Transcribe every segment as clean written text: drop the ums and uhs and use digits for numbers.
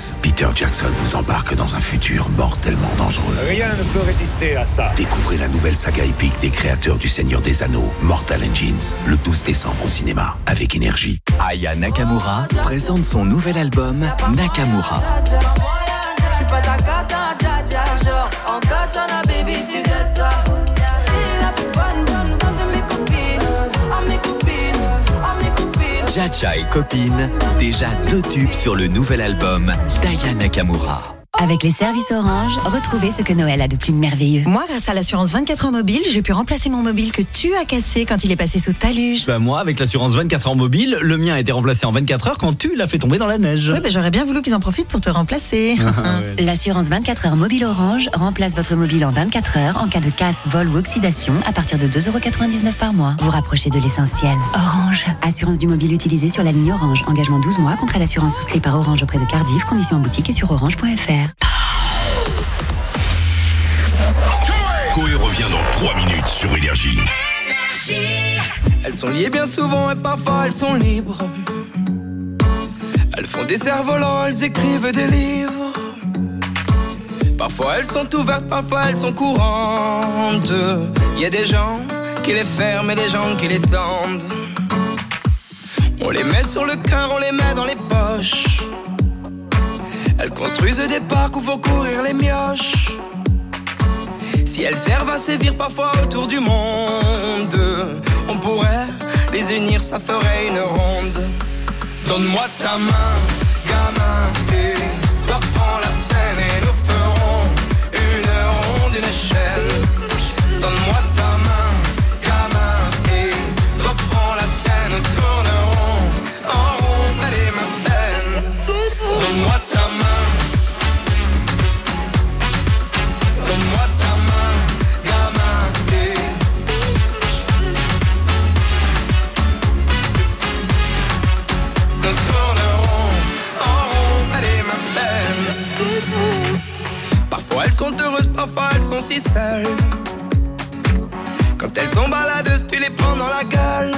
Peter Jackson vous embarque dans un futur mortellement dangereux. Rien ne peut résister à ça. Découvrez la nouvelle saga épique des créateurs du Seigneur des Anneaux, Mortal Engines, le 12 décembre au cinéma, avec énergie. Aya Nakamura présente son nouvel album Nakamura. Je suis pas ta cata, dja dja, genre en katana, baby, tu gâtes ça. La plus bonne de mes copines, à mes copines, à mes copines. Dja et copine, déjà 2 tubes sur le nouvel album d'Aya Nakamura. Avec les services Orange, retrouvez ce que Noël a de plus merveilleux. Moi, grâce à l'assurance 24 heures mobile, j'ai pu remplacer mon mobile que tu as cassé quand il est passé sous ta luge. Moi, avec l'assurance 24 heures mobile, le mien a été remplacé en 24 heures quand tu l'as fait tomber dans la neige. Oui, j'aurais bien voulu qu'ils en profitent pour te remplacer. L'assurance 24 heures mobile Orange remplace votre mobile en 24 heures en cas de casse, vol ou oxydation à partir de 2,99 € par mois. Vous rapprochez de l'essentiel. Orange. Assurance du mobile utilisé sur la ligne Orange. Engagement 12 mois. Contrat d'assurance souscrit par Orange auprès de Cardiff. Conditions en boutique et sur orange.fr. Coé revient dans 3 minutes sur Énergie. Elles sont liées bien souvent et parfois elles sont libres. Elles font des cerfs-volants, elles écrivent des livres. Parfois elles sont ouvertes, parfois elles sont courantes. Y a des gens qui les ferment et des gens qui les tendent. On les met sur le cœur, on les met dans les poches. Elles construisent des parcs où faut courir les mioches. Si elles servent à sévir parfois autour du monde, on pourrait les unir, ça ferait une ronde. Donne-moi ta main, gamin, et toi prends la scène et nous ferons une ronde, une chaîne. Donne-moi ta main, gamin, et toi prends la sienne, nous tournerons en ronde, allez ma peine. Donne-moi ta main. Parfois elles sont heureuses, parfois elles sont si seules. Quand elles sont baladeuses, tu les prends dans la gueule.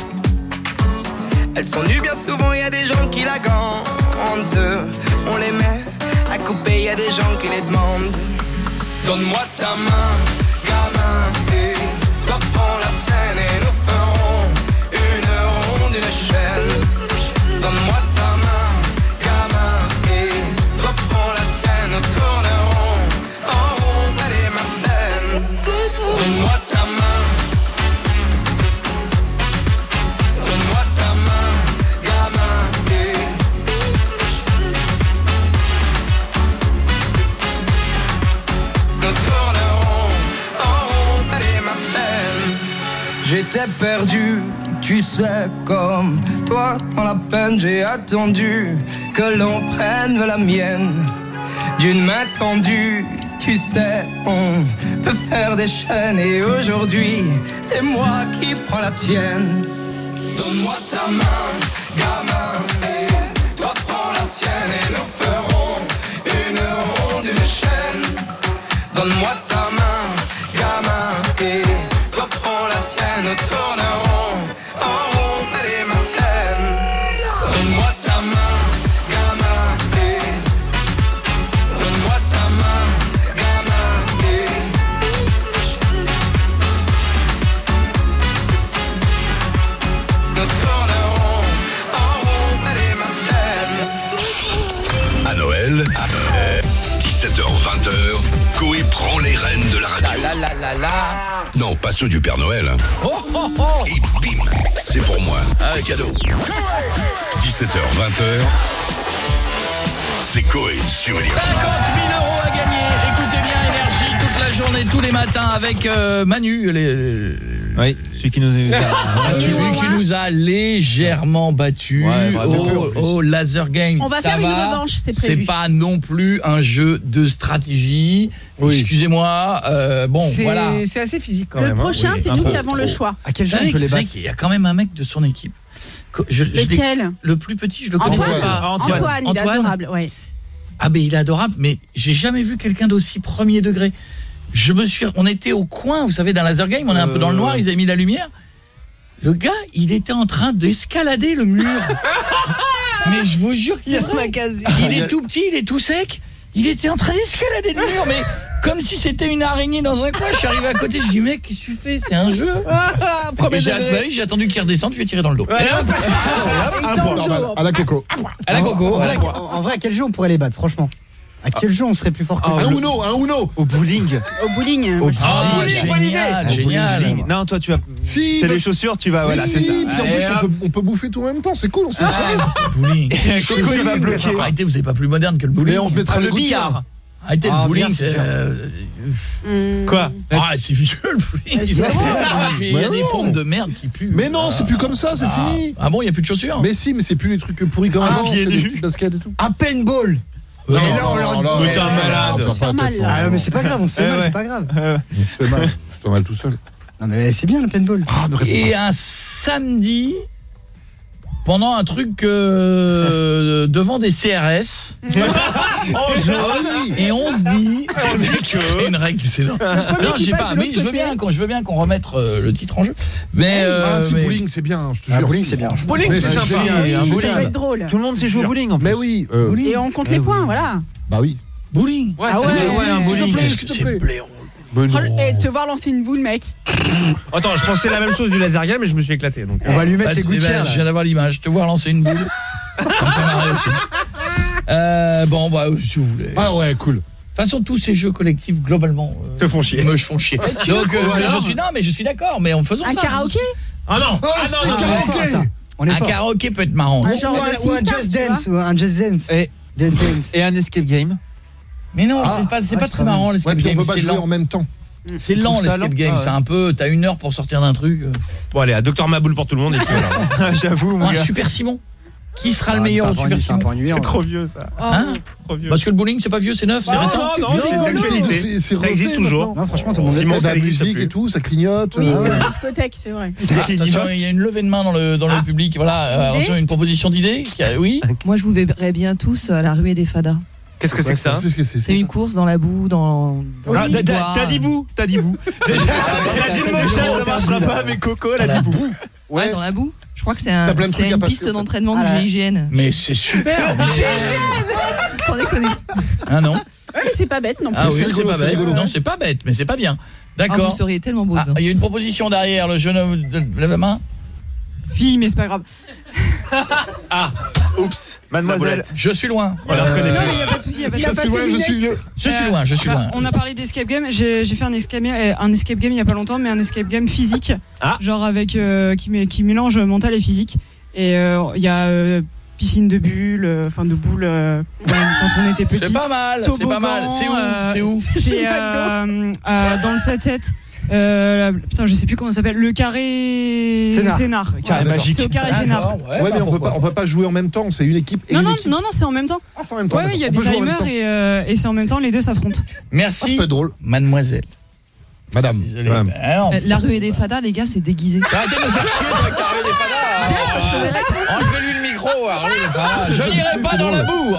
Elles sont nues bien souvent, y a des gens qui la gantent. On les met à couper, y a des gens qui les demandent. Donne-moi ta main, gamin, et toi prends la scène et nous ferons une ronde, une chaîne. Donne-moi ta main, gamin, et toi prends la sienne, nous tournerons en ronde, allez ma peine. Donne-moi ta main. Donne-moi ta main, gamin, et nous tournerons en ronde, allez ma peine. J'étais perdu, tu sais, comme toi dans la peine, j'ai attendu que l'on prenne la mienne d'une main tendue. Tu sais, on peut faire des chaînes et aujourd'hui, c'est moi qui prends la tienne. Donne-moi ta main, gamin, et toi prends la sienne et nous ferons une ronde, une chaîne. Donne-moi ta main, gamin, et toi prends la sienne, nous tournerons en ronde, allez ma peine. Donne-moi ta main, gamin, et donne-moi ta main, gamin, et nous tournerons en ronde, allez ma peine. À Noël, 17h-20h, Coé prend les rênes de la radio. Non, pas ceux du Père Noël. Et bim, c'est pour moi. C'est cadeau. 17h-20h, c'est Coé sur Énergie. 50 000 € à gagner. Écoutez bien Énergie toute la journée, tous les matins avec Manu. Oui, celui qui nous a légèrement battu au laser game. On va faire une revanche, c'est prévu. C'est pas non plus un jeu de stratégie. Oui. Excusez-moi. Voilà. C'est assez physique quand même. Le prochain, c'est nous qui avons le choix. À quel jeu on peut les battre ? Il y a quand même un mec de son équipe. Lequel ? Le plus petit, je le connais pas. Antoine, il est adorable, oui. Ah ben il est adorable, mais j'ai jamais vu quelqu'un d'aussi premier degré. On était au coin, vous savez, d'un laser game, on est un peu dans le noir, ils avaient mis la lumière. Le gars, il était en train d'escalader le mur. Mais je vous jure qu'il y a vrai. Il est tout petit, il est tout sec. Il était en train d'escalader le mur, mais comme si c'était une araignée dans un coin. Je suis arrivé à côté, je dis mec, qu'est-ce que tu fais? C'est un jeu. Et j'ai attendu qu'il redescende, je lui ai tiré dans le dos. À la coco. À la coco. En vrai, à quel jeu on pourrait les battre, franchement? À quel jeu on serait plus fort que un Uno. Au bowling. Au bowling. Génial. Non, toi tu vas c'est les chaussures, tu vas voilà, c'est ça. Puis en plus on peut bouffer tout en même temps, c'est cool, on se fait bowling. Coco il va bloquer. Arrêtez, vous n'êtes pas plus moderne que le bowling. Mais on mettra le billard. Arrêtez le bowling, c'est quoi? C'est vieux le bowling. Il y a des pompes de merde qui puent. Mais non, c'est plus comme ça, c'est fini. Ah bon, il y a plus de chaussures? Mais si, mais c'est plus les trucs pourris comme avant, c'est des petits baskets et tout. Un paintball. Non, c'est un malade. C'est mal là. Ah mais c'est pas grave, on se fait mal, c'est pas grave. Je fais mal tout seul. Non mais c'est bien le paintball. Et un samedi pendant un truc devant des CRS. Et on se dit que une règle, c'est non, j'ai pas, mais je veux bien qu'on remette le titre en jeu. Mais bowling c'est bien, je te jure. Bowling c'est bien. Bowling c'est sympa. Ça va être drôle. Tout le monde sait jouer au bowling en plus. Mais oui, Et on compte les points, voilà. bah oui. bowling. Ouais, un bowling. C'est blaireau. Et te voir lancer une boule, mec. Attends, je pensais la même chose du laser game mais je me suis éclaté donc. On va lui mettre les gouttières. Je viens d'avoir l'image, te voir lancer une boule. Ça m'a réussi. Bon bah si vous voulez. Ah ouais, cool. De toute façon, tous ces jeux collectifs globalement te font chier. Me font chier. Donc je suis d'accord, mais en faisant ça. Un karaoké? Ah non, un karaoké. Un karaoké peut être marrant. Ou un Just Dance, ou un Just Dance. Et un escape game. Mais non, c'est pas très marrant l'escape game. Ouais, puis on peut pas jouer en même temps. C'est lent l'escape game, c'est un peu t'as 1 heure pour sortir d'un truc. Bon allez, à Docteur Maboule pour tout le monde et puis voilà. J'avoue un Super Simon. Qui sera le meilleur au Super Simon? C'est trop vieux ça. Trop vieux. Parce que le bowling c'est pas vieux, c'est neuf, c'est récent. Non, c'est d'actualité. Ça existe toujours. Non, franchement, tout le monde Simon, la musique et tout, ça clignote. Oui, c'est la discothèque, c'est vrai. Attention, il y a une levée de main dans le public. Voilà, attention, une proposition d'idée. Oui. Moi je vous verrais bien tous à la ruée des fadas. Qu'est-ce que c'est que ça? C'est une course dans la boue, dans t'as dit boue. T'as dit le mot chat, ça marchera pas avec Coco, elle a dit boue. Ouais, dans la boue. Je crois que c'est une piste d'entraînement du GIGN. Mais c'est super. Sans déconner. Ah non. Ouais, mais c'est pas bête non plus. Ah oui, c'est pas bête. Non, c'est pas bête, mais c'est pas bien. D'accord. Vous seriez tellement beau. Il y a une proposition derrière, le jeune homme lève la main. Fille, mais c'est pas grave. Oups, mademoiselle. Je suis loin. Non, mais il y a pas de souci, Je suis vieux. Je suis loin. On a parlé d'escape game, j'ai fait un escape game il y a pas longtemps, mais un escape game physique, genre avec qui mélange mental et physique. Et il y a piscine de bulles, enfin de boules quand on était petit. C'est pas mal, c'est pas mal. C'est où? C'est dans le 7-7. Putain, je sais plus comment ça s'appelle, le carré Sénart. Carré magique. C'est au carré Sénart. Ouais, mais on peut pas jouer en même temps, c'est une équipe et non, c'est en même temps. Ah, c'est en même temps. Ouais, il y a des timers et c'est en même temps, les deux s'affrontent. Merci. Ça peut être drôle. Mademoiselle. Madame. La ruée des fadas, les gars, c'est déguisé. Arrêtez de nous faire chier avec la ruée des fadas. Enlevez-lui le micro, ruée des fadas. Je n'irai pas dans la boue.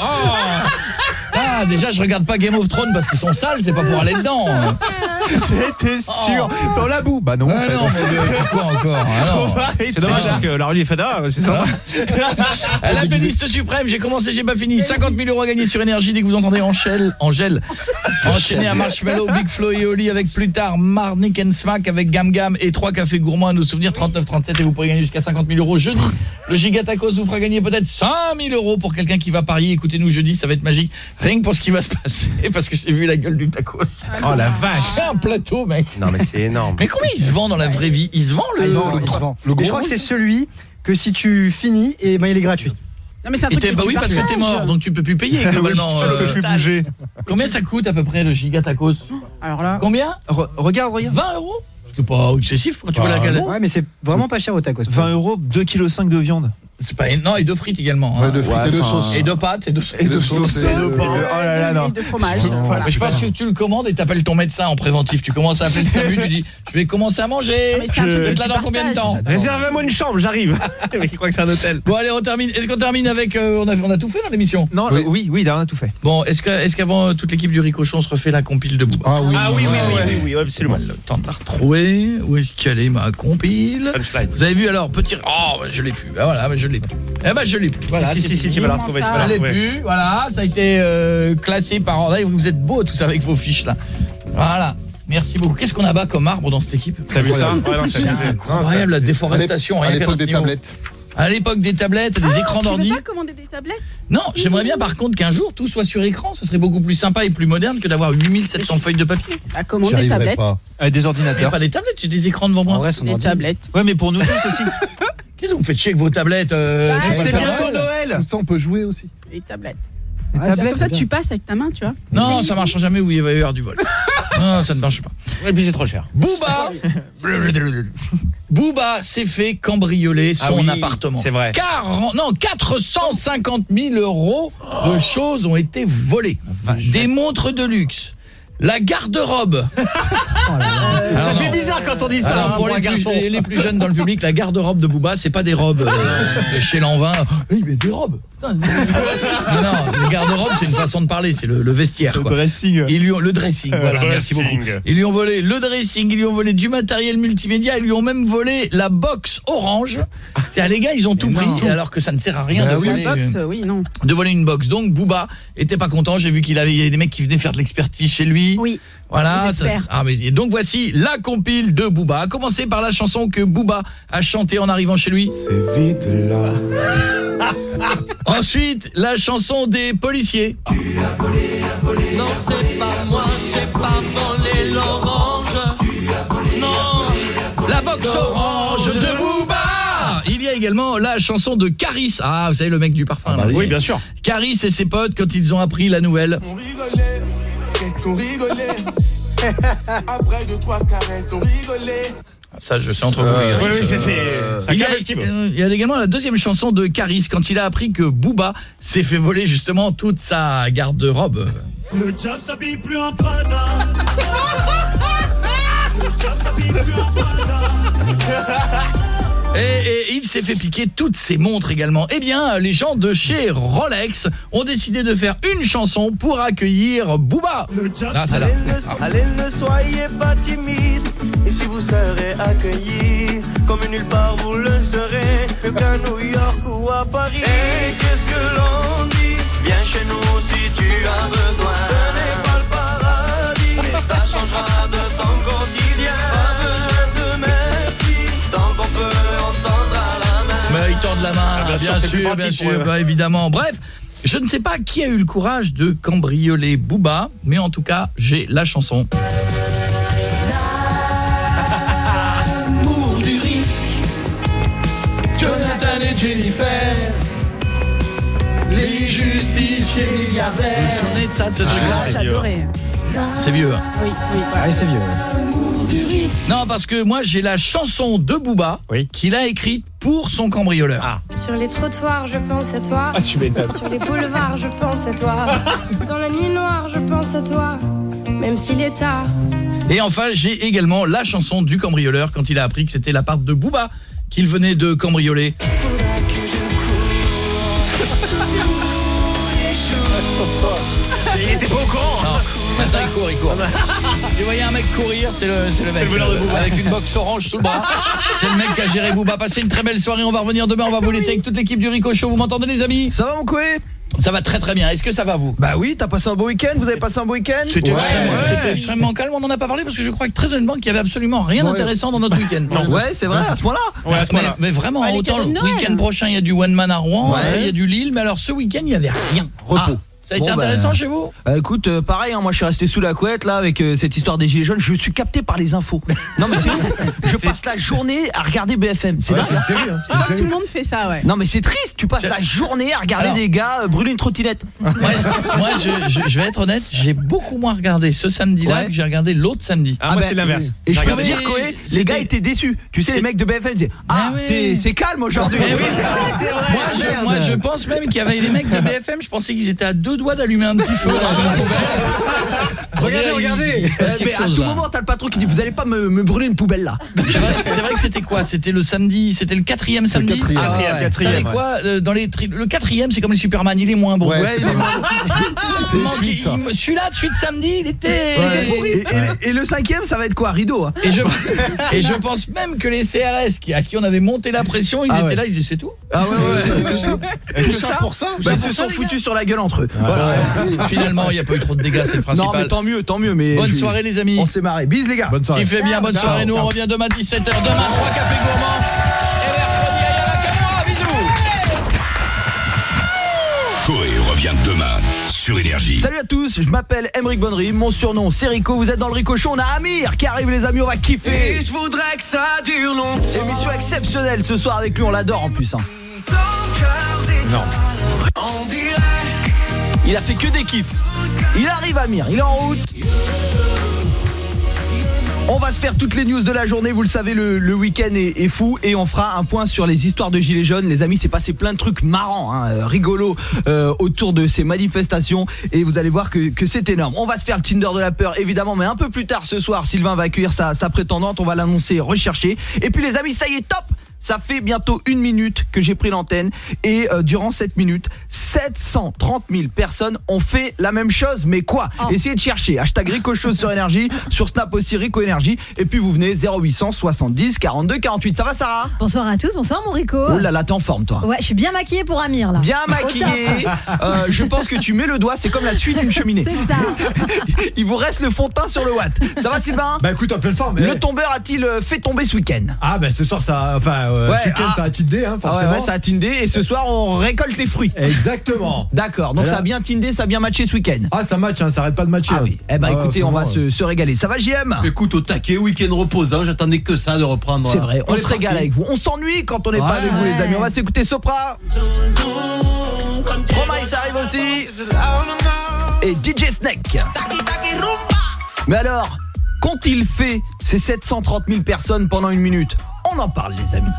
Déjà, je regarde pas Game of Thrones parce qu'ils sont sales, c'est pas pour aller dedans. J'étais sûr. Dans la boue. Bah non. Non, mais quoi encore? C'est dommage parce que la rue des fadas, c'est ça. La playlist suprême, j'ai commencé, j'ai pas fini. 50 000 € à gagner sur Énergie dès que vous entendez Angèle. Enchaîné à Marshmallow, Big Flo et Oli avec plus tard Marnik and Smack avec Gam Gam et 3 cafés gourmands à nos souvenirs 39-37 et vous pourrez gagner jusqu'à 50 000 € jeudi. Le Gigatacos vous fera gagner peut-être 5 000 € pour quelqu'un qui va parier. Écoutez-nous jeudi, ça va être magique. Rien que pour ce qui va se passer parce que j'ai vu la gueule du tacos. Oh la vache. C'est un plateau, mec. Non mais c'est énorme. Mais comment il se vend dans la vraie vie? Il se vend le gros. Je crois que c'est celui que si tu finis et il est gratuit. Non mais c'est un truc bah oui, parce que t'es mort, donc tu peux plus payer globalement. Tu peux plus bouger. Combien ça coûte à peu près le Gigatacos? Alors là, combien? Regarde. 20 €? C'est pas excessif quand tu veux la caler. Ouais, mais c'est vraiment pas cher au tacos. 20 €, 2,5 kg de viande. C'est pas non, et de frites également. Ouais, de frites et de sauce. Et de pâtes et de sauce. Et de sauce. Oh là là, non. de fromage. Mais je pense que tu le commandes et t'appelles ton médecin en préventif. Tu commences à appeler le SAMU, tu dis je vais commencer à manger. Mais c'est un truc je vais être là dans combien de temps? Réservez-moi une chambre, j'arrive. Mais qui croit que c'est un hôtel. Bon allez, on termine. Est-ce qu'on termine avec on a tout fait dans l'émission? Non, oui, on a tout fait. Bon, est-ce qu'avant toute l'équipe du Ricochon se refait la compile de Booba? Ah oui, absolument. Le temps de la retrouver. Où est-ce qu'elle est ma compile? Vous avez vu alors petit je l'ai plus. Bah voilà, je l'ai plus. Voilà, si, tu vas la retrouver. Elle est plus, voilà, ça a été classé par ordre. Vous êtes beaux tous avec vos fiches là. Voilà. Merci beaucoup. Qu'est-ce qu'on abat comme arbre dans cette équipe? T'as vu ça? C'est incroyable, la déforestation. À l'époque des tablettes. À l'époque des tablettes, des écrans d'ordi. Tu veux pas commander des tablettes? Non, j'aimerais bien par contre qu'un jour tout soit sur écran, ce serait beaucoup plus sympa et plus moderne que d'avoir 8700 feuilles de papier. Commande des tablettes. Des ordinateurs. Pas des tablettes, j'ai des écrans devant moi. Des tablettes. Ouais, mais pour nous tous aussi. Qu'est-ce que vous faites chier avec vos tablettes C'est bientôt Noël. Tout ça, on peut jouer aussi. Les tablettes. Comme ça, tu passes avec ta main, tu vois. Non, ça marchera jamais où il va y avoir du vol. Non, ça ne marche pas. Et puis c'est trop cher. Booba s'est fait cambrioler son appartement. C'est vrai. 450 000 euros de choses ont été volées. Des montres de luxe. La garde-robe. Ça fait bizarre quand on dit ça. Alors, pour les plus jeunes dans le public, la garde-robe de Booba, c'est pas des robes de chez Lanvin. Il met des robes. Non, le garde-robe, c'est une façon de parler, c'est le vestiaire. Le dressing. Le dressing, voilà, merci beaucoup. Ils lui ont volé le dressing, ils lui ont volé du matériel multimédia, ils lui ont même volé la box orange. C'est les gars, ils ont tout pris, alors que ça ne sert à rien de voler. De voler une box. Donc Booba était pas content, j'ai vu qu'il avait des mecs qui venaient faire de l'expertise chez lui. Oui. Voilà, donc voici la compile de Booba. A commencer par la chanson que Booba a chantée en arrivant chez lui. C'est vide là. Ensuite, la chanson des policiers. Tu as volé. Non, c'est pas moi, j'ai pas volé l'orange. Tu as volé. Non. La box orange de Booba. Il y a également la chanson de Caris. Ah, vous savez, le mec du parfum. Oui, bien sûr. Caris et ses potes, quand ils ont appris la nouvelle. On rigolait, qu'est-ce qu'on rigolait. Après 2-3 caresses, on rigolait. Ça, je sais entre vous, les gars. Oui, c'est il y a également la deuxième chanson de Caris, quand il a appris que Booba s'est fait voler justement toute sa garde-robe. Le job s'habille plus en Prada. Le job s'habille plus en Prada. Et il s'est fait piquer toutes ses montres également. Eh bien, les gens de chez Rolex ont décidé de faire une chanson pour accueillir Booba. Allez, ne soyez pas timide. Et si vous serez accueillis comme nulle part vous le serez, que qu'à New York ou à Paris. Et qu'est-ce que l'on dit? Viens chez nous si tu as besoin. Ce n'est pas le paradis, mais ça changera de ton quotidien. Pas besoin de merci, tant qu'on peut entendre à la main. Mais ils tendent la main, bien sûr, évidemment. Bref, je ne sais pas qui a eu le courage de cambrioler Booba, mais en tout cas, j'ai la chanson. L'amour du risque. Jonathan et Jennifer. Les justiciers milliardaires. Vous vous souvenez de ça, ce truc-là? J'adorais. C'est vieux. Oui. Ah, c'est vieux. Non, parce que moi, j'ai la chanson de Booba qu'il a écrite pour son cambrioleur. Sur les trottoirs, je pense à toi. Tu m'étonnes. Sur les boulevards, je pense à toi. Dans la nuit noire, je pense à toi. Même s'il est tard. Et enfin, j'ai également la chanson du cambrioleur quand il a appris que c'était l'appart de Booba qu'il venait de cambrioler. Faudra que je cours. Sauve-toi. Il était pas au courant. Non, maintenant il court. Si vous voyez un mec courir, c'est le mec avec une box orange sous le bras. C'est le mec qui a géré Booba. Passez une très belle soirée, on va revenir demain, on va vous laisser avec toute l'équipe du Rico Show. Vous m'entendez les amis? Ça va mon coué? Ça va très très bien. Est-ce que ça va vous? Bah oui, t'as passé un beau week-end. Vous avez passé un beau week-end? C'était extrêmement calme. On n'en a pas parlé parce que je crois que très honnêtement qu'il y avait absolument rien d'intéressant dans notre week-end. Ouais, c'est vrai à ce moment-là. Ouais, à ce moment-là. Mais vraiment, autant le week-end prochain il y a du one man à Rouen, il y a du Lille, mais alors ce week-end il y avait rien. Repos. Ça a été intéressant chez vous? Écoute, pareil, moi je suis resté sous la couette là avec cette histoire des gilets jaunes. Je suis capté par les infos. Non mais c'est ouf. Je passe la journée à regarder BFM. C'est une série. Tout le monde fait ça, ouais. Non mais c'est triste. Tu passes la journée à regarder des gars brûler une trottinette. Moi, je vais être honnête, j'ai beaucoup moins regardé ce samedi-là que j'ai regardé l'autre samedi. Moi c'est l'inverse. Et je peux dire Koé, les gars étaient déçus. Tu sais, les mecs de BFM disaient c'est calme aujourd'hui. C'est vrai. Moi je pense même qu'il y avait les mecs de BFM, je pensais qu'ils étaient à 2 doigts d'allumer un petit feu. Regardez. Mais à tout moment t'as le patron qui dit vous allez pas me brûler une poubelle là. C'est vrai que c'était quoi? C'était le samedi, c'était le 4e samedi. Le 4e. Vous savez quoi, dans le 4e c'est comme les Superman, il est moins bon. Ouais, il est moins bon. c'est les suites, ça. Celui-là, de suite samedi, il était pourri. Et le 5e, ça va être quoi? Rideau, hein. Et je pense même que les CRS à qui on avait monté la pression, ils étaient là, ils disaient c'est tout. Ah ouais. Est-ce que ça pour ça? Ils se sont foutus sur la gueule entre eux. Voilà. Finalement, il n'y a pas eu trop de dégâts, c'est le principal. Non, mais tant mieux. Mais bonne soirée, les amis. On s'est marré. Bis, les gars. Bonne soirée. Qui fait bien, bonne soirée. Nous, on revient demain 17h. Demain, 3 cafés gourmands. Et mercredi, Ayana Kamura. Bisous. Coé revient demain sur Énergie. Salut à tous, je m'appelle Emeric Bonnery, mon surnom c'est Rico, vous êtes dans le Rico Show, on a Amir qui arrive les amis, on va kiffer. Et je voudrais que ça dure longtemps. Émission exceptionnelle ce soir avec lui, on l'adore en plus. Non. Il a fait que des kiffs. Il arrive Amir, il est en route. On va se faire toutes les news de la journée, vous le savez, le week-end est fou et on fera un point sur les histoires de gilets jaunes. Les amis, c'est passé plein de trucs marrants, rigolos autour de ces manifestations et vous allez voir que c'est énorme. On va se faire le Tinder de la peur évidemment, mais un peu plus tard ce soir, Sylvain va accueillir sa prétendante, on va l'annoncer recherchée. Et puis les amis, ça y est, top! Ça fait bientôt 1 minute que j'ai pris l'antenne et durant 7 minutes, 730 000 personnes ont fait la même chose. Mais quoi? Essayez de chercher. Hashtag Rico Show sur Énergie. Sur Snap aussi Rico Énergie. Et puis vous venez 0800 70 42 48. Ça va Sarah? Bonsoir à tous, bonsoir mon Rico. Oh là là, t'es en forme toi. Ouais, je suis bien maquillée pour Amir là. Bien maquillée. Je pense que tu mets le doigt, c'est comme la suite d'une cheminée. C'est ça. Il vous reste le fond de teint sur le watt. Ça va Sylvain? Bah écoute, en pleine forme. Le tombeur a-t-il fait tomber ce week-end? Ah bah ce soir ça... Enfin, ce week-end ça a tindé, hein, forcément. Ouais, ça a tindé et ce soir on récolte les fruits. Exactement. D'accord, donc ça a bien tindé, ça a bien matché ce week-end. Ah ça match, hein, ça arrête pas de matcher. Ah oui, eh ben écoutez, on va se régaler. Ça va JM? Écoute, au taquet, week-end reposant, j'attendais que ça de reprendre. C'est vrai, on se régale avec vous. On s'ennuie quand on n'est pas avec vous les amis. On va s'écouter Sopra. Romain ça arrive aussi. Et DJ Snake. Mais alors, qu'ont-ils fait ces 730 000 personnes pendant 1 minute? On en parle les amis.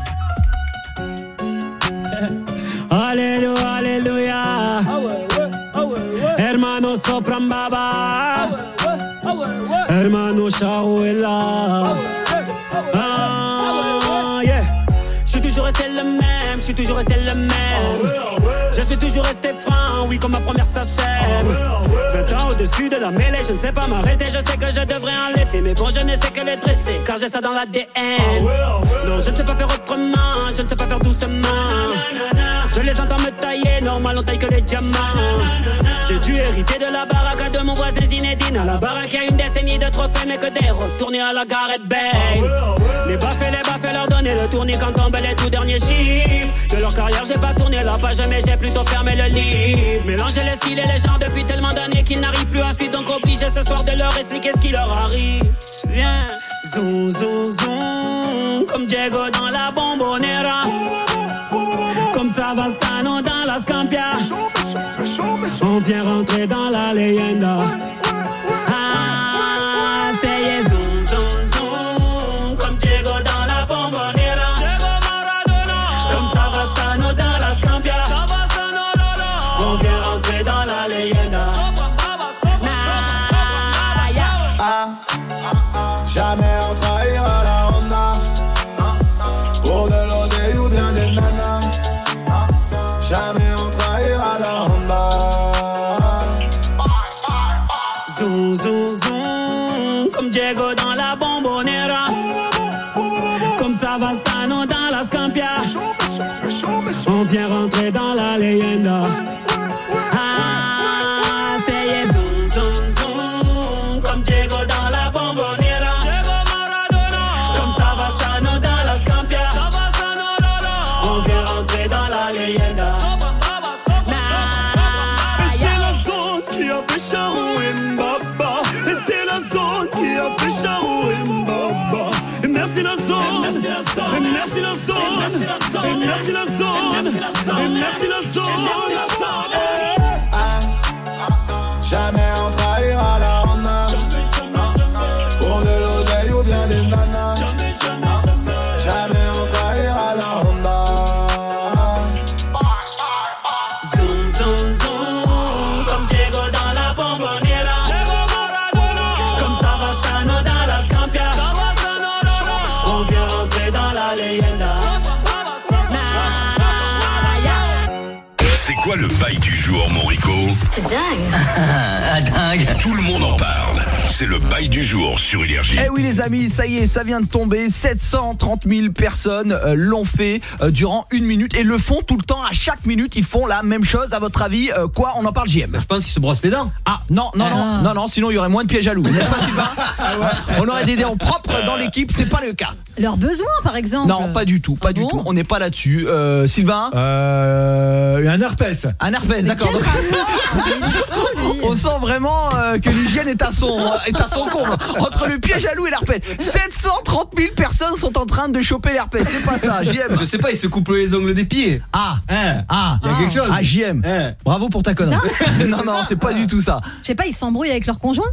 Alléluia, alléluia. Hermano sopran baba. Hermano Shaouela. Yeah. Je suis toujours resté le même, je suis toujours resté le même. Je suis toujours resté franc, oui comme ma première SACEM. 20 ans au-dessus de la mêlée, je ne sais pas m'arrêter. Je sais que je devrais en laisser, mais bon je ne sais que les dresser, car j'ai ça dans l'ADN. Non je ne sais pas faire autrement, je ne sais pas faire doucement. Je les entends me tailler, normal on taille que les diamants. J'ai dû hériter de la baraque de mon voisin Zinedine. À la baraque y a une décennie de trophées, mais que des retournés à la Gareth Bale. Les baffes leur donner le tournis quand tombent les tout derniers chiffres. De leur carrière j'ai pas tourné la page, mais j'ai plutôt fermé le livre. Mélanger les styles et les genres depuis tellement d'années qu'ils n'arrivent plus à suivre. Donc obligé ce soir de leur expliquer ce qui leur arrive. Viens, zoom zoom zoom, comme Diego dans la Bombonera, comme Savastano dans la Scampia. On vient rentrer dans la leyenda. Ah, c'est zoom zoom zoom, comme Diego dans la Bombonera, comme Savastano dans la Scampia. On vient rentrer dans la leyenda. Jamais on trahira la Honda pour de l'oseille ou bien des nanas. Jamais on trahira la Honda. Zoom zoom zoom, comme Diego dans la Bombonera, comme Savastano dans la Scampia. On vient rentrer dans la leyenda. Ah, c'est zoom zoom zoom, comme Diego dans la Bombonera, comme Savastano dans la Scampia. On vient rentrer dans la leyenda. Et c'est la zone qui a fait Charou et Mbaba. Et c'est la zone qui a fait Charou et Mbaba. Et merci la zone. Et merci la zone. Et merci la zone. Et merci la zone. Jamais on trahira la Honda pour de l'oseille ou bien des nanas. Jamais on trahira la Honda. Zoom zoom zoom, comme Diego dans la Bombonera, comme Savastano dans la Scampia. On vient rentrer dans la leyenda. C'est quoi le le bail du jour, mon Rico. C'est dingue. Dingue. Tout le monde en parle. C'est le bail du jour sur Énergie. Eh oui les amis, ça y est, ça vient de tomber. 730 000 personnes l'ont fait durant 1 minute et le font tout le temps. À chaque minute, ils font la même chose. À votre avis, quoi? On en parle, JM? Je pense qu'ils se brossent les dents. Ah non, sinon il y aurait moins de pièges à loup. N'est-ce pas, Sylvain? On aurait des dents propres dans l'équipe, c'est pas le cas. Leurs besoins, par exemple? Non, pas du tout, du tout. On n'est pas là-dessus. Sylvain? Un herpès. Un herpès, d'accord. Donc, on sent vraiment que l'hygiène est à son comble. Entre le piège à loup et l'herpès. 730 000 personnes sont en train de choper l'herpès. C'est pas ça, JM. Je sais pas, ils se coupent les ongles des pieds. Il y a quelque chose. JM. Bravo pour ta connerie. Non, c'est pas du tout ça. Je sais pas, ils s'embrouillent avec leur conjoint.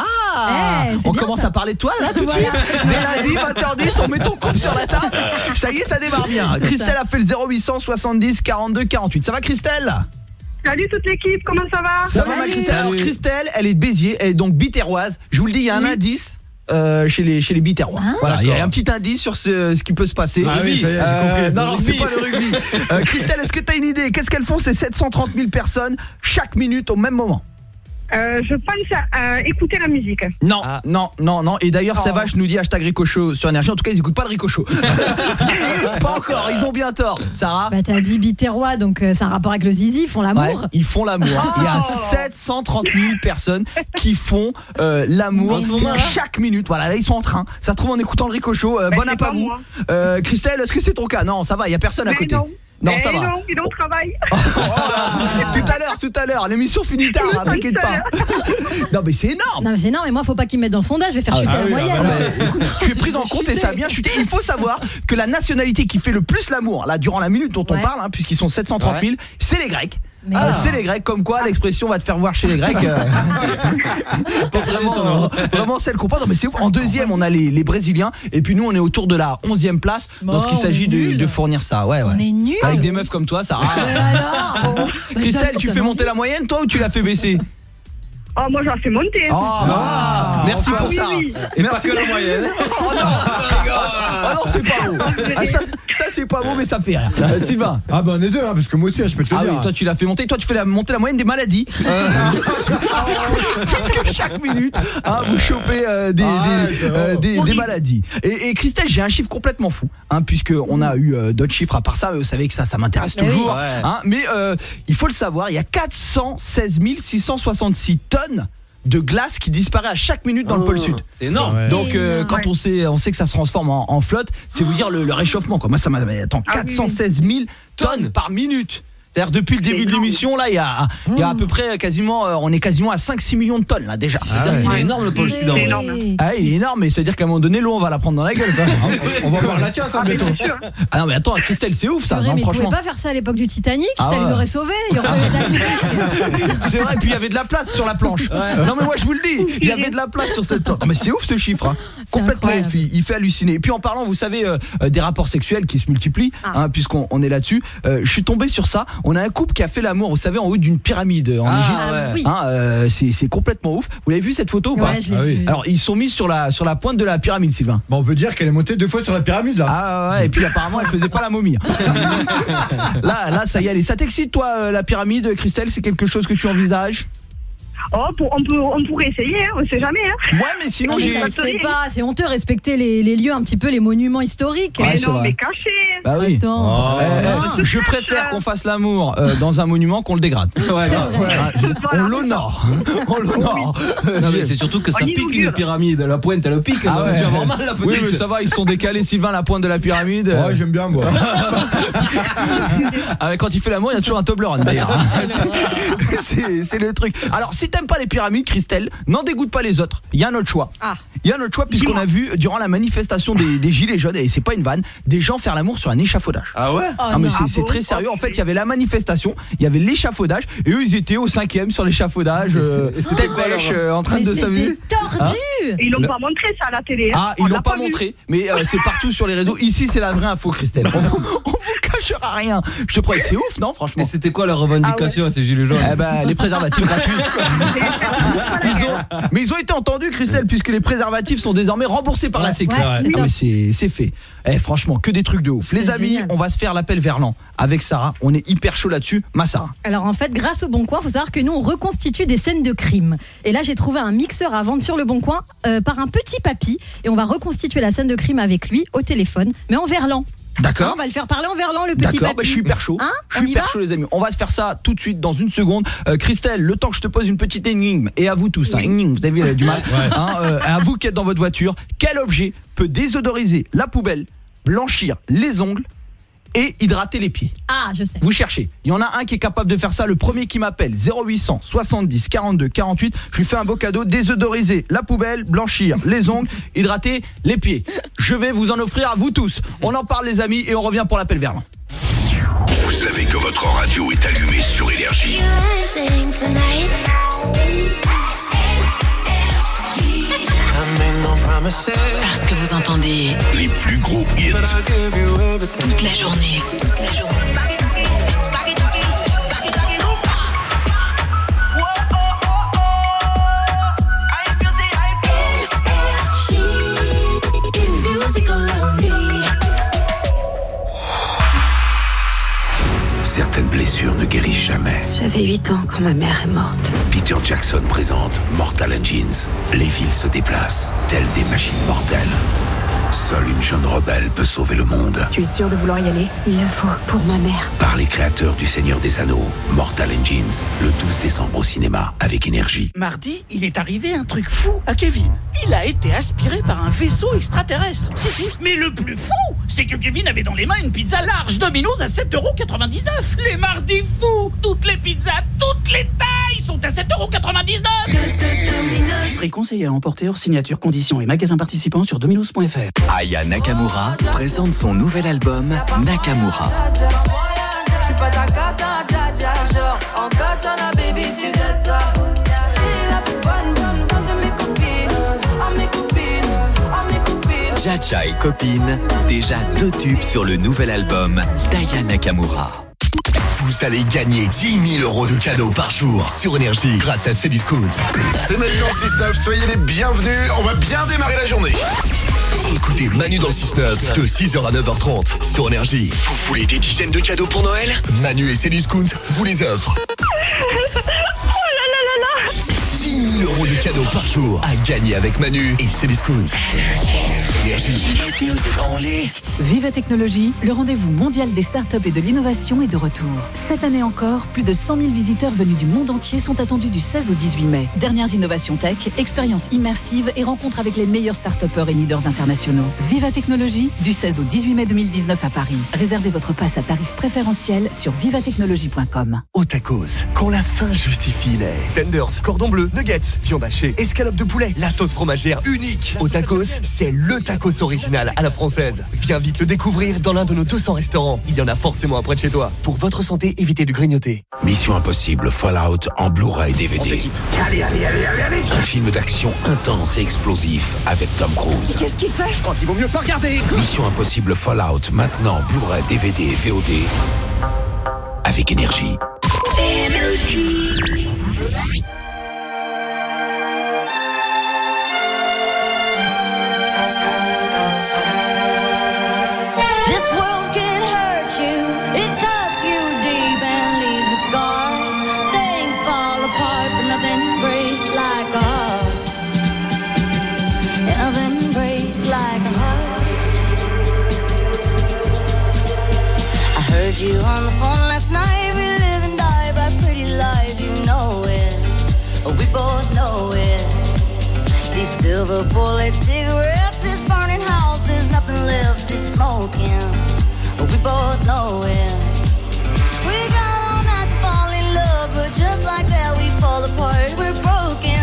On commence à parler de toi là tout de suite. Dès lundi 20h10, on met ton couple sur la table. Ça y est, ça démarre bien. Christelle a fait le 0800 70 42 48. Ça va, Christelle? Salut toute l'équipe, comment ça va? Salut ma Christelle. Alors Christelle, elle est de Béziers, elle est donc biterroise. Je vous le dis, il y a un indice chez les biterrois. Voilà, il y a un petit indice sur ce qui peut se passer. Ah oui, ça y est, j'ai compris. Non, c'est pas le rugby. Christelle, est-ce que tu as une idée? Qu'est-ce qu'elles font ces 730 000 personnes chaque minute au même moment? Je pense à écouter la musique. Non. Et d'ailleurs, Savage nous dit #Ricochot sur Énergie. En tout cas, ils écoutent pas le Ricochot. Pas encore, ils ont bien tort. Sarah? Bah t'as dit biterrois, donc c'est un rapport avec le zizi, ils font l'amour. Ouais, ils font l'amour. Il y a 730 000 personnes qui font l'amour chaque minute. Voilà, là ils sont en train. Ça se trouve en écoutant le Ricochot. Bon app à vous. Christelle, est-ce que c'est ton cas? Non, ça va, il y a personne à côté. Non, ça va. Non, il est au travail. Tout à l'heure, l'émission finit tard, t'inquiète pas. Non mais c'est énorme. Non mais c'est énorme, et moi faut pas qu'ils me mettent dans le sondage, je vais faire chuter la moyenne. Tu es pris en compte et ça a bien chuté. Il faut savoir que la nationalité qui fait le plus l'amour, là durant la minute dont on parle, puisqu'ils sont 730 000, c'est les Grecs. C'est les Grecs, comme quoi l'expression va te faire voir chez les Grecs. Vraiment celle qu'on parle. Non mais c'est ouf. En deuxième on a les Brésiliens. Et puis nous on est autour de la 11e place lorsqu'il s'agit de fournir ça. Ouais. On est nuls. Avec des meufs comme toi, ça. Christelle, tu fais monter la moyenne toi ou tu l'as fait baisser? Oh, moi j'en fais monter. Merci pour ça. Oui. Et merci pas que la moyenne. Non, c'est pas beau. Ça c'est pas beau mais ça fait rire. Sylvain. Ah bah on est deux parce que moi aussi je peux te le dire. Oui, toi tu l'as fait monter. Toi tu fais monter la moyenne des maladies. Puisque chaque minute vous chopez des maladies. Et Christelle, j'ai un chiffre complètement fou puisque on a eu d'autres chiffres à part ça, mais vous savez que ça m'intéresse toujours. Mais il faut le savoir, il y a 416 666 tonnes de glace qui disparaît à chaque minute dans le pôle sud. C'est énorme. Donc quand on sait que ça se transforme en flotte, c'est vous dire le réchauffement quoi. Moi ça m'a 416 000 tonnes par minute. C'est-à-dire depuis le début de l'émission là, il y a à peu près on est quasiment à 5-6 millions de tonnes là déjà. Il est énorme le pôle sud. Il est énorme, mais c'est-à-dire qu'à un moment donné l'eau on va la prendre dans la gueule. On va voir la tienne ça bientôt. Ah non mais attends, Christelle, c'est ouf ça, mais franchement. Ils pouvaient pas faire ça à l'époque du Titanic, ça les aurait sauvés, il y aurait C'est vrai, et puis il y avait de la place sur la planche. Non mais moi je vous le dis, il y avait de la place sur cette planche. Non mais c'est ouf ce chiffre complètement ouf, il fait halluciner. Et puis en parlant, vous savez des rapports sexuels qui se multiplient puisqu'on est là-dessus, je suis tombé sur ça. On a un couple qui a fait l'amour, vous savez, en haut d'une pyramide en Égypte. C'est complètement ouf. Vous l'avez vu cette photo ou pas? Je l'ai vu. Alors ils sont mis sur la pointe de la pyramide, Sylvain. Bon, on peut dire qu'elle est montée 2 fois sur la pyramide là. Et puis apparemment elle faisait pas la momie. Là ça y est, ça t'excite toi la pyramide, Christelle? C'est quelque chose que tu envisages? On pourrait essayer, on sait jamais. Ouais, mais sinon ça se fait pas, c'est honteux, respecter les lieux un petit peu, les monuments historiques. Mais non, mais caché. Bah oui. Je préfère qu'on fasse l'amour dans un monument qu'on le dégrade. On l'honore. Non mais c'est surtout que ça pique une pyramide, la pointe elle pique. Tu vas avoir mal la petite. Oui, mais ça va, ils sont décalés, Sylvain, la pointe de la pyramide. Ouais, j'aime bien moi. Quand il fait l'amour, il y a toujours un Toblerone d'ailleurs. C'est le truc. Alors si t'aimes pas les pyramides, Christelle, n'en dégoûte pas les autres. Il y a un autre choix. Il y a un autre choix puisqu'on a vu durant la manifestation des gilets jaunes, et c'est pas une vanne, des gens faire l'amour sur un échafaudage. Ah ouais? Non mais c'est très sérieux. En fait, il y avait la manifestation, il y avait l'échafaudage, et eux ils étaient au 5e sur l'échafaudage, tête bêche, en train de s'amuser. C'était tordu. Ils l'ont pas montré ça à la télé. Ils l'ont pas montré, mais c'est partout sur les réseaux. Ici c'est la vraie info, Christelle. On vous cache accrocheur à rien. Je te prends, c'est ouf, non, franchement. Et c'était quoi leur revendication à ces gilets jaunes? Eh ben, les préservatifs gratuits. Mais ils ont été entendus, Christelle, puisque les préservatifs sont désormais remboursés par la Sécu. Mais c'est fait. Eh, franchement, que des trucs de ouf. Les amis, on va se faire l'appel Verlan avec Sarah. On est hyper chaud là-dessus. Ma Sarah. Alors en fait, grâce au Bon Coin, il faut savoir que nous on reconstitue des scènes de crime. Et là, j'ai trouvé un mixeur à vendre sur le Bon Coin par un petit papy, et on va reconstituer la scène de crime avec lui au téléphone, mais en verlan. D'accord. On va le faire parler en verlan, le petit papy. D'accord, je suis hyper chaud. Je suis hyper chaud, les amis. On va se faire ça tout de suite dans une seconde. Christelle, le temps que je te pose une petite énigme, et à vous tous, énigme, vous avez vu, elle a du mal. À vous qui êtes dans votre voiture, quel objet peut désodoriser la poubelle, blanchir les ongles et hydrater les pieds? Ah, je sais. Vous cherchez. Il y en a un qui est capable de faire ça. Le premier qui m'appelle, 0800 70 42 48. Je lui fais un beau cadeau. Désodoriser la poubelle, blanchir les ongles, hydrater les pieds. Je vais vous en offrir à vous tous. On en parle, les amis, et on revient pour l'appel Verlan. Vous savez que votre radio est allumée sur Énergie. Parce que vous entendez les plus gros hits toute la journée. Certaines blessures ne guérissent jamais. J'avais 8 ans quand ma mère est morte. Peter Jackson présente Mortal Engines. Les villes se déplacent, telles des machines mortelles. Seule une jeune rebelle peut sauver le monde. Tu es sûr de vouloir y aller? Il le faut pour ma mère. Par les créateurs du Seigneur des Anneaux, Mortal Engines, le 12 décembre au cinéma avec Énergie. Mardi, il est arrivé un truc fou à Kevin. Il a été aspiré par un vaisseau extraterrestre. Si. Mais le plus fou, c'est que Kevin avait dans les mains une pizza large Domino's à 7,99 €. Les mardis fous, toutes les pizzas, toutes les tailles sont à 7,99 €. Prix conseillé à emporter hors signature, conditions et magasins participants sur dominos.fr. Aya Nakamura présente son nouvel album Nakamura. Je suis pas ta cata, dja genre en katana, baby, tu dettes ça. La plus bonne de mes copines, mes copines. Jaja et copine, déjà 2 tubes sur le nouvel album d'Aya Nakamura. Vous allez gagner 10 000 € de cadeaux par jour sur Énergie grâce à Cdiscount. C'est Manu dans le 6-9, soyez les bienvenus, on va bien démarrer la journée. Écoutez Manu dans le 6-9 de 6h à 9h30 sur Énergie. Vous voulez des dizaines de cadeaux pour Noël? Manu et Cdiscount vous les offrent. 10 000 € de cadeaux par jour à gagner avec Manu et Cdiscount. Viva Technologie, le rendez-vous mondial des startups et de l'innovation est de retour. Cette année encore, plus de 100 000 visiteurs venus du monde entier sont attendus du 16 au 18 mai. Dernières innovations tech, expériences immersives et rencontres avec les meilleurs start-upers et leaders internationaux. Viva Technologie, du 16 au 18 mai 2019 à Paris. Réservez votre passe à tarif préférentiel sur vivatechnologie.com. Au tacos, quand la faim justifie les tenders, cordon bleu, nuggets, viande hachée, escalope de poulet, la sauce fromagère unique. Au tacos, c'est le tacos original à la française. Viens vite le découvrir dans l'un de nos 200 restaurants. Il y en a forcément un près de chez toi. Pour votre santé, évitez de grignoter. Mission Impossible Fallout en Blu-ray DVD. Allez. Un film d'action intense et explosif avec Tom Cruise. Qu'est-ce qu'il fait? Je crois qu'il vaut mieux pas regarder. Mission Impossible Fallout maintenant Blu-ray DVD et VOD avec Énergie. You on the phone last night, we live and die by pretty lies, you know it, we both know it. These silver bullet cigarettes, this burning house, there's nothing left, it's smoking, we both know it. We got all night to fall in love, but just like that we fall apart, we're broken.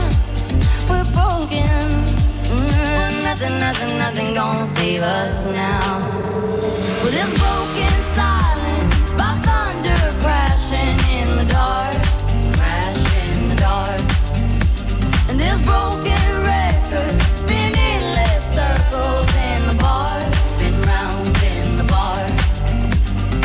Nothing gonna save us now. With this broken silence, by thunder crashing in the dark, and this broken record spinning less circles in the bar, spin round in the bar.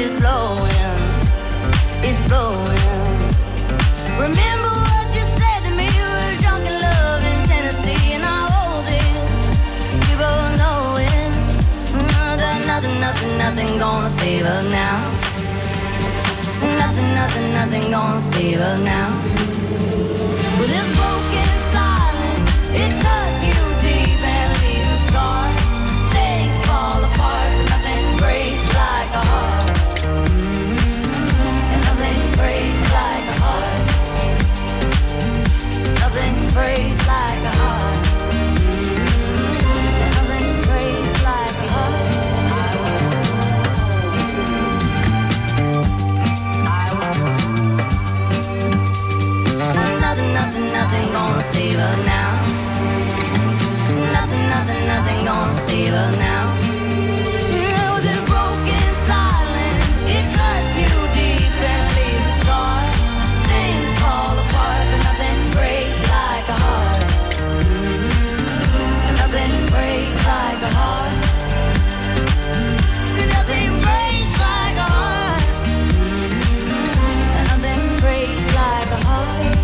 is blowing, it's blowing. Remember what you said to me, you were drunk in love in Tennessee, and I hold it, we both know it. Nothing gonna save us now. Nothing gonna save us now. With this broken silence, it cuts you deep and leaves a scar. Things fall apart, but nothing breaks like a heart. And nothing breaks like a heart. Nothing breaks like a heart. And nothing breaks like a heart. Nothing gonna save us now. Nothing gonna save us now. With this broken silence, it cuts you deep and leaves a scar. Things fall apart, but nothing breaks like a heart. Nothing breaks like a heart. Nothing breaks like a heart. Nothing breaks like a heart.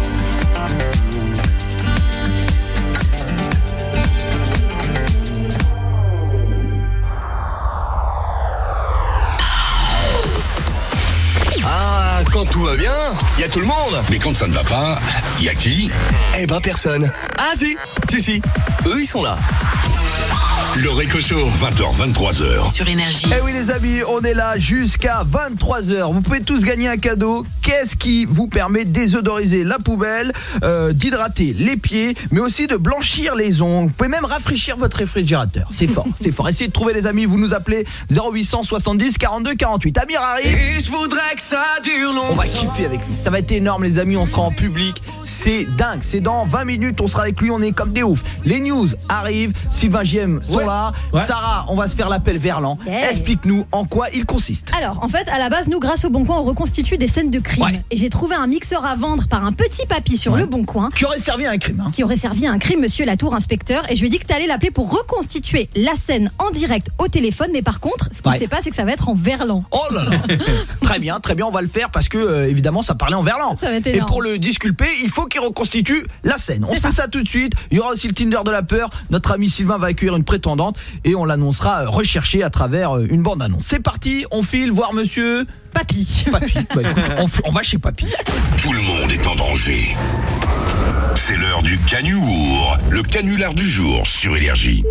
Ah, quand tout va bien, il y a tout le monde. Mais quand ça ne va pas, il y a qui? Eh ben personne. Ah si, eux ils sont là. Le Récocho, 20h, 23h. Sur Énergie. Eh oui les amis, on est là jusqu'à 23h. Vous pouvez tous gagner un cadeau. Qu'est-ce qui vous permet de désodoriser la poubelle, d'hydrater les pieds, mais aussi de blanchir les ongles. Vous pouvez même rafraîchir votre réfrigérateur. C'est fort, c'est fort. Essayez de trouver les amis, vous nous appelez 0870 42 48. Amir arrive. Et je voudrais que ça dure longtemps. On va kiffer avec lui. Ça va être énorme les amis, on sera en public. C'est dingue, c'est dans 20 minutes, on sera avec lui, on est comme des oufs. Les news arrivent, Sylvain JM sont là. Ouais. Sarah, on va se faire l'appel Verlan. Yeah. Explique-nous en quoi il consiste. Alors, en fait, à la base, nous, grâce au Bon Coin, on reconstitue des scènes de crime. Ouais. Et j'ai trouvé un mixeur à vendre par un petit papy sur le Bon Coin. Qui aurait servi à un crime. Hein. Qui aurait servi à un crime, monsieur Latour, inspecteur. Et je lui ai dit que t'allais l'appeler pour reconstituer la scène en direct au téléphone. Mais par contre, ce qui se passe, c'est que ça va être en verlan. Oh là là. Très bien, on va le faire parce que, évidemment, ça parlait en verlan. Ça va être énorme. Et pour le disculper, il faut qu'il reconstitue la scène. On fait ça tout de suite. Il y aura aussi le Tinder de la peur. Notre ami Sylvain va accueillir une prétendante et on l'annoncera recherché à travers une bande-annonce. C'est parti, on file voir monsieur Papy. Bah, écoute, on va chez Papy. Tout le monde est en danger. C'est l'heure du canuour, le canular du jour sur Énergie.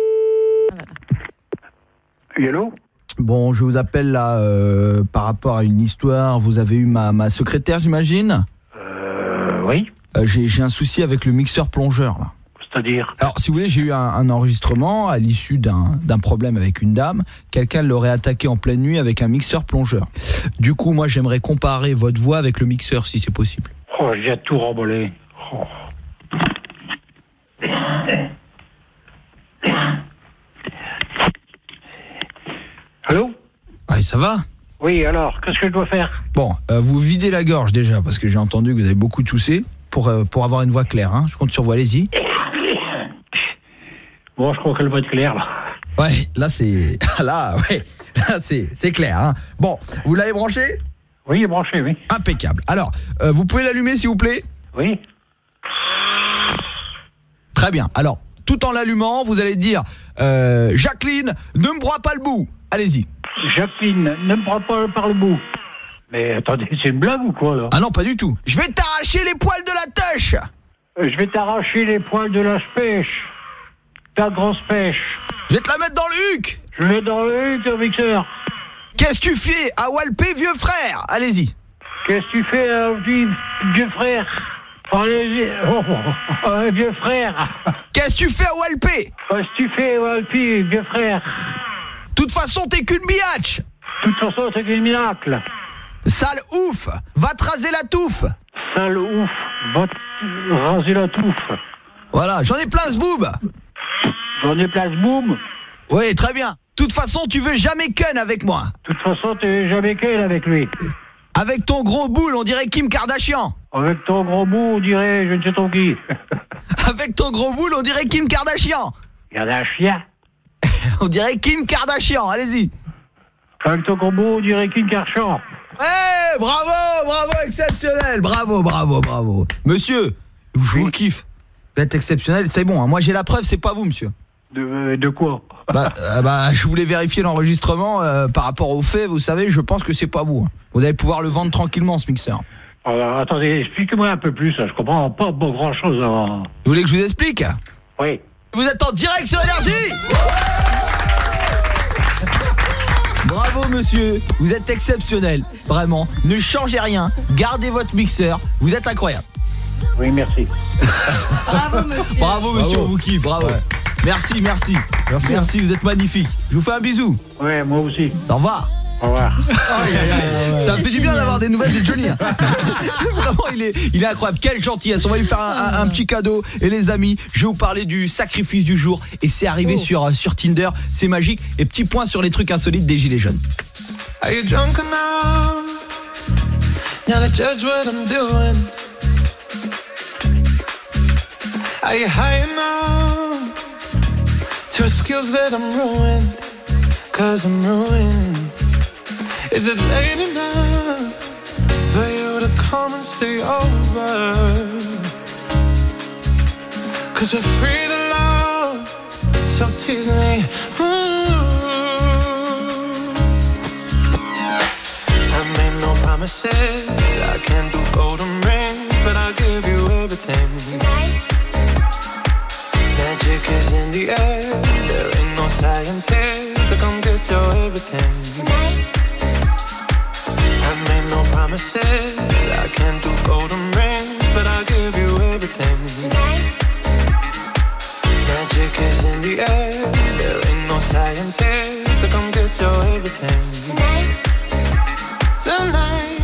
Hello. Bon, je vous appelle là par rapport à une histoire. Vous avez eu ma secrétaire, j'imagine ? Oui. J'ai un souci avec le mixeur plongeur là. C'est-à-dire ? Alors, si vous voulez, j'ai eu un enregistrement à l'issue d'un problème avec une dame. Quelqu'un l'aurait attaqué en pleine nuit avec un mixeur plongeur. Du coup, moi, j'aimerais comparer votre voix avec le mixeur, si c'est possible. Oh, j'ai tout rembollé. Oh. Allô ? Ouais, ça va ? Oui, alors, qu'est-ce que je dois faire ? Bon, vous videz la gorge déjà, parce que j'ai entendu que vous avez beaucoup toussé, pour avoir une voix claire. Hein. Je compte sur vous, allez-y. Bon, je crois qu'elle va être claire, là. Ouais, là, c'est... Là, c'est clair. Hein. Bon, vous l'avez branché ? Oui, branché, oui. Impeccable. Alors, vous pouvez l'allumer, s'il vous plaît ? Oui. Très bien. Alors, tout en l'allumant, vous allez dire Jacqueline, ne me broie pas le bout. Allez-y. Jacqueline, ne me broie pas par le bout. Mais attendez, c'est une blague ou quoi, là ? Ah non, pas du tout. Je vais t'arracher les poils de la tâche. Je vais t'arracher les poils de la pêche. Ta grosse pêche. Je vais te la mettre dans le huc. Je vais dans le huc, le mixeur. Qu'est-ce que tu fais à Walpé, vieux frère ? Allez-y. Qu'est-ce que tu fais à vieux frère ? Allez-y. Oh, vieux frère. Qu'est-ce que tu fais à Walpé ? Qu'est-ce que tu fais à Walpé, vieux frère ? De toute façon, t'es qu'une biatch. De toute façon, t'es qu'une miracle. Sale ouf, va te raser la touffe. Sale ouf, va te raser la touffe. Voilà, j'en ai plein ce boob. J'en ai plein ce boob. Oui, très bien. De toute façon, tu veux jamais ken avec moi. De toute façon, tu veux jamais ken avec lui. Avec ton gros boule, on dirait Kim Kardashian. Avec ton gros boule, on dirait je ne sais trop qui. Avec ton gros boule, on dirait Kim Kardashian. Kardashian. On dirait Kim Kardashian, allez-y. Avec ton combo, on dirait qu'une Karchamp. Bravo, exceptionnel. Bravo. Monsieur, je vous kiffe. Vous êtes exceptionnel, c'est bon. Hein. Moi, j'ai la preuve, c'est pas vous, monsieur. De quoi? Je voulais vérifier l'enregistrement par rapport aux faits. Vous savez, je pense que c'est pas vous. Vous allez pouvoir le vendre tranquillement, ce mixeur. Alors, attendez, expliquez-moi un peu plus. Je comprends pas grand-chose. Vous voulez que je vous explique? Oui. Vous êtes en direct sur Énergie. Bravo monsieur, vous êtes exceptionnel. Vraiment, ne changez rien. Gardez votre mixeur, vous êtes incroyable. Oui, merci. Bravo monsieur, on vous kiffe, bravo. Ouais. Merci, vous êtes magnifique. Je vous fais un bisou. Ouais, moi aussi. Au revoir. Au revoir. Ça me fait du bien d'avoir des nouvelles de Johnny. Vraiment, il est incroyable. Quelle gentillesse. On va lui faire un petit cadeau. Et les amis, je vais vous parler du sacrifice du jour. Et c'est arrivé sur Tinder. C'est magique. Et petit point sur les trucs insolites des gilets jaunes. Are you drunk enough now to judge what I'm doing? Are you high enough to skills that I'm ruined? 'Cause I'm ruined. Is it late enough for you to come and stay over? 'Cause we're free to love, so tease me. I made no promises, I can't do golden rings, but I'll give you everything. Magic is in the air, there ain't no science here, so come get your everything. I made no promises, I can't do golden rings, but I'll give you everything. Magic is in the air, there ain't no science here, so come get your everything. Tonight.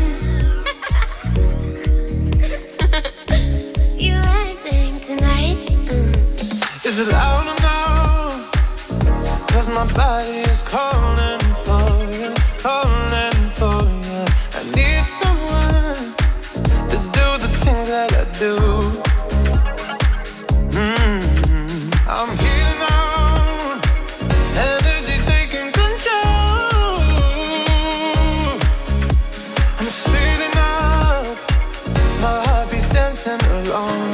You acting tonight? Is it loud or no? 'Cause my body is calling for you, calling for you. I need someone to do the things that I do. I'm healing on, energy taking control. I'm speeding up, my heart beats dancing alone.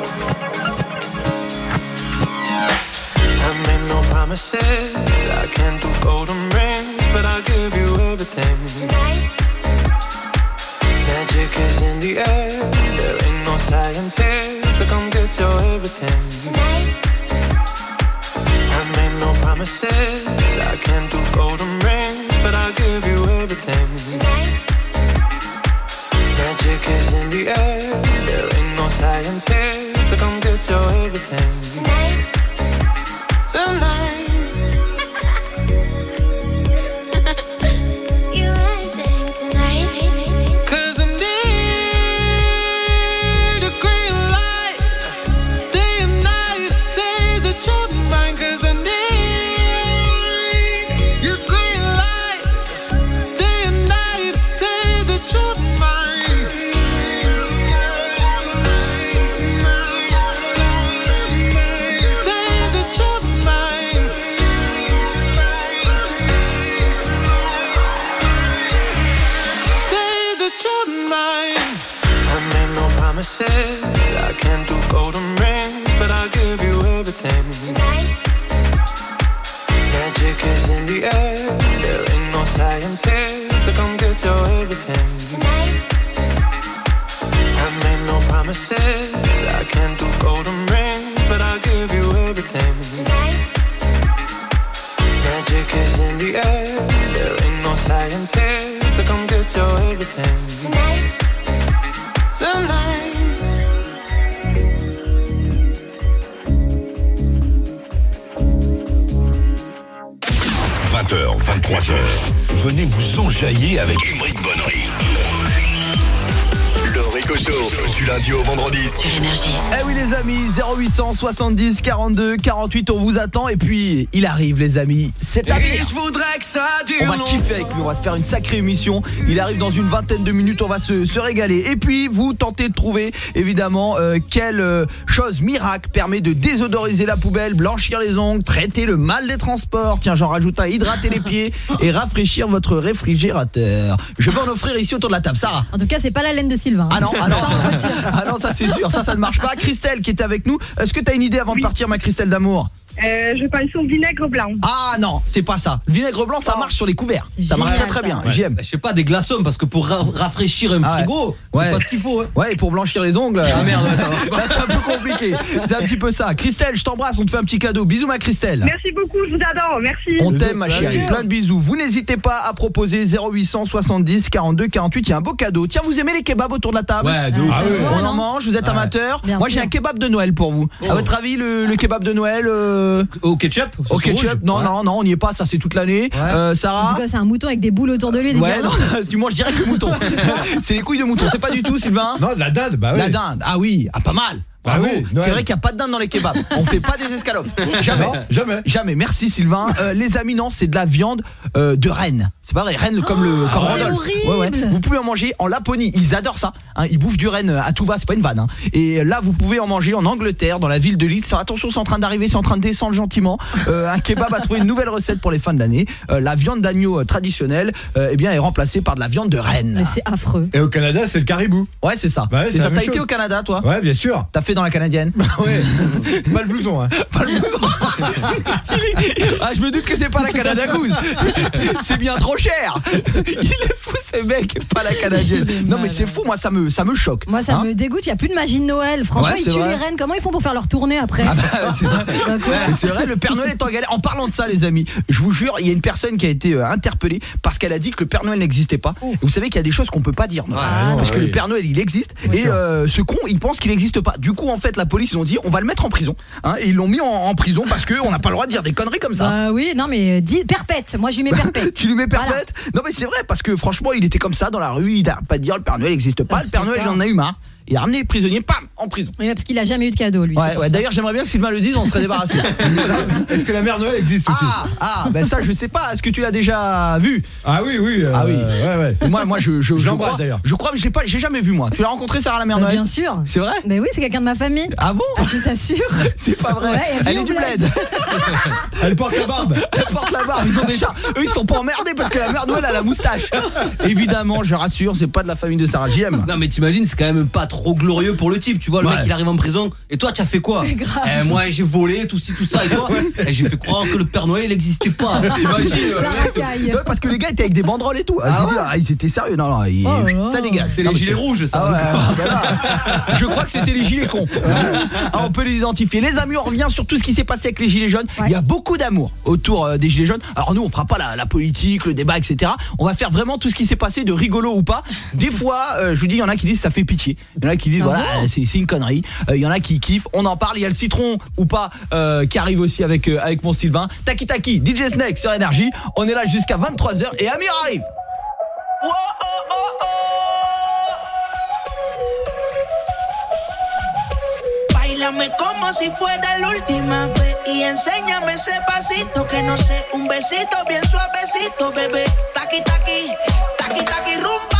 I made no promises, I can't do golden rings, but I'll give you everything. Magic is in the air, there ain't no science here, so come get your everything. I made no promises, I can't do golden rings, but I'll give you everything. Magic is in the air, there ain't no science here, so come get your everything. Tonight. You acting tonight? 'Cause I need a green light, day and night, say that you're mine. 'Cause I need your green light, day and night, say that you're mine. Say that you're mine. Say that you're mine. I made no promises, I can't do golden rings, but I'll give you everything. Magic is in the air, there ain't no science here, so come get your everything. I made no promises, I can't do golden rings, but I'll give you everything. Magic is in the air, there ain't no science here, so come get your everything. Tonight. 20h, 23h, venez vous enjailler avec une vraie bonnerie. Le Echo Show, du lundi au vendredi. Sur Énergie. Eh oui les amis, 0800 70 42 48, on vous attend. Et puis, il arrive les amis, c'est à dire. Je voudrais que ça dure. On va kiffer avec lui, on va se faire une sacrée émission. Il arrive dans une vingtaine de minutes, on va se régaler. Et puis, vous tentez de trouver, évidemment, quelle chose miracle permet de désodoriser la poubelle, blanchir les ongles, traiter le mal des transports. Tiens, j'en rajoute un, hydrater les pieds et rafraîchir votre réfrigérateur. Je vais en offrir ici autour de la table. Sarah. En tout cas, c'est pas la laine de Sylvain. Ah non, Ça, on retire. ah non, ça c'est sûr, ça ne marche pas. Christelle qui est avec nous, est-ce que tu as une idée avant de partir, ma Christelle d'amour? Je pense au vinaigre blanc. Ah non, c'est pas ça. Le vinaigre blanc, ça marche sur les couverts. Ça marche très très bien. Ouais. J'aime. Je sais pas, des glaçons, parce que pour rafraîchir un frigo, c'est pas ce qu'il faut. Hein. Ouais, et pour blanchir les ongles. Ah merde, ça marche pas. Là, c'est un peu compliqué. C'est un petit peu ça. Christelle, je t'embrasse, on te fait un petit cadeau. Bisous ma Christelle. Merci beaucoup, je vous adore, merci. On t'aime ma chérie, plein de bisous. Vous n'hésitez pas à proposer 0800 70 42 48, il y a un beau cadeau. Tiens, vous aimez les kebabs autour de la table? Ouais, de ouf. On en mange, vous êtes amateur? Moi j'ai un kebab de Noël pour vous. À votre avis, le kebab de Noël au ketchup? Au ketchup? Non, on n'y est pas, ça c'est toute l'année. Sarah? C'est quoi, c'est un mouton avec des boules autour de lui, des Ouais, non, tu manges direct le mouton. C'est les couilles de mouton, c'est pas du tout Sylvain? Non, de la dinde, bah oui. La dinde, ah oui, pas mal. Bravo. oui, c'est vrai qu'il n'y a pas de dinde dans les kebabs. On fait pas des escalopes. Jamais. Non, jamais. Merci Sylvain. Les amis, non, c'est de la viande de renne. C'est pas vrai, renne comme c'est Rodolphe. horrible. Vous pouvez en manger en Laponie. Ils adorent ça. Ils bouffent du renne à tout va. C'est pas une vanne. Et là, vous pouvez en manger en Angleterre, dans la ville de Leeds. Attention, c'est en train d'arriver, c'est en train de descendre gentiment. Un kebab a trouvé une nouvelle recette pour les fins de l'année. La viande d'agneau traditionnelle, est remplacée par de la viande de renne. Mais c'est affreux. Et au Canada, c'est le caribou. Ouais, c'est ça. Bah ouais, c'est ça. la même T'as été chose. au Canada, toi? Ouais, bien sûr. T'as fait dans la canadienne? Ouais. Pas le blouson, hein. Pas le blouson. Je me doute que c'est pas la Canada Goose. C'est bien trop cher. Il est fou ces mecs, pas la canadienne. Non mais c'est fou, moi ça me choque. Moi ça me dégoûte, il n'y a plus de magie de Noël. Franchement, Ouais, ils c'est tuent vrai. les reines. Comment ils font pour faire leur tournée après? C'est vrai. C'est vrai, le Père Noël est en galère. En parlant de ça les amis, je vous jure, il y a une personne qui a été interpellée parce qu'elle a dit que le Père Noël n'existait pas. Et vous savez qu'il y a des choses qu'on peut pas dire. Parce que le Père Noël il existe. Et ce con il pense qu'il n'existe pas. Du coup en fait la police ils ont dit on va le mettre en prison. Et ils l'ont mis en prison parce qu'on n'a pas le droit de dire des conneries comme ça. Oui, non mais dis perpète. Moi je lui mets perpète. Tu lui mets perpète? Non mais c'est vrai parce que franchement il était comme ça dans la rue, il n'arrête pas de dire le Père Noël n'existe pas. Le Père Noël il en a eu marre. Il a ramené les prisonniers, pam, en prison. Oui, parce qu'il a jamais eu de cadeau lui. Ouais, d'ailleurs j'aimerais bien que Sylvain le dise, on serait débarrassé. Est-ce que la Mère Noël existe aussi? Ben ça je sais pas, est-ce que tu l'as déjà vu? Ah oui. Ouais. Moi je l'embrasse d'ailleurs. Je crois que j'ai jamais vu moi. Tu l'as rencontré Sarah la Mère Noël? Bien sûr. C'est vrai? Mais oui, c'est quelqu'un de ma famille. Ah bon? Je t'assure. C'est pas vrai. Ouais, elle est du bled. Elle porte la barbe. Eux ils sont pas emmerdés parce que la Mère Noël a la moustache. Évidemment, je rassure, c'est pas de la famille de Sarah, JM. Non mais t'imagines, c'est quand même pas trop glorieux pour le type, tu vois, le mec il arrive en prison et toi tu as fait quoi? Moi j'ai volé, tout ça et toi j'ai fait croire que le Père Noël il n'existait pas. T'imagines? Parce que les gars étaient avec des banderoles et tout. Ils étaient sérieux. Non, ça dégage. C'était les gilets rouges ça. Je crois que c'était les gilets cons. On peut les identifier. Les amis, on revient sur tout ce qui s'est passé avec les gilets jaunes. Il y a beaucoup d'amour autour des gilets jaunes. Alors nous on fera pas la politique, le débat, etc. On va faire vraiment tout ce qui s'est passé, de rigolo ou pas. Des fois, je vous dis, il y en a qui disent ça fait pitié. Il y en a qui disent voilà, c'est une connerie. Il y en a qui kiffent. On en parle. Il y a le citron ou pas qui arrive aussi avec mon Sylvain. Taki Taki, DJ Snake sur Énergie. On est là jusqu'à 23h et Amir arrive. Báilame como si fuera la última vez y enséñame ese pasito que no sé, un besito bien suavecito, bebé. Taki taki, taki taki rumba.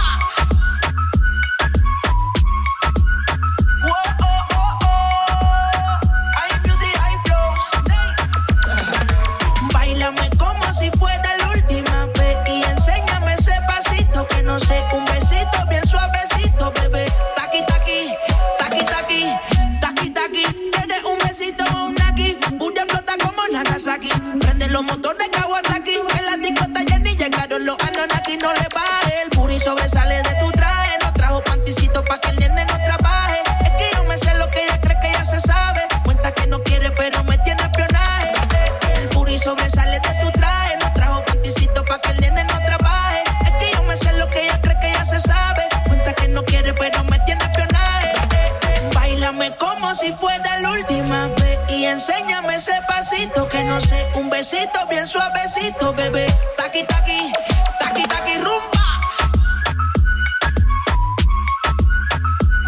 Báilame como si fuera la última vez y enséñame ese pasito que no sé, un besito bien suavecito, bebé. Taki taki, taki taki, taki taki. Tienes un besito o un naki, booty explota como Nagasaki. Prende los motores Kawasaki, en la discota Jenny llegaron los Anunnaki. No le baje, el booty sobresale de tu traje. No trajo panticito pa' que el nene no trabaje. Es que yo me sé lo que ella cree que ya se sabe. Cuenta que no quiere pero me tiene espionaje. El booty sobresale de tu traje. No trajo panticito pa' que el nene no trabaje. Es que yo me sé lo que ella cree que ya se sabe. Cuenta que no quiere pero me tiene espionaje. Báilame como si fuera la última vez y enséñame ese pasito que no sé, un besito bien suavecito, bebé. Taki taki, taki taki rumba.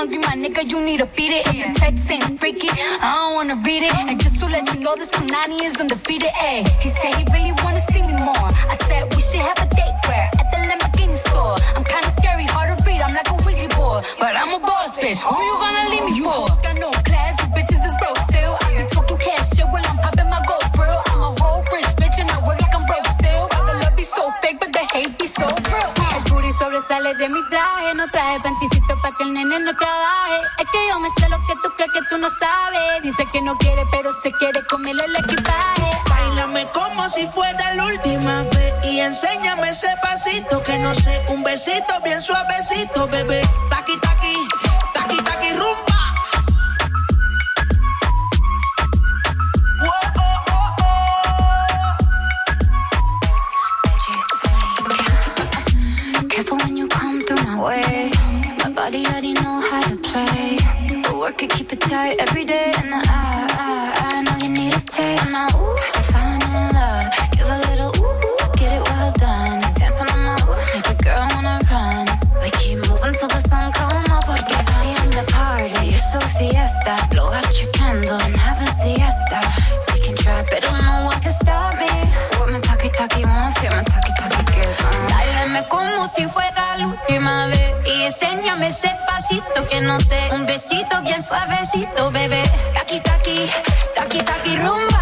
hungry, my nigga, you need to beat it. If the text ain't freaky, I don't wanna read it. And just to let you know, this Punani is undefeated. Ayy, he said he really wanna see me more. I said we should have a date where at the Lamborghini store. I'm kinda scary, hard to read, I'm like a Ouija board, but I'm a boss bitch. Who you gonna leave me for? You hoes got no class, you bitches is broke still. I be talking cash shit while I'm popping my gold grill. I'm a whole rich bitch and I work like I'm broke still. The love be so fake, but the hate be so real. El booty sobresale de mi traje, no traje panticito pa' que el nene no trabaje. Es que yo me sé lo que tú crees que tú no sabes. Dice que no quiere, pero se quiere comerle el equipaje. Báilame como si fuera la última vez y enséñame ese pasito que no sé, un besito bien suavecito, bebé. Taqui, taqui, taqui, taqui, rumba. Careful when you come through my way. My body already know how to play. But work it, keep it tight every day. And I know you need a taste. Now, ooh, I'm falling in love. Give a little ooh, get it well done. Dancing on my ooh, make a girl wanna run. We keep moving till the sun come up. Porque I am the party. It's a fiesta. Blow out your candles and have a siesta. We can try, but no one can stop me. What my talkie wants, get my talkie gives. Dáleme como si fuera la última vez y enséñame ese pasito que no sé, un besito bien suavecito, bebé. Taqui, taqui, taqui, taqui, rumba.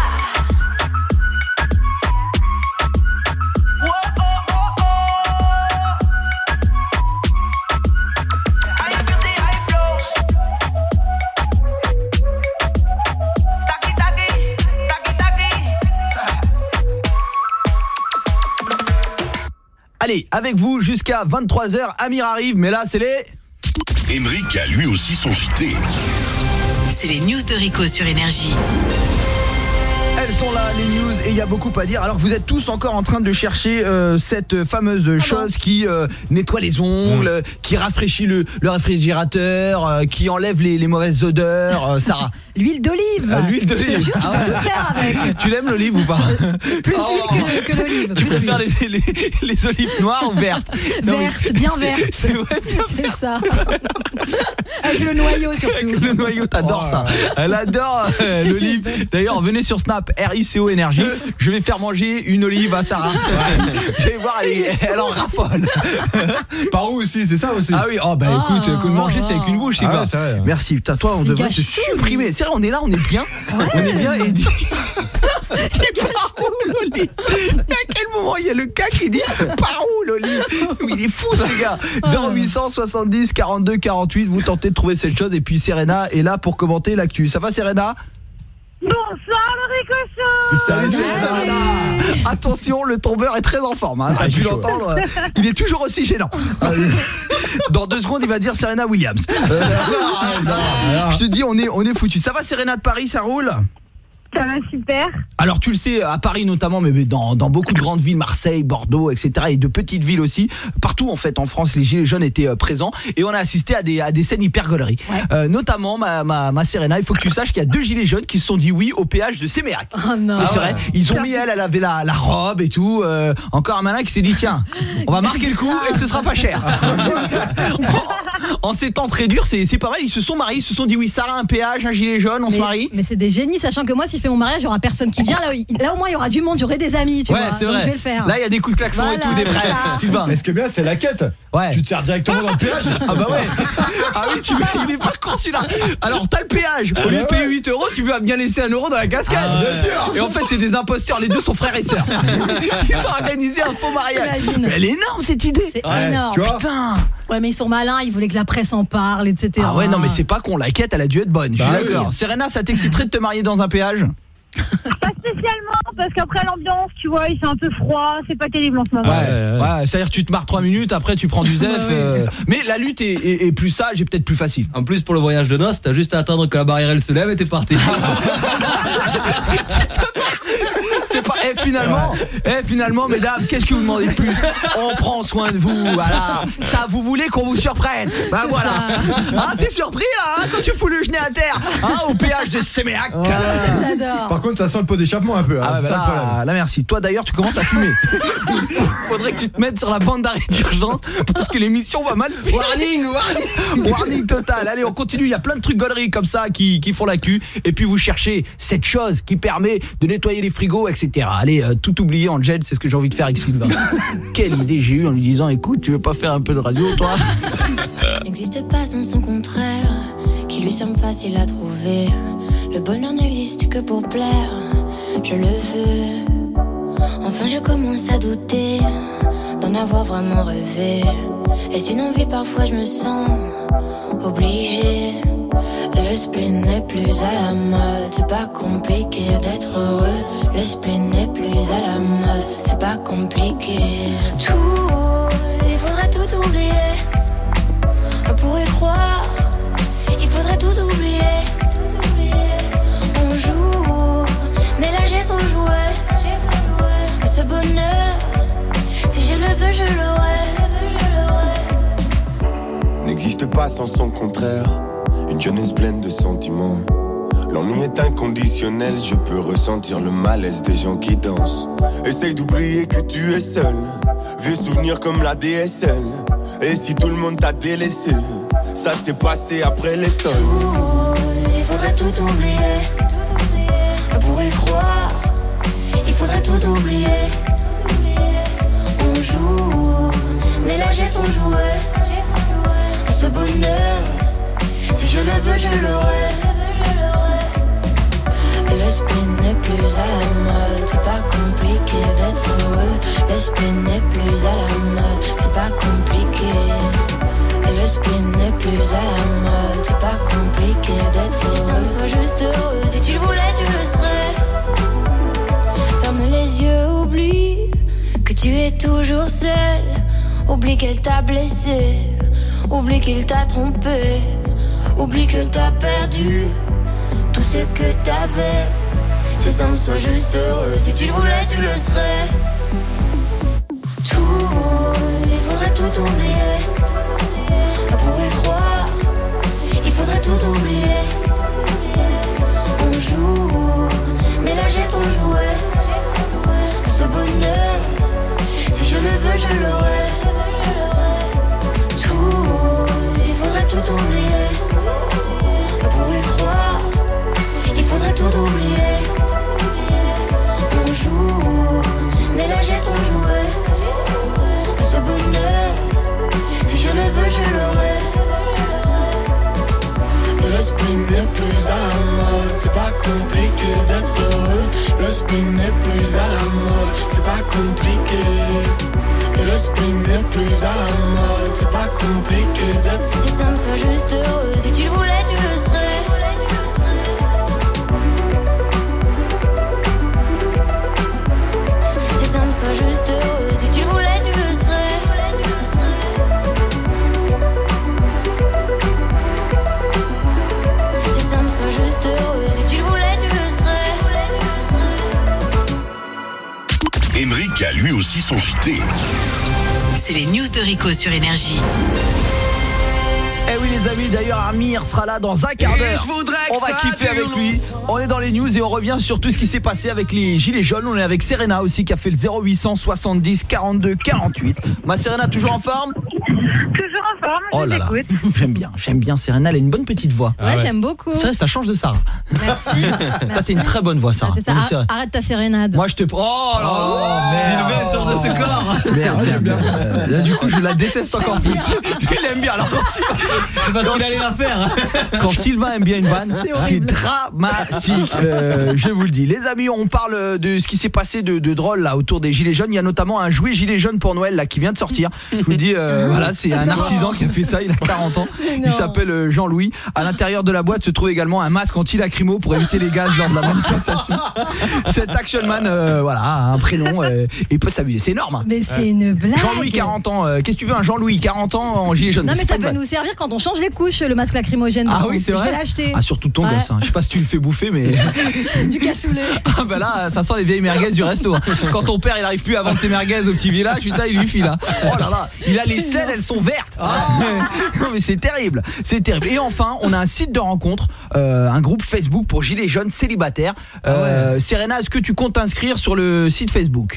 Allez, avec vous jusqu'à 23h, Amir arrive, mais là c'est les... Émeric a lui aussi son JT. C'est les news de Rico sur Énergie. Elles sont là, les news, et il y a beaucoup à dire. Alors vous êtes tous encore en train de chercher cette fameuse chose qui nettoie les ongles, qui rafraîchit le réfrigérateur, qui enlève les mauvaises odeurs. Sarah. L'huile d'olive. L'huile d'olive. Je te jure, tu peux tout faire avec. Tu l'aimes l'olive ou pas? Plus d'huile que d'olive. Tu préfères les olives noires ou vertes? Vertes, bien vertes. C'est vrai, c'est ça. Avec le noyau surtout. Avec le noyau, t'adores ça. Elle adore l'olive. D'ailleurs, venez sur Snap, RICO Énergie. Je vais faire manger une olive à Sarah. Vous allez voir, elle en raffole. Par où aussi, c'est ça aussi? Ah oui, oh bah écoute, que manger c'est avec une bouche, c'est quoi. Ouais. Merci, putain, toi on devrait te supprimer. C'est vrai, on est là, on est bien. On est bien et dit... Il part où l'olive? À quel moment il y a le cas qui dit par où l'olive? Mais il est fou ce gars. 0800 70 42 48, vous tentez de trouver cette chose et puis Serena est là pour commenter l'actu. Ça va Serena? Bonsoir le Ricochon. Salut Serena. Attention, le tombeur est très en forme hein. Tu pu l'entendre, il est toujours aussi gênant. Dans 2 secondes il va dire Serena Williams. Je te dis on est foutu. Ça va Serena de Paris, ça roule? Ça va super. Alors tu le sais, à Paris notamment, mais dans beaucoup de grandes villes, Marseille, Bordeaux, etc. et de petites villes aussi, partout en fait en France, les gilets jaunes étaient présents et on a assisté à des scènes hyper gauleries. Notamment ma Serena, il faut que tu saches qu'il y a 2 gilets jaunes qui se sont dit oui au péage de Sémérac. Oh non. C'est vrai, ils ont mis elle avait la robe et tout, encore un malin qui s'est dit tiens, on va marquer le coup et ce sera pas cher. En ces temps très durs, c'est pas mal, ils se sont mariés, ils se sont dit oui, Sarah un péage, un gilet jaune, on se marie. Mais c'est des génies, sachant que moi si je fais mon mariage, il y aura personne qui vient là au moins il y aura du monde, j'aurai des amis, tu vois. C'est vrai. Donc je vais le faire. Là il y a des coups de klaxon et tout des vrais. Sylvain. Mais ce qui est bien c'est la quête. Tu te sers directement dans le péage. Ah bah ouais. Ah oui, il est pas con celui-là. Alors t'as le péage, au lieu de payer 8 €, tu peux bien laisser 1 € dans la cascade. Bien sûr. Et en fait c'est des imposteurs, les deux sont frères et sœurs. Ils ont organisé un faux mariage. Mais elle est énorme cette idée. C'est énorme. Tu vois. Putain. Ouais mais ils sont malins, ils voulaient que la presse en parle, etc. Ah ouais non mais c'est pas con, la quête elle a dû être bonne. Je suis d'accord. Serena, ça t'exciterait de te marier dans un péage? Pas spécialement, parce qu'après l'ambiance, tu vois, il fait un peu froid, c'est pas terrible en ce moment. Ouais, c'est-à-dire que tu te marres 3 minutes, après tu prends du zef. Mais la lutte est plus sage et peut-être plus facile. En plus pour le voyage de noces, t'as juste à attendre que la barrière elle se lève et t'es parti. C'est pas. Finalement, mesdames, qu'est-ce que vous demandez de plus? On prend soin de vous, voilà. Ça, vous voulez qu'on vous surprenne? Bah voilà. Ah, t'es surpris là, hein, quand tu fous le genou à terre, hein, au péage de Séméac. J'adore. Par contre, ça sent le pot d'échappement un peu. Hein, c'est ça le problème. Là, merci. Toi d'ailleurs, tu commences à fumer. Faudrait que tu te mettes sur la bande d'arrêt d'urgence parce que l'émission va mal finir. Warning total. Allez, on continue. Il y a plein de trucs gauleries comme ça qui font la queue. Et puis vous cherchez cette chose qui permet de nettoyer les frigos, etc. Allez, tout oublier en gel, c'est ce que j'ai envie de faire avec Sylvain. Quelle idée j'ai eue en lui disant, écoute, tu veux pas faire un peu de radio, toi? N'existe pas sans son contraire, qui lui semble facile à trouver. Le bonheur n'existe que pour plaire, je le veux. Enfin je commence à douter d'en avoir vraiment rêvé. Est-ce une envie? Parfois je me sens obligée. Le spleen n'est plus à la mode, c'est pas compliqué d'être heureux. Le spleen n'est plus à la mode, c'est pas compliqué. Il faudrait tout oublier. On pourrait croire, il faudrait tout oublier. On joue, mais là j'ai trop joué. Ce bonheur, si je le veux, je l'aurai. N'existe pas sans son contraire. Une jeunesse pleine de sentiments. L'ennui est inconditionnel, je peux ressentir le malaise des gens qui dansent. Essaye d'oublier que tu es seul. Vieux souvenirs comme la DSL. Et si tout le monde t'a délaissé, ça s'est passé après les sols. Il faudrait tout oublier. On pourrait croire, il faudrait tout oublier. On joue, mais là j'ai trop joué. Ce bonheur, si je le veux, je l'aurai. Le spleen n'est plus à la mode, c'est pas compliqué d'être heureux. Le spleen n'est plus à la mode, c'est pas compliqué. Le spleen n'est plus à la mode, c'est pas compliqué d'être heureux. Si ça me soit juste heureux, si tu le voulais, tu le serais. Ferme les yeux, oublie que tu es toujours seul. Oublie qu'elle t'a blessé, oublie qu'il t'a trompé. Oublie que t'as perdu tout ce que t'avais. Si ça me soit juste heureux, si tu le voulais, tu le serais. Il faudrait tout oublier. On pourrait croire, il faudrait tout oublier. On joue, mais là j'ai trop joué. Ce bonheur, si je le veux, je l'aurai. Il faudrait tout oublier. On pourrait croire, il faudrait tout oublier. On joue, mais là j'ai trop joué. Ce bonheur, si je le veux, je l'aurai. Le spleen n'est plus à la mode, c'est pas compliqué d'être heureux. Le spleen n'est plus à la mode, c'est pas compliqué. Le spleen n'est plus à la mode, c'est pas compliqué d'être. Si ça me soit juste heureux, si tu le voulais, tu le serais. Si ça me soit juste heureux, si tu le voulais, tu le serais. Si ça me soit juste heureux, si tu le voulais, tu le serais. Émeric a lui aussi son JT. C'est les news de Rico sur Énergie. Eh oui les amis, d'ailleurs Amir sera là dans un quart d'heure. On va kiffer avec lui. On est dans les news et on revient sur tout ce qui s'est passé avec les gilets jaunes. On est avec Serena aussi qui a fait le 0800 70 42 48. Ma Serena, toujours en forme? Toujours en forme, oh là là. J'aime bien Serena, elle a une bonne petite voix. Ouais, j'aime beaucoup. C'est vrai, ça change de Sarah. Merci. Toi t'as une très bonne voix Sarah. C'est ça, arrête ta sérénade. Moi je te... Oh là Sylvain sort de ce corps. Merde. Là du coup je la déteste encore plus. Il aime bien alors quand c'est parce qu'il allait la faire. Quand Sylvain aime bien une vanne, c'est dramatique. Je vous le dis. Les amis, on parle de ce qui s'est passé de drôle là autour des gilets jaunes. Il y a notamment un jouet gilet jaune pour Noël là qui vient de sortir. Je vous dis voilà. Voilà, c'est un artisan qui a fait ça, il a 40 ans. Il s'appelle Jean-Louis. À l'intérieur de la boîte se trouve également un masque anti-lacrymo pour éviter les gaz lors de la manifestation. Cet action man, voilà, a un prénom, il peut s'amuser. C'est énorme. Hein. Mais c'est une blague. Jean-Louis, 40 ans. Qu'est-ce que tu veux, un Jean-Louis, 40 ans en gilet jaune? Non, mais ça peut nous servir quand on change les couches, le masque lacrymogène. Ah oui, c'est vrai. Je vais l'acheter. Ah, surtout ton gosse. Hein. Je sais pas si tu le fais bouffer, mais. Du cassoulet. Ah, bah là, ça sent les vieilles merguez du resto. Hein. Quand ton père, il arrive plus à vendre ses merguez au petit village, putain, il lui file. Hein. Oh là là, il a les selles, elles sont vertes. Non, mais c'est terrible. C'est terrible. Et enfin, on a un site de rencontre, un groupe Facebook pour gilets jaunes célibataires. Serena, est-ce que tu comptes t'inscrire sur le site Facebook?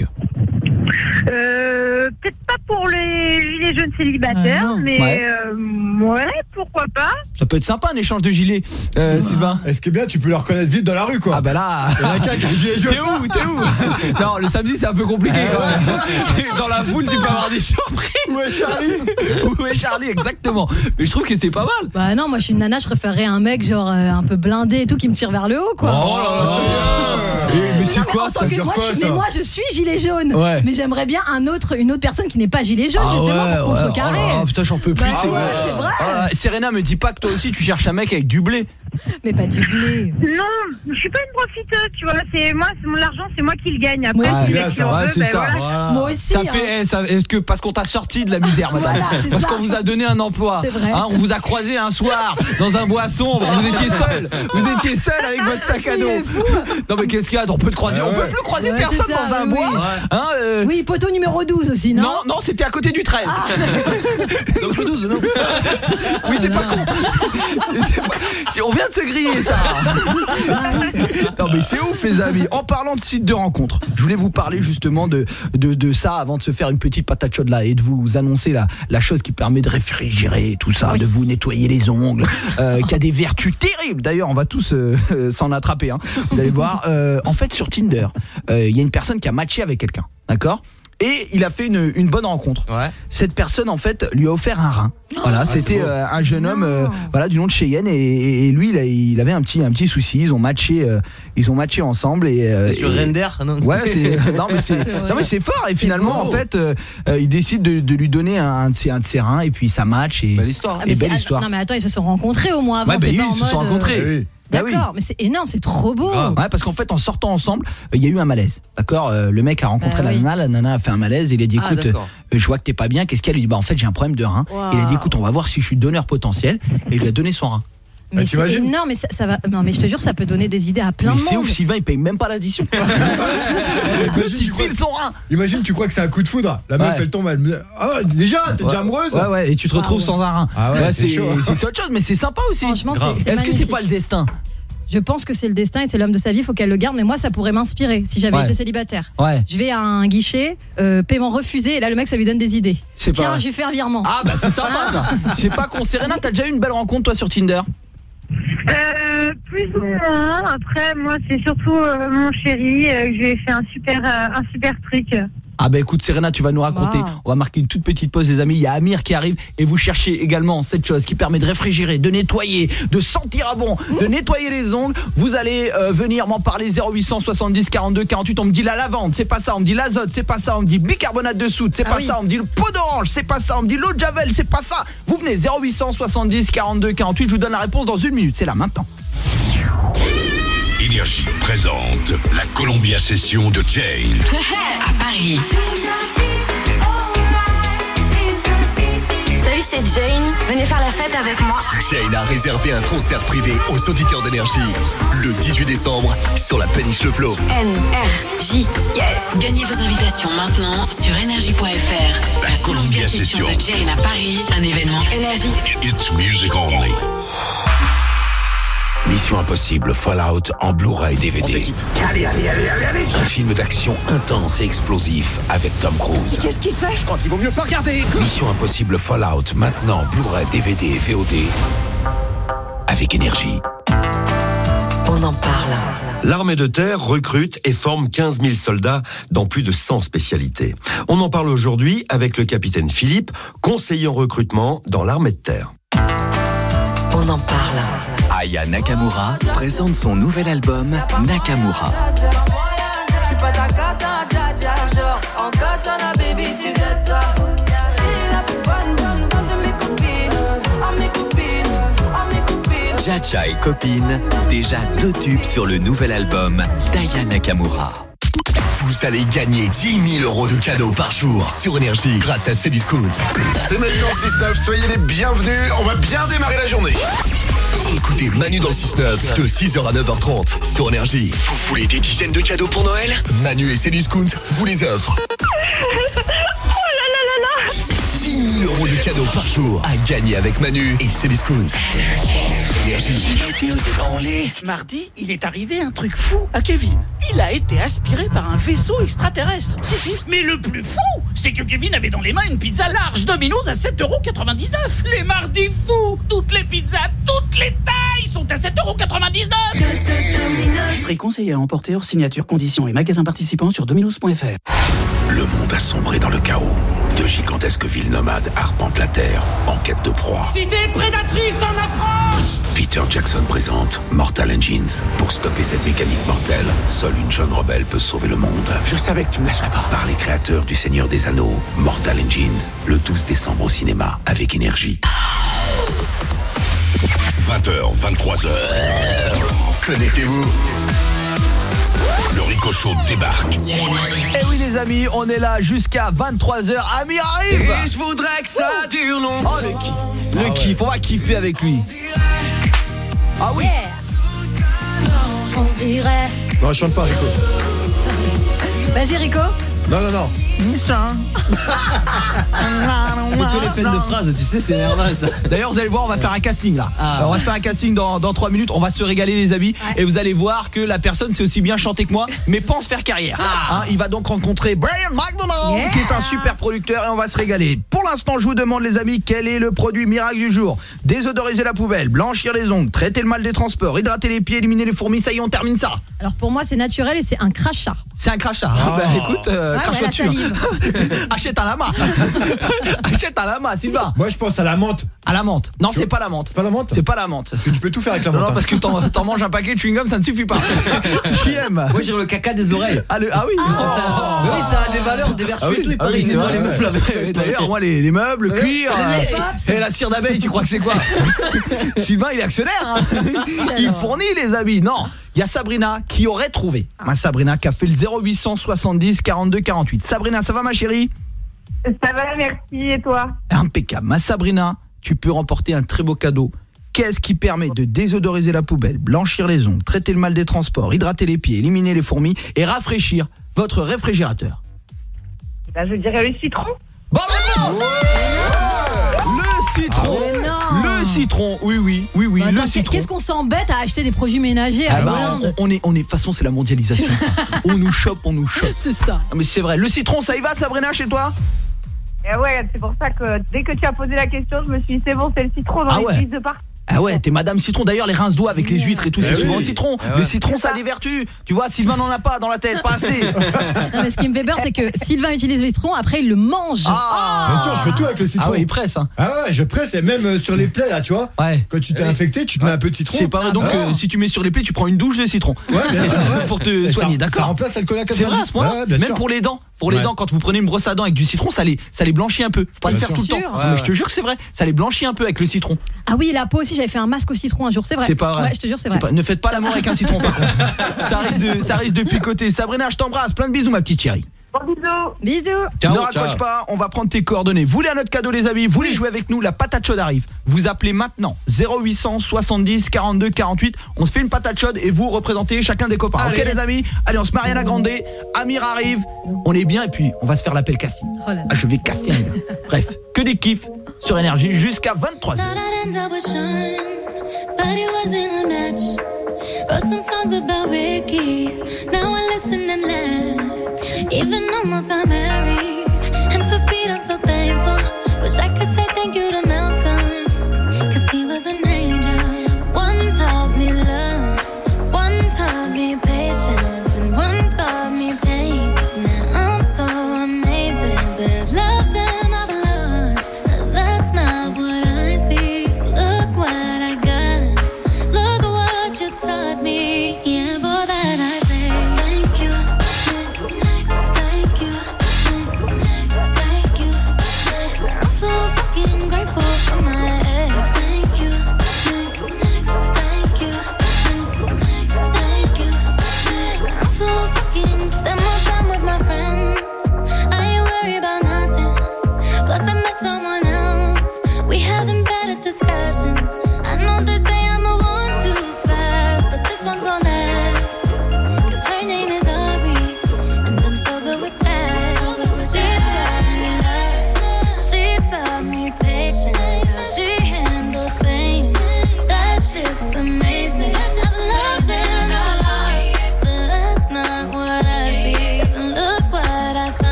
Peut-être pas pour les gilets jaunes célibataires, mais ouais, pourquoi pas. Ça peut être sympa un échange de gilets, Sylvain. Est-ce que bien tu peux le reconnaître vite dans la rue, quoi? Ah bah là, il y en a qu'un qui a un gilet jaune. T'es où Non, le samedi c'est un peu compliqué. Dans la foule tu peux avoir des surprises. Où est Charlie? Où est Charlie, exactement. Mais je trouve que c'est pas mal. Bah non, moi je suis une nana, je préférerais un mec genre un peu blindé et tout qui me tire vers le haut, quoi. Oh là là, mais c'est quoi ça? Moi je suis gilet jaune. Ouais. Mais j'aimerais bien une autre personne qui n'est pas gilet jaune, justement, pour contrecarrer. Oh putain, j'en peux plus. C'est vrai. Serena, me dis pas que toi aussi tu cherches un mec avec du blé. Mais pas du blé. Non, je suis pas une profiteuse, tu vois. C'est moi, l'argent, c'est moi qui le gagne. Après, c'est ça. Voilà. Moi aussi. Ça fait, est-ce que parce qu'on t'a sorti de la misère, madame, parce qu'on vous a donné un emploi, hein, on vous a croisé un soir dans un bois sombre, vous étiez seul avec votre sac à dos. Non mais qu'est-ce qu'il y a? On peut te croiser, on peut plus croiser personne dans un bois. Hein, oui, poteau numéro 12 aussi, non? Non, c'était à côté du 13. Donc le 12, non? Oui, c'est pas con. On vient de se griller, ça. Non mais c'est ouf, les amis. En parlant de site de rencontre, je voulais vous parler justement de ça avant de se faire une petite patate chaude là et de vous annoncer la chose qui permet de réfrigérer tout ça, de vous nettoyer les ongles, qui a des vertus terribles. D'ailleurs, on va tous s'en attraper, hein. Vous allez voir. En fait, sur Tinder, il y a une personne qui a matché avec quelqu'un, d'accord ? Et il a fait une bonne rencontre. Cette personne en fait lui a offert un rein. Voilà, c'était un jeune homme voilà, du nom de Cheyenne et lui il avait un petit souci, ils ont matché ensemble et sur Render non, ouais, mais c'est fort et finalement en fait il décide de lui donner un de ses reins et puis ça match et belle histoire. Belle histoire. Non mais attends, ils se sont rencontrés au moins avant, ouais, ils se sont rencontrés. Oui. D'accord, mais c'est énorme, c'est trop beau. Ouais, parce qu'en fait, en sortant ensemble, il y a eu un malaise. D'accord, le mec a rencontré la nana a fait un malaise. Il a dit écoute, je vois que t'es pas bien. Qu'est-ce qu'elle lui dit? Bah en fait, j'ai un problème de rein. Il a dit écoute, on va voir si je suis donneur potentiel. Et il lui a donné son rein. Mais c'est énorme, mais ça va. Non, mais je te jure, ça peut donner des idées à plein de monde. C'est ouf, Sylvain, il paye même pas l'addition. Imagine, tu file son rein. Imagine, tu crois que c'est un coup de foudre. La meuf, elle tombe, elle me dit ah, déjà, t'es déjà amoureuse. Ouais, et tu te retrouves sans un rein. Ah ouais, c'est chaud. C'est autre chose, mais c'est sympa aussi. Franchement, c'est Est-ce que c'est pas le destin? Je pense que c'est le destin et c'est l'homme de sa vie, il faut qu'elle le garde. Mais moi, ça pourrait m'inspirer si j'avais été célibataire. Je vais à un guichet, paiement refusé, et là, le mec, ça lui donne des idées. Tiens, j'ai fait un virement. Ah, bah c'est sympa ça. Je sais pas, Serena, t'as déjà eu une belle rencontre, toi, sur Tinder? Plus ou moins. Après, moi, c'est surtout mon chéri que j'ai fait un super truc. Ah bah écoute Serena, tu vas nous raconter. On va marquer une toute petite pause les amis. Il y a Amir qui arrive et vous cherchez également cette chose qui permet de réfrigérer, de nettoyer, de sentir à bon, de nettoyer les ongles. Vous allez venir m'en parler 0800 70 42 48. On me dit la lavande, c'est pas ça. On me dit l'azote, c'est pas ça. On me dit bicarbonate de soude, c'est pas ça. On me dit le pot d'orange, c'est pas ça. On me dit l'eau de javel, c'est pas ça. Vous venez 0800 70 42 48. Je vous donne la réponse dans 1 minute. C'est là maintenant. Énergie présente la Columbia Session de Jane à Paris. Salut, c'est Jane. Venez faire la fête avec moi. Jane a réservé un concert privé aux auditeurs d'Énergie le 18 décembre sur la péniche Le Flot. NRJ, yes. Gagnez vos invitations maintenant sur énergie.fr. La Columbia Session de Jane à Paris, un événement Énergie. It's music only. Mission Impossible Fallout en Blu-ray DVD. Allez. Un film d'action intense et explosif avec Tom Cruise. Qu'est-ce qu'il fait? Je crois qu'il vaut mieux pas regarder. Mission Impossible Fallout maintenant Blu-ray DVD et VOD avec Énergie. On en parle. L'armée de terre recrute et forme 15 000 soldats dans plus de 100 spécialités. On en parle aujourd'hui avec le capitaine Philippe, conseiller en recrutement dans l'armée de terre. On en parle. Aya Nakamura présente son nouvel album Nakamura. bonne de mes copines. À mes copines, à mes copines. Jaja et copines, déjà 2 tubes sur le nouvel album d'Aya Nakamura. Vous allez gagner 10 000 € de cadeaux par jour sur Énergie grâce à Cdiscount. C'est maintenant 6-9, soyez les bienvenus, on va bien démarrer la journée. Écoutez Manu dans le 6-9 de 6h à 9h30 sur Énergie. Vous voulez des dizaines de cadeaux pour Noël? Manu et Cdiscount vous les offrent. 10 000 € de cadeaux par jour à gagner avec Manu et Cdiscount. Mardi, il est arrivé un truc fou à Kevin. Il a été aspiré par un vaisseau extraterrestre. Si. Mais le plus fou, c'est que Kevin avait dans les mains une pizza large Domino's à 7,99 €. Les mardis fous, toutes les pizzas, toutes les tailles sont à 7,99 €. Prix conseillé à emporter hors signature, conditions et magasins participants sur dominos.fr. Le monde a sombré dans le chaos. De gigantesques villes nomades arpentent la Terre en quête de proie. Cité prédatrice en approche. Peter Jackson présente Mortal Engines. Pour stopper cette mécanique mortelle, seule une jeune rebelle peut sauver le monde. Je savais que tu me lâcherais pas. Par les créateurs du Seigneur des Anneaux, Mortal Engines, le 12 décembre au cinéma avec Énergie. 20h, 23h. Connectez-vous. Le Rico Show débarque. Et oui les amis, on est là jusqu'à 23h. Amir arrive. Et je voudrais que ça dure longtemps. Oh le kiff. Le kiff, on va kiffer avec lui. Ah oui. On dirait. Non, je chante pas, Rico. Vas-y, Rico. Non. Un peu les fins de phrase, tu sais, c'est énervant ça. D'ailleurs, vous allez voir, on va faire un casting là. Alors, on va se faire un casting dans 3 minutes. On va se régaler, les amis. Ouais. Et vous allez voir que la personne sait aussi bien chanter que moi, mais pense faire carrière. Il va donc rencontrer Brian McDonald, qui est un super producteur, et on va se régaler. Pour l'instant, je vous demande, les amis, quel est le produit miracle du jour? Désodoriser la poubelle, blanchir les ongles, traiter le mal des transports, hydrater les pieds, éliminer les fourmis. Ça y est, on termine ça. Alors pour moi, c'est naturel et c'est un crachat. C'est un crachat. Écoute, crache-toi dessus. Achète un lama. Achète un lama, Sylvain. Moi je pense à la menthe. À la menthe. Non, c'est pas la menthe. C'est pas la menthe. C'est pas la menthe. Tu peux tout faire avec la menthe. Non, parce que t'en manges un paquet de chewing-gum, ça ne suffit pas. JM. Moi j'ai le caca des oreilles. Ah oui. Oui, ça a des valeurs, des vertus et tout. Il paraît, il nettoie les meubles avec ça. D'ailleurs, moi les meubles, le cuir et la cire d'abeille, tu crois que c'est quoi? Sylvain, il est actionnaire. Il fournit, les amis. Non. Il y a Sabrina qui aurait trouvé. Ma Sabrina qui a fait le 0870 42 48. Sabrina, ça va ma chérie? Ça va, merci, et toi? Impeccable. Ma Sabrina, tu peux remporter un très beau cadeau. Qu'est-ce qui permet de désodoriser la poubelle, blanchir les ongles, traiter le mal des transports, hydrater les pieds, éliminer les fourmis et rafraîchir votre réfrigérateur? Je dirais le citron. Bon, le citron. Le citron, oui, Bah, le citron. Qu'est-ce qu'on s'embête à acheter des produits ménagers à Hollande? On est, de toute façon, c'est la mondialisation. On nous chope. C'est ça. Non, mais c'est vrai. Le citron, ça y va, Sabrina, chez toi? Ouais, c'est pour ça que dès que tu as posé la question, je me suis dit c'est bon, c'est le citron dans les huîtres de partout. Ah ouais, t'es Madame Citron. D'ailleurs, les rince-doigts avec les huîtres et tout, c'est souvent au citron. Le citron, ça a des vertus. Tu vois, Sylvain n'en a pas dans la tête, pas assez. Non, mais ce qui me fait peur, c'est que Sylvain utilise le citron, après il le mange. Bien sûr, je fais tout avec le citron. Ah ouais, il presse. Hein. Ah ouais, je presse, et même sur les plaies là, tu vois. Ouais. Quand tu t'es infecté, tu te mets un peu de citron. C'est pas vrai, donc si tu mets sur les plaies, tu prends une douche de citron. Ouais, bien sûr. Pour te soigner, d'accord. Ça remplace l'alcool à 90. C'est vrai à ce point-là. Même pour les dents. Pour les dents, quand vous prenez une brosse à dents avec du citron, ça les blanchit un peu. Faut pas le faire tout le temps. Mais je te jure que c'est vrai. Ça les blanchit un peu avec le citron. Ah oui, la peau aussi, j'avais fait un masque au citron un jour, c'est vrai. C'est pas vrai. Ouais, je te jure, c'est vrai. Ne faites pas l'amour avec un citron par contre. Ça risque de picoter. Sabrina, je t'embrasse. Plein de bisous, ma petite chérie. Bon, bisous. Ciao, ne raccroche pas, on va prendre tes coordonnées. Vous voulez un autre cadeau, les amis? Vous voulez jouer avec nous? La patate chaude arrive. Vous appelez maintenant 0870 42 48. On se fait une patate chaude et vous représentez chacun des copains. Allez. Ok les amis? Allez, on se marie à la grande. Amir arrive. On est bien et puis on va se faire l'appel casting. Je vais casting. Bref, que des kiffs sur Énergie jusqu'à 23h. But it wasn't a match. Wrote some songs about Ricky. Now I listen and laugh. Even almost got married. And for Pete I'm so thankful. Wish I could say thank you to Malcolm, 'cause he was an angel. One taught me love, one taught me patience, and one taught me pain. Now I'm so amazing to have loved and I've lost. That's not what I see. So look what I got. Look what you taught me. Yeah, for that I say thank you. Next, thank you. Next, thank you. Next, I'm so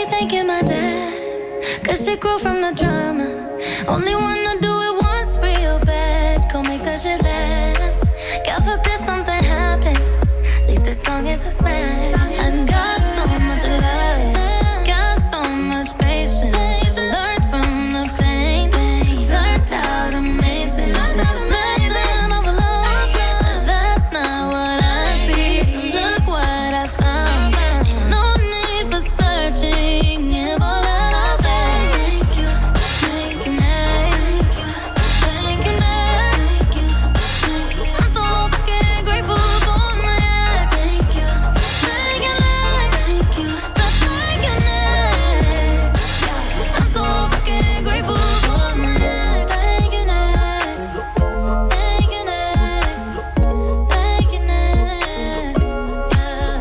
thanking my dad, 'cause she grew from the drama. Only wanna do it once real bad, go make that shit last. God forbid something happens, at least this song is a smash. I got so much love, got so much patience, learned from the pain, turned out amazing. Letting overload, that's not what I see. Look what I found, ain't no need for searching. If all that I say, thank you, thank you, thank you, thank you, thank you. I'm so fucking grateful for that. Thank you, thank you, thank you, so thank you next. I'm so fucking grateful for that. Thank you next, thank you next, thank you next, yeah.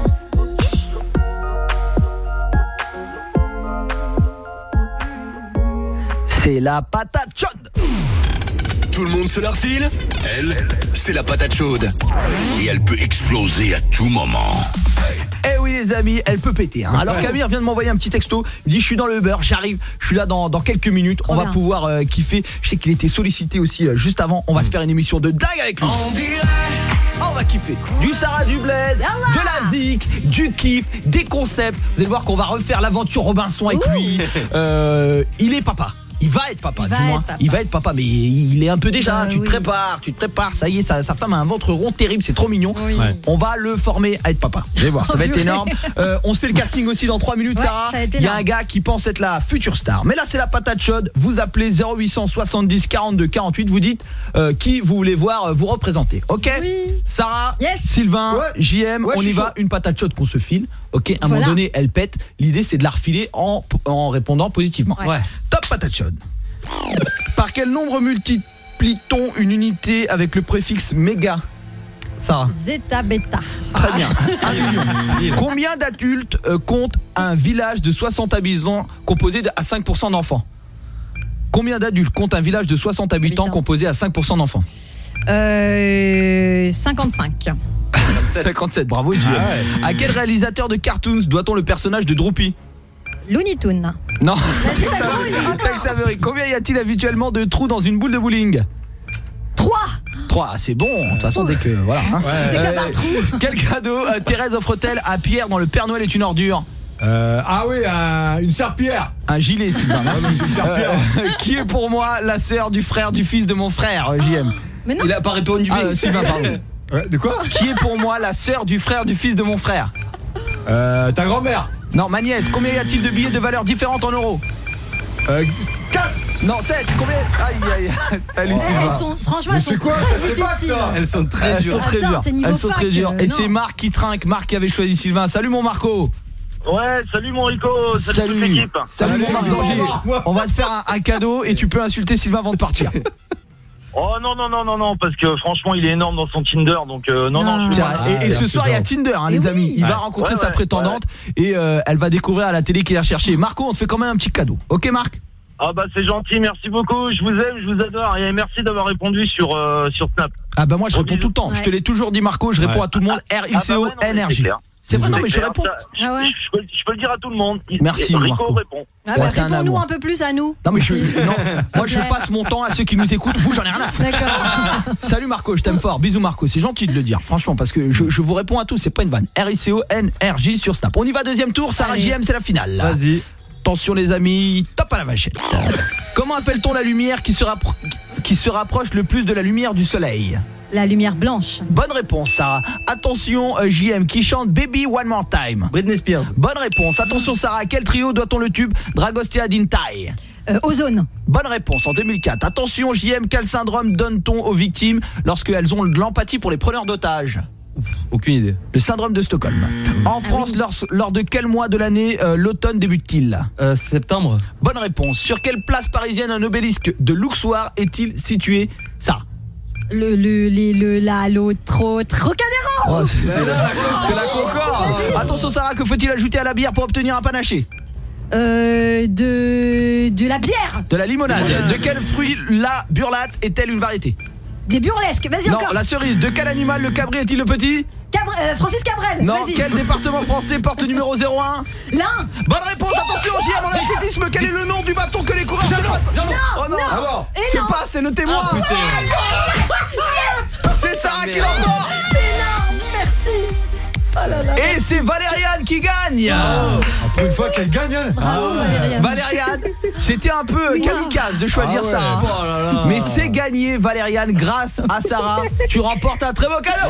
C'est la patate chaude. Tout le monde se la refile? Elle, c'est la patate chaude. Et elle peut exploser à tout moment. Eh oui les amis, elle peut péter hein. Alors Camille vient de m'envoyer un petit texto, il dit je suis dans le Uber, j'arrive, je suis là dans quelques minutes, on va pouvoir kiffer. Je sais qu'il était sollicité aussi juste avant, on va se faire une émission de dingue avec lui. On va kiffer du Sarah du Bled, de la zik, du kiff, des concepts. Vous allez voir qu'on va refaire l'aventure Robinson avec lui. Il est papa. Il va être papa, du moins. Il va être papa, mais il est un peu déjà. Tu te prépares. Ça y est, sa femme a un ventre rond terrible, c'est trop mignon. Oui. Ouais. On va le former à être papa. Vous allez voir, ça va être énorme. On se fait le casting aussi dans 3 minutes, Sarah. Il y a un gars qui pense être la future star. Mais là, c'est la patate chaude. Vous appelez 0870 42 48. Vous dites qui vous voulez voir vous représenter. Ok Sarah, Sylvain, JM, on y va. Une patate chaude qu'on se file. Ok, à un moment donné, elle pète. L'idée, c'est de la refiler en répondant positivement. Ouais. Top patate chaude. Par quel nombre multiplie-t-on une unité avec le préfixe méga, Sarah? Zeta beta. Très bien. 1 million. Combien d'adultes compte un village de 60 habitants composé à 5% d'enfants? Combien d'adultes compte un village de 60 habitants composé à 5% d'enfants? 55. 57, bravo JM. À quel réalisateur de cartoons doit-on le personnage de Droopy? Looney Tunes. Non. Tex Avery. Combien y a-t-il habituellement de trous dans une boule de bowling? 3, c'est bon. De toute façon, dès que voilà. Hein. Dès que ça part trou. Quel cadeau Thérèse offre-t-elle à Pierre dans Le Père Noël est une ordure? Une serpillère. Un gilet, Sylvain. Merci. Une serpillère. Qui est pour moi la sœur du frère du fils de mon frère, JM? Mais non. Il a pas répondu. Sylvain, pardon. De quoi? Qui est pour moi la sœur du frère du fils de mon frère? Ta grand-mère. Non, ma nièce. Combien y a-t-il de billets de valeur différentes en euros? 4. Non, 7. Combien? Aïe. Salut Sylvain. Franchement, elles sont c'est quoi? très Ça, c'est pas difficiles. ça. Elles sont très Elles dures. sont très dures. C'est niveau Elles sont fac, très dures. Et non. c'est Marc qui trinque. Marc qui avait choisi Sylvain. Salut mon Marco. Ouais, salut mon Rico, salut toute l'équipe. Salut mon Marc d'Angers. On va te faire un cadeau et tu peux insulter Sylvain avant de partir. Oh non, parce que franchement il est énorme dans son Tinder, donc non. Et ce soir il y a Tinder les amis, il va rencontrer sa prétendante et elle va découvrir à la télé qu'il a cherché. Marco, on te fait quand même un petit cadeau. Ok Marc? Ah bah c'est gentil, merci beaucoup, je vous aime, je vous adore et merci d'avoir répondu sur Snap. Ah bah moi je réponds tout le temps, je te l'ai toujours dit Marco, je réponds à tout le monde, RICO, NRJ. C'est vrai, non mais je réponds. Je peux le dire à tout le monde. Merci Rico Marco. Répond. Réponds-nous un peu plus à nous. Non mais moi je passe mon temps à ceux qui nous écoutent, vous j'en ai rien à foutre. D'accord. Salut Marco, je t'aime fort. Bisous Marco, c'est gentil de le dire franchement parce que je vous réponds à tous, c'est pas une vanne. RICO NRJ sur Snap. On y va, deuxième tour, Sarah JM, c'est la finale. Vas-y. Attention les amis, top à la vachette. Comment appelle-t-on la lumière qui se rapproche le plus de la lumière du soleil? La lumière blanche. Bonne réponse Sarah. Attention JM qui chante Baby One More Time. Britney Spears. Bonne réponse. Attention Sarah, à quel trio doit-on le tube Dragostea Dintai? Ozone. Bonne réponse en 2004. Attention JM, quel syndrome donne-t-on aux victimes lorsqu'elles ont de l'empathie pour les preneurs d'otages? Aucune idée. Le syndrome de Stockholm. En France, lors de quel mois de l'année l'automne débute-t-il? Septembre. Bonne réponse. Sur quelle place parisienne un obélisque de Luxor est-il situé? Ça. Trocadéro. C'est la Concorde. Attention Sarah, que faut-il ajouter à la bière pour obtenir un panaché? De la bière. De la limonade. De quel fruit la burlate est-elle une variété? Des burlesques, vas-y encore. Non, la cerise. De quel animal le cabri est-il le petit? Cabri. Francis Cabrel. Non, vas-y. quel département français porte le numéro 01? L'Ain. Bonne réponse, attention, JM en athlétisme, quel est le nom du bâton que les coureurs se battent? Oh non, Ah bon. c'est pas, c'est le témoin. Ah, putain. Yes. C'est Sarah qui l'emporte. C'est énorme, merci. Oh là là. Et c'est Valériane qui gagne. Après une fois qu'elle gagne, elle. Bravo Valériane. Valériane, c'était un peu kamikaze de choisir Ah ouais. ça. Oh là là. Mais c'est gagné, Valériane, grâce à Sarah. Tu remportes un très beau cadeau.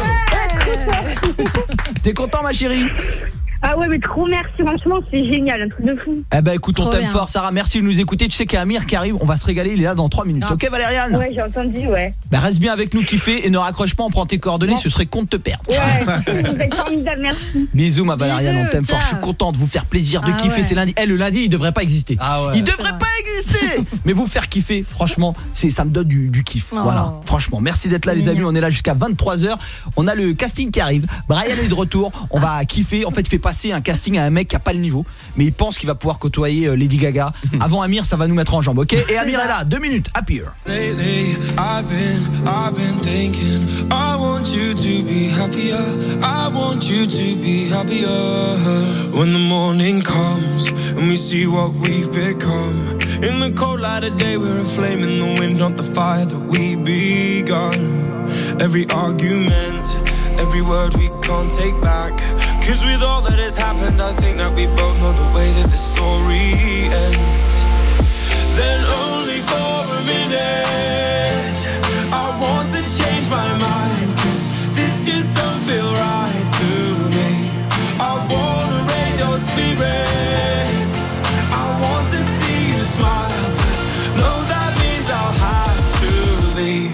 T'es content, ma chérie? Ah ouais, mais trop merci, franchement, c'est génial, un truc de fou. Eh ben écoute, on Trop t'aime bien. fort, Sarah. Merci de nous écouter. Tu sais qu'il y a Amir qui arrive, on va se régaler, il est là dans 3 minutes. Ok, Valériane? Ouais, j'ai entendu, ouais. Bah reste bien avec nous, kiffer, et ne raccroche pas, on prend tes coordonnées, ce serait con de te perdre. Ouais, vous êtes formidable, merci. Bisous ma Valériane, Bisous, on t'aime fort, je suis ciao. content de vous faire plaisir de Ah kiffer, ouais. c'est lundi. Le lundi, il devrait pas exister. Ah ouais. Il devrait pas exister. Mais vous faire kiffer, franchement, ça me donne du kiff. Oh. Voilà, franchement, merci d'être là les amis, on est là jusqu'à 23h. On a le casting qui arrive. Brian est de retour, on va kiffer. En fait, il fait passer un casting à un mec qui a pas le niveau, mais il pense qu'il va pouvoir côtoyer Lady Gaga. Avant Amir, ça va nous mettre en jambe, OK? Et Amir est là, 2 minutes, Appear. Lately, I've been thinking, I want you to be happier. I want you to be happier. When the morning comes and we see what we've become. In the cold light of day, we're a flame in the wind, not the fire that we begun. Every argument, every word we can't take back. 'Cause with all that has happened, I think that we both know the way that the story ends. Then only for a minute I want to change my mind, 'cause this just don't feel right to me. I wanna raise your spirits, I want to see you smile, but no, that means I'll have to leave.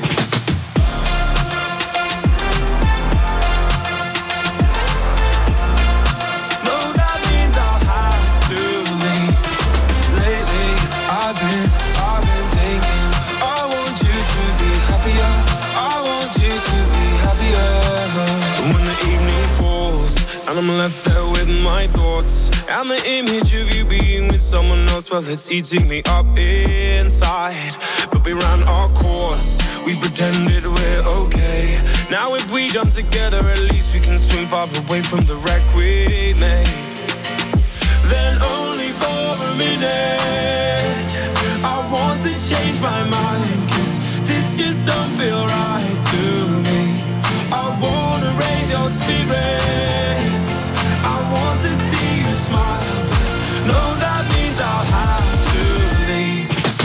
And I'm left there with my thoughts and the image of you being with someone else. Well, it's eating me up inside. But we ran our course, we pretended we're okay. Now if we jump together, at least we can swim far away from the wreck we made. Then only for a minute I want to change my mind, 'cause this just don't feel right to me. I wanna raise your spirits, I want to see you smile, but no, that means I'll have to leave.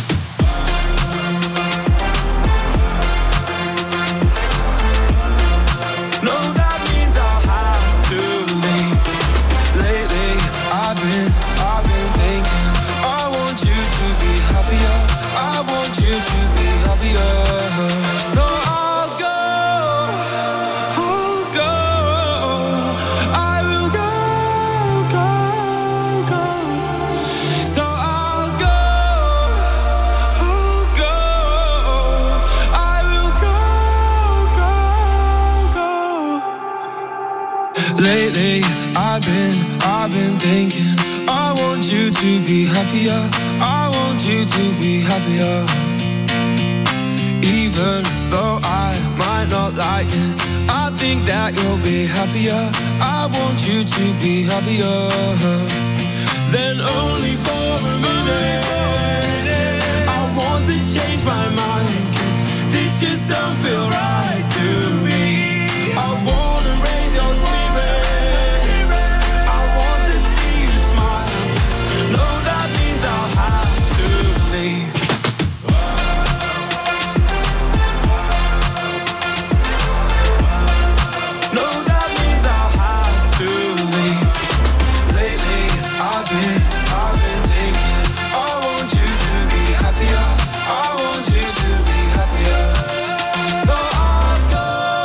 No, that means I'll have to leave. Lately, I've been thinking, I want you to be happier, I want you to be happier. So I'll go, I will go. So I'll go, I will go. Lately, I've been thinking, I want you to be happier, I want you to be happier. Even though I might not like this, I think that you'll be happier, I want you to be happier. Then only for a minute I want to change my mind, 'cause this just don't feel right to me. I wanna raise your spirits, I want to see you smile, no, that means I'll have to leave. No, that means I'll have to leave. Lately, I've been thinking, I want you to be happier, I want you to be happier. So I'll go,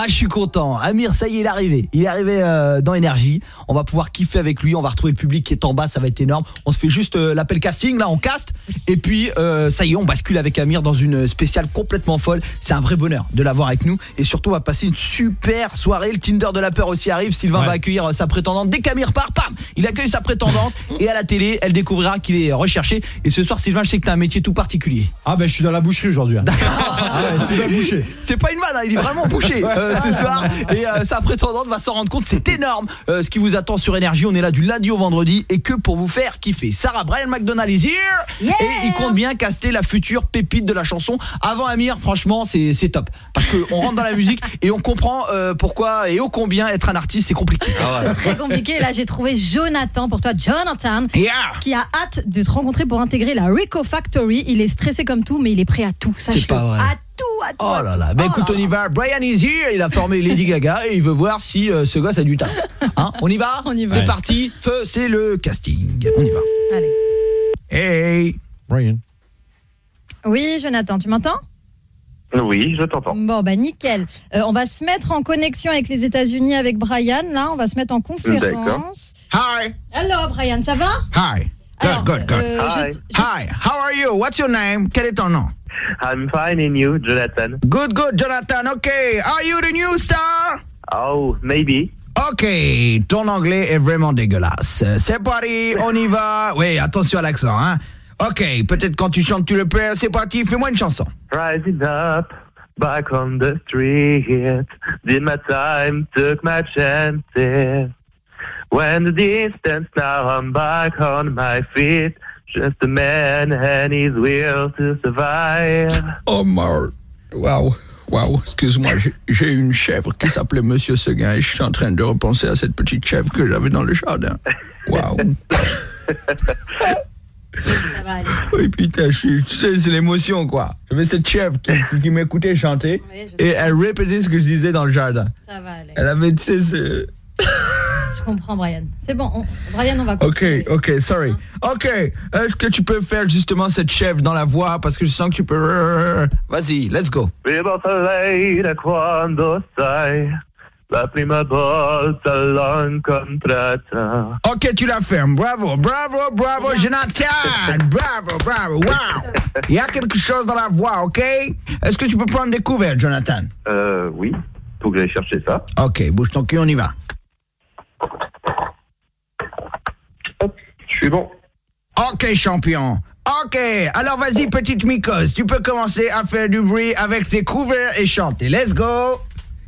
je suis content. Amir, ça y est, il est arrivé. Il est arrivé dans Énergie. On va pouvoir kiffer avec lui. On va retrouver le public qui est en bas. Ça va être énorme. On se fait juste l'appel casting. Là, on caste. Et puis, ça y est, on bascule avec Amir dans une spéciale complètement folle. C'est un vrai bonheur de l'avoir avec nous. Et surtout, on va passer une super soirée. Le Tinder de la peur aussi arrive. Sylvain va accueillir sa prétendante. Dès qu'Amir part, bam, il accueille sa prétendante. Et à la télé, elle découvrira qu'il est recherché. Et ce soir, Sylvain, je sais que tu as un métier tout particulier. Ah ben, je suis dans la boucherie aujourd'hui. C'est la boucher. C'est pas une vanne, il est vraiment bouché ce soir. Et sa prétendante va s'en rendre compte. C'est énorme ce qui vous attend sur Énergie. On est là du lundi au vendredi et que pour vous faire kiffer. Sarah, Brian McDonald is here. Et il compte bien caster la future pépite de la chanson. Avant Amir, franchement, c'est top. Parce qu'on rentre dans la musique et on comprend pourquoi et ô combien être un artiste, c'est compliqué. C'est très compliqué. Là, j'ai trouvé Jonathan pour toi, Jonathan, qui a hâte de te rencontrer pour intégrer la Rico Factory. Il est stressé comme tout, mais il est prêt à tout. Sache-le. C'est pas vrai. À tout. Oh là là, écoute, on y va. Brian is here, il a formé Lady Gaga et il veut voir si ce gosse a du talent. Hein, on y va ? On y va. C'est parti, feu, c'est le casting. On y va. Allez. Hey, Brian. Oui, Jonathan, tu m'entends ? Oui, je t'entends. Bon, bah nickel. On va se mettre en connexion avec les États-Unis avec Brian. Là, on va se mettre en conférence. Hi. Hello, Brian, ça va ? Hi. Good. Hi. Hi, how are you? What's your name? Quel est ton nom? I'm fine, and you, Jonathan? Good, Jonathan. Okay. Are you the new star? Oh, maybe. Ok, ton anglais est vraiment dégueulasse. C'est parti, on y va. Oui, attention à l'accent, hein. Ok, peut-être quand tu chantes, tu le perds. C'est parti, fais-moi une chanson. Rising up, back on the street. Did my time, took my chances. When the distance, now I'm back on my feet. Just a man and his will to survive. Oh, Marc. Wow, excuse-moi, j'ai une chèvre qui s'appelait Monsieur Seguin et je suis en train de repenser à cette petite chèvre que j'avais dans le jardin. Wow. Ça va aller. Oui, putain, tu sais, c'est l'émotion, quoi. J'avais cette chèvre qui m'écoutait chanter et elle répétait ce que je disais dans le jardin. Ça va aller. Elle avait, tu sais, ce... Je comprends, Brian. C'est bon, Brian, on va continuer. Ok, sorry. Ok, est-ce que tu peux faire justement cette chèvre dans la voix parce que je sens que tu peux... Vas-y, let's go. Viva Ferreira quando sai la prima volta l'incontrata. Ok, tu la fermes. Bravo, Jonathan. Bravo, wow. Il y a quelque chose dans la voix, ok? Est-ce que tu peux prendre des couverts, Jonathan? Oui, faut que j'aille chercher ça. Ok, bouge ton cul, on y va. Hop, je suis bon. Ok, champion. Ok, alors vas-y, petite mycose. Tu peux commencer à faire du bruit avec tes couverts et chanter. Let's go.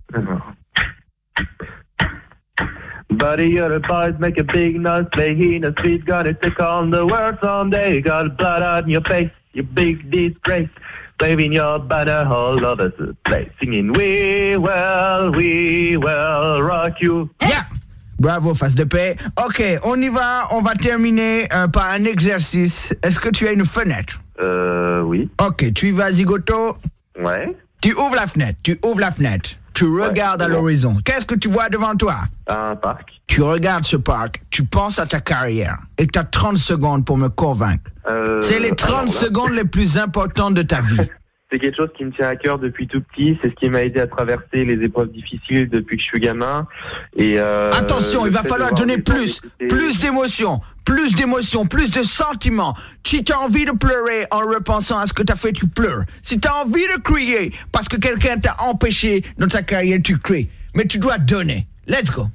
Buddy, you're a boy, make a big noise, play in the street, gonna take on the world someday. Got blood on your face, you big disgrace. Waving your banner all over the place, singing We will rock you. Yeah. Bravo, face de paix. Ok, on y va. On va terminer par un exercice. Est-ce que tu as une fenêtre? Oui. Ok, tu y vas, Zigoto? Ouais. Tu ouvres la fenêtre. Tu regardes à l'horizon. Qu'est-ce que tu vois devant toi? Un parc. Tu regardes ce parc. Tu penses à ta carrière. Et tu as 30 secondes pour me convaincre. C'est les 30 secondes les plus importantes de ta vie. C'est quelque chose qui me tient à cœur depuis tout petit. C'est ce qui m'a aidé à traverser les épreuves difficiles depuis que je suis gamin. Et attention, il va falloir donner plus d'émotions, plus de sentiments. Si tu as envie de pleurer en repensant à ce que tu as fait, tu pleures. Si tu as envie de crier parce que quelqu'un t'a empêché dans ta carrière, tu cries. Mais tu dois donner. Let's go.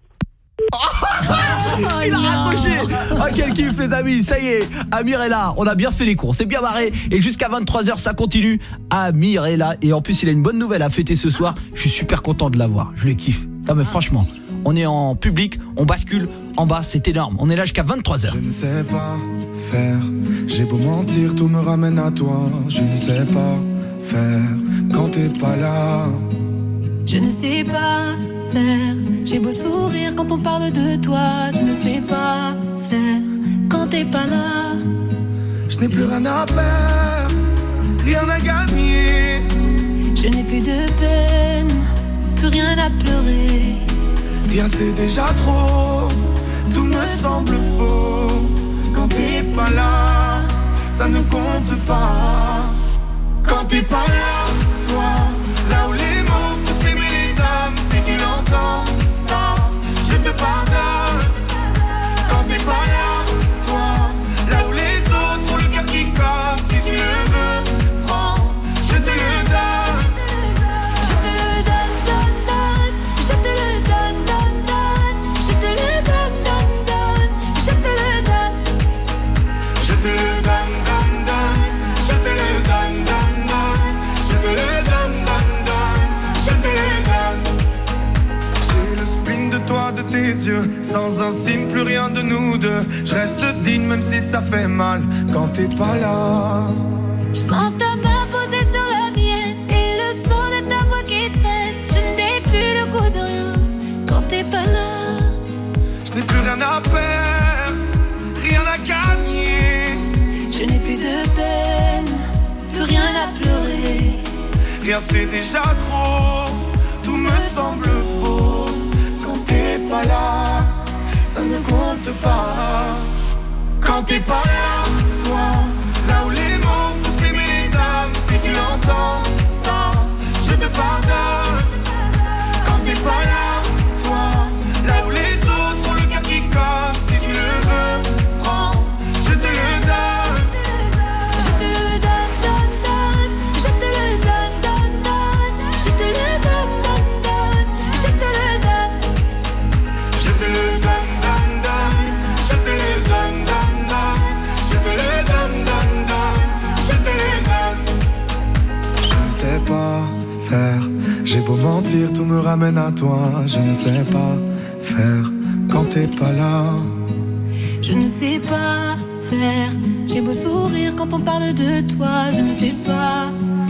Il a raccroché. Oh, quel kiff, les amis. Ça y est, Amir est là. On a bien fait les cours, c'est bien marré. Et jusqu'à 23h ça continue. Amir est là. Et en plus il a une bonne nouvelle à fêter ce soir. Je suis super content de l'avoir, je le kiffe. Non mais franchement, on est en public, on bascule en bas, c'est énorme. On est là jusqu'à 23h. Je ne sais pas faire. J'ai beau mentir, tout me ramène à toi. Je ne sais pas faire quand t'es pas là. Je ne sais pas faire. J'ai beau sourire quand on parle de toi. Je ne sais pas faire quand t'es pas là. Je n'ai plus rien à perdre, rien à gagner. Je n'ai plus de peine, plus rien à pleurer. Rien c'est déjà trop, tout me semble faux. Quand t'es pas là, ça ne compte pas. Quand t'es pas là, toi, là où les mots font s'aimer les les yeux, sans un signe, plus rien de nous deux. Je reste digne même si ça fait mal quand t'es pas là. Je sens ta main posée sur la mienne et le son de ta voix qui traîne. Je n'ai plus le goût de rien quand t'es pas là. Je n'ai plus rien à perdre, rien à gagner. Je n'ai plus de peine, plus rien à pleurer. Rien c'est déjà trop, tout me semble faux. Quand t'es pas là, ça ne compte pas. Quand t'es pas là, toi, là où les mots font s'aimer les âmes. Si tu l'entends, ça, je te pardonne. Quand t'es pas là, toi, là où les autres ont le cœur qui colle. Si tu le veux, prends, je te le donne. Je te le donne, donne, donne. Je te le donne, donne, donne. Je te le donne, donne, donne. Je te le donne. Je te le donne, donne, donne. Je te le donne, donne, donne. Je te le donne, donne, donne. Je te le donne. Je ne sais pas faire. J'ai beau mentir, tout me ramène à toi. Je ne sais pas faire quand t'es pas là. Je ne sais pas faire. J'ai beau sourire quand on parle de toi. Je ne sais pas.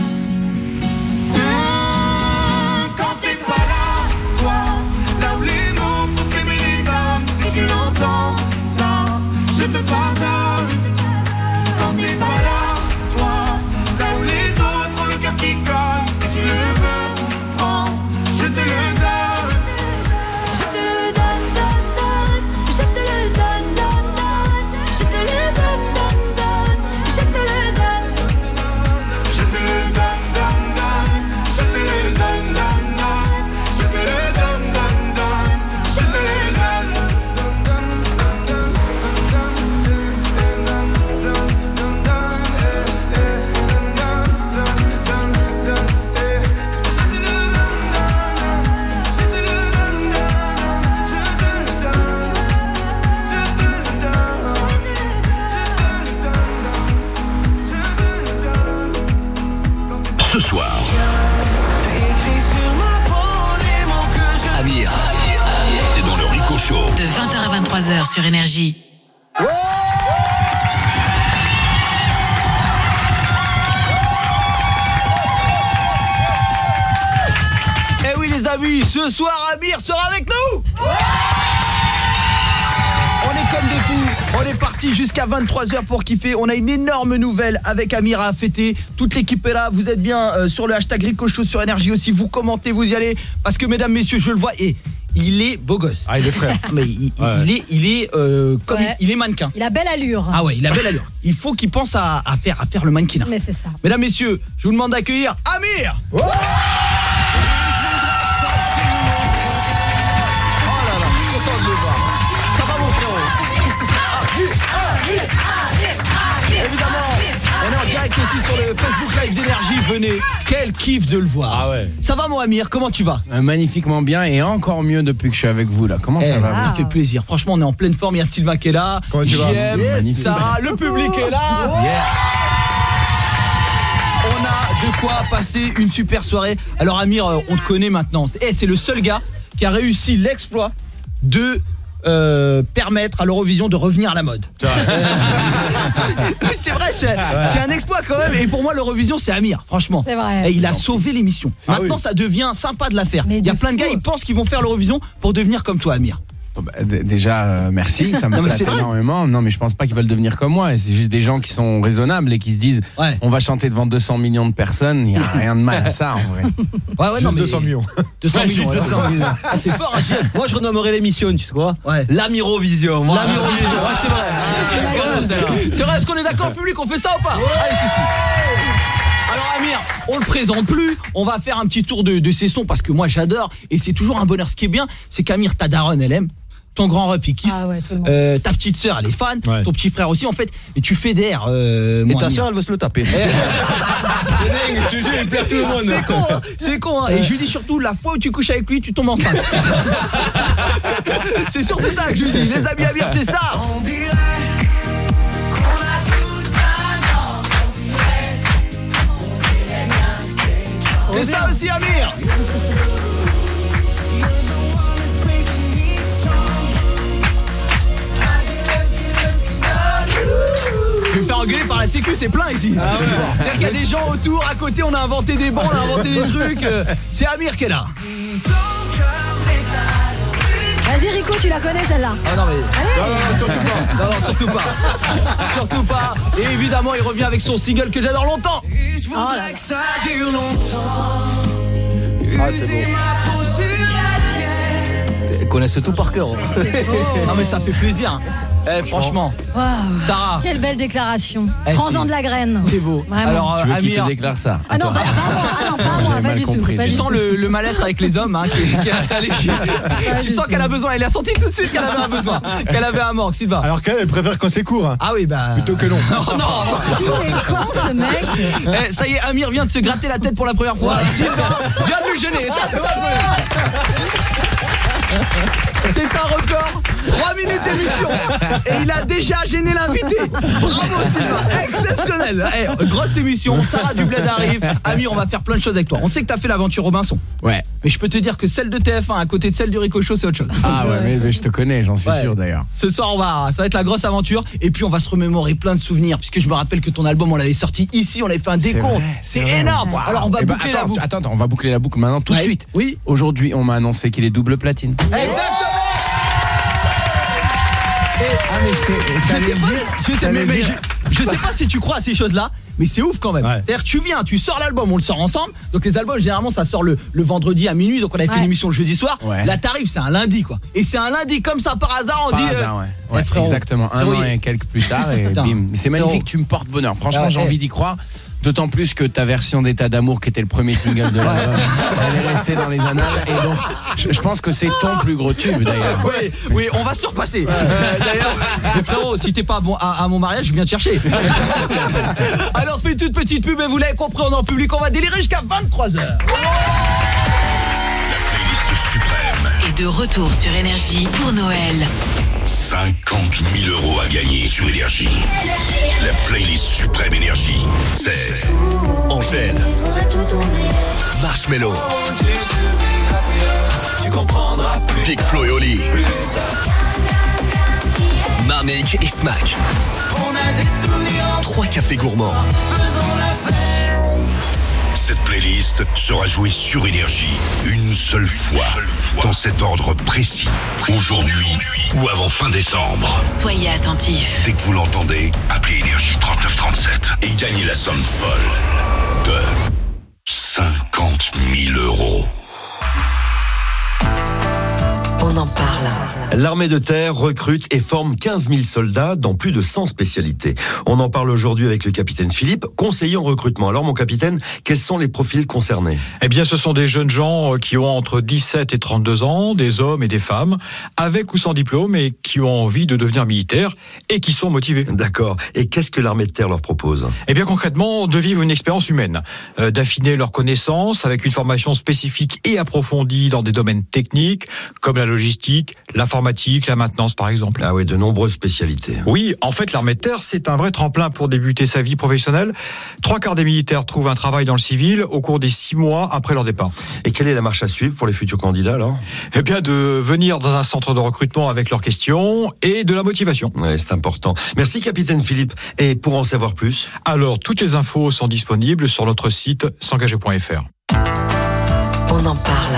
Quand t'es pas là, toi, là où les mots font s'aimer les âmes. Si tu l'entends, ça, je te pardonne. Quand t'es pas là, toi, là où les autres ont le cœur qui colle. Si tu le veux, prends, je te le donne. Je te le donne, donne, donne. Je te le donne, donne, donne. Je te le donne, donne, donne. Je te le donne. Je te le donne, donne, donne. Je te le donne, donne, donne. Je te le donne, donne, donne. Je te le donne. Ce soir, Amir, t'es dans le Rico Show. De 20h à 23h sur Énergie. Eh oui les amis, ce soir Amir sera avec nous. On est comme des fous, on est parti jusqu'à 23h pour kiffer. On a une énorme nouvelle avec Amir à fêter. Toute l'équipe est là, vous êtes bien sur le hashtag Rico Show sur Énergie aussi. Vous commentez, vous y allez. Parce que mesdames, messieurs, je le vois et il est beau gosse. Ah, il est frère. Mais il est comme Ouais. il est mannequin. Il a belle allure. Ah ouais, il a belle allure. Il faut qu'il pense à faire le mannequin. Mais c'est ça. Mesdames, messieurs, je vous demande d'accueillir Amir. Ça va mon frérot? Évidemment, on est en direct aussi sur le Facebook Live d'Énergie. Venez, quel kiff de le voir. Ah ouais. Ça va mon Amir, comment tu vas? Magnifiquement bien et encore mieux depuis que je suis avec vous là. Comment ça va? Ça fait plaisir. Franchement, on est en pleine forme. Il y a Sylvain qui est là. Comment tu vas? JM, Yes. Sarah, le public est là. On a de quoi passer une super soirée. Alors Amir, on te connaît maintenant. C'est le seul gars qui a réussi l'exploit de permettre à l'Eurovision de revenir à la mode. C'est vrai, c'est un exploit quand même. Et pour moi, l'Eurovision, c'est Amir, franchement. C'est vrai. Et il a sauvé l'émission. Maintenant, ça devient sympa de la faire. Il y a plein de gars, ils pensent qu'ils vont faire l'Eurovision pour devenir comme toi, Amir. Déjà, merci, ça me flatte énormément. Non, mais je pense pas qu'ils veulent devenir comme moi. C'est juste des gens qui sont raisonnables et qui se disent on va chanter devant 200 millions de personnes. Il n'y a rien de mal à ça, en vrai. Juste 200 millions. 200 millions. Ah, c'est fort, hein, JM. Moi je renommerais l'émission, tu sais quoi? L'Amirovision. L'Amirovision, ouais, c'est vrai. C'est vrai, est-ce qu'on est d'accord en public? On fait ça ou pas? Allez, c'est si. Alors Amir, on le présente plus, on va faire un petit tour de ses sons parce que moi j'adore et c'est toujours un bonheur. Ce qui est bien, c'est qu'Amir, ta daronne, elle aime. Ton grand rep il kiffe, ta petite sœur elle est fan, ton petit frère aussi en fait, et tu fédères et ta sœur elle veut se le taper. C'est dingue, je te jure, il plaît à tout le monde. C'est con hein. Et je lui dis surtout, la fois où tu couches avec lui, tu tombes enceinte. C'est surtout ça que je lui dis, les amis Amir, c'est ça. On dirait c'est ça aussi Amir. sécu c'est plein ici. C'est-à-dire qu'il y a des gens autour, à côté on a inventé des bancs, on a inventé des trucs. C'est Amir qui est là. Vas-y Rico, tu la connais celle-là. Ah non mais non, surtout pas. Surtout pas. Et évidemment il revient avec son single que j'adore longtemps. Oh là. Que ça dure longtemps. Ah c'est beau. Ils connaissent tout par cœur. Non mais ça fait plaisir. Franchement. Wow. Sarah. Quelle belle déclaration. Prends-en de la graine. C'est beau. Vraiment. Alors tu veux Amir, qu'il te déclare ça? Ah non, pas mal du tout. compris. Pas tu du sens tout. le mal-être avec les hommes qui est installé chez. Tu sens qu'elle a besoin. Elle a senti tout de suite qu'elle avait un besoin, qu'elle avait un manque. Sylvain. Alors qu'elle préfère quand c'est court. Hein. Ah oui bah. Plutôt que long. Non. Il est con ce mec. Ça y est, Amir vient de se gratter la tête pour la première fois. Sylvain vient de lui gêner. Ça c'est pas vrai. C'est un record. 3 minutes d'émission. Et il a déjà gêné l'invité. Bravo Sylvain. Exceptionnel. Grosse émission. Sarah Dubled arrive. Amir, on va faire plein de choses avec toi. On sait que t'as fait l'aventure Robinson. Ouais. Mais je peux te dire que celle de TF1 à côté de celle du Rico Show, c'est autre chose. Ah ouais, mais je te connais, j'en suis sûr d'ailleurs. Ce soir, ça va être la grosse aventure. Et puis on va se remémorer plein de souvenirs. Puisque je me rappelle que ton album, on l'avait sorti ici. On avait fait un décompte. C'est énorme. Wow. Alors on va boucler la boucle. Attends, on va boucler la boucle maintenant tout de suite. Oui. Aujourd'hui, on m'a annoncé qu'il est double platine. Exactement. Je sais pas si tu crois à ces choses-là, mais c'est ouf quand même. Ouais. C'est-à-dire que tu viens, tu sors l'album, on le sort ensemble. Donc les albums généralement ça sort le vendredi à minuit. Donc on avait fait une émission le jeudi soir. Ouais. Là t'arrives, c'est un lundi quoi. Et c'est un lundi comme ça par hasard, on dit ouais, frérot, exactement, un an et quelques plus tard et bim. C'est magnifique, tu me portes bonheur. Franchement, j'ai envie d'y croire. D'autant plus que ta version d'État d'amour, qui était le premier single de l'album, elle est restée dans les annales. Et donc, je pense que c'est ton plus gros tube, d'ailleurs. Oui, on va se repasser. D'ailleurs, mais frérot, si t'es pas bon à mon mariage, je viens te chercher. Alors, on se fait une toute petite pub, et vous l'avez compris, on est en public, on va délirer jusqu'à 23h. La playlist suprême est de retour sur Énergie pour Noël. 50 000 € à gagner sur Énergie. La playlist suprême Énergie, c'est Angèle, Marshmello, Big Flo et Oli, Marnik et Smack, 3 cafés gourmands. Cette playlist sera jouée sur Énergie une seule fois, dans cet ordre précis, aujourd'hui ou avant fin décembre. Soyez attentifs. Dès que vous l'entendez, appelez Énergie 3937 et gagnez la somme folle de 50 000 €. On en parle. L'armée de terre recrute et forme 15 000 soldats dans plus de 100 spécialités. On en parle aujourd'hui avec le capitaine Philippe, conseiller en recrutement. Alors mon capitaine, quels sont les profils concernés? Eh bien ce sont des jeunes gens qui ont entre 17 et 32 ans, des hommes et des femmes, avec ou sans diplôme et qui ont envie de devenir militaires et qui sont motivés. D'accord. Et qu'est-ce que l'armée de terre leur propose? Eh bien concrètement, de vivre une expérience humaine, d'affiner leurs connaissances avec une formation spécifique et approfondie dans des domaines techniques comme la logistique, l'informatique, la maintenance par exemple. Ah oui, de nombreuses spécialités. Oui, en fait l'armée de terre c'est un vrai tremplin pour débuter sa vie professionnelle. 3/4 des militaires trouvent un travail dans le civil au cours des 6 mois après leur départ. Et quelle est la marche à suivre pour les futurs candidats alors? Eh bien de venir dans un centre de recrutement avec leurs questions et de la motivation. Oui, c'est important. Merci capitaine Philippe. Et pour en savoir plus? Alors toutes les infos sont disponibles sur notre site s'engager.fr. On en parle.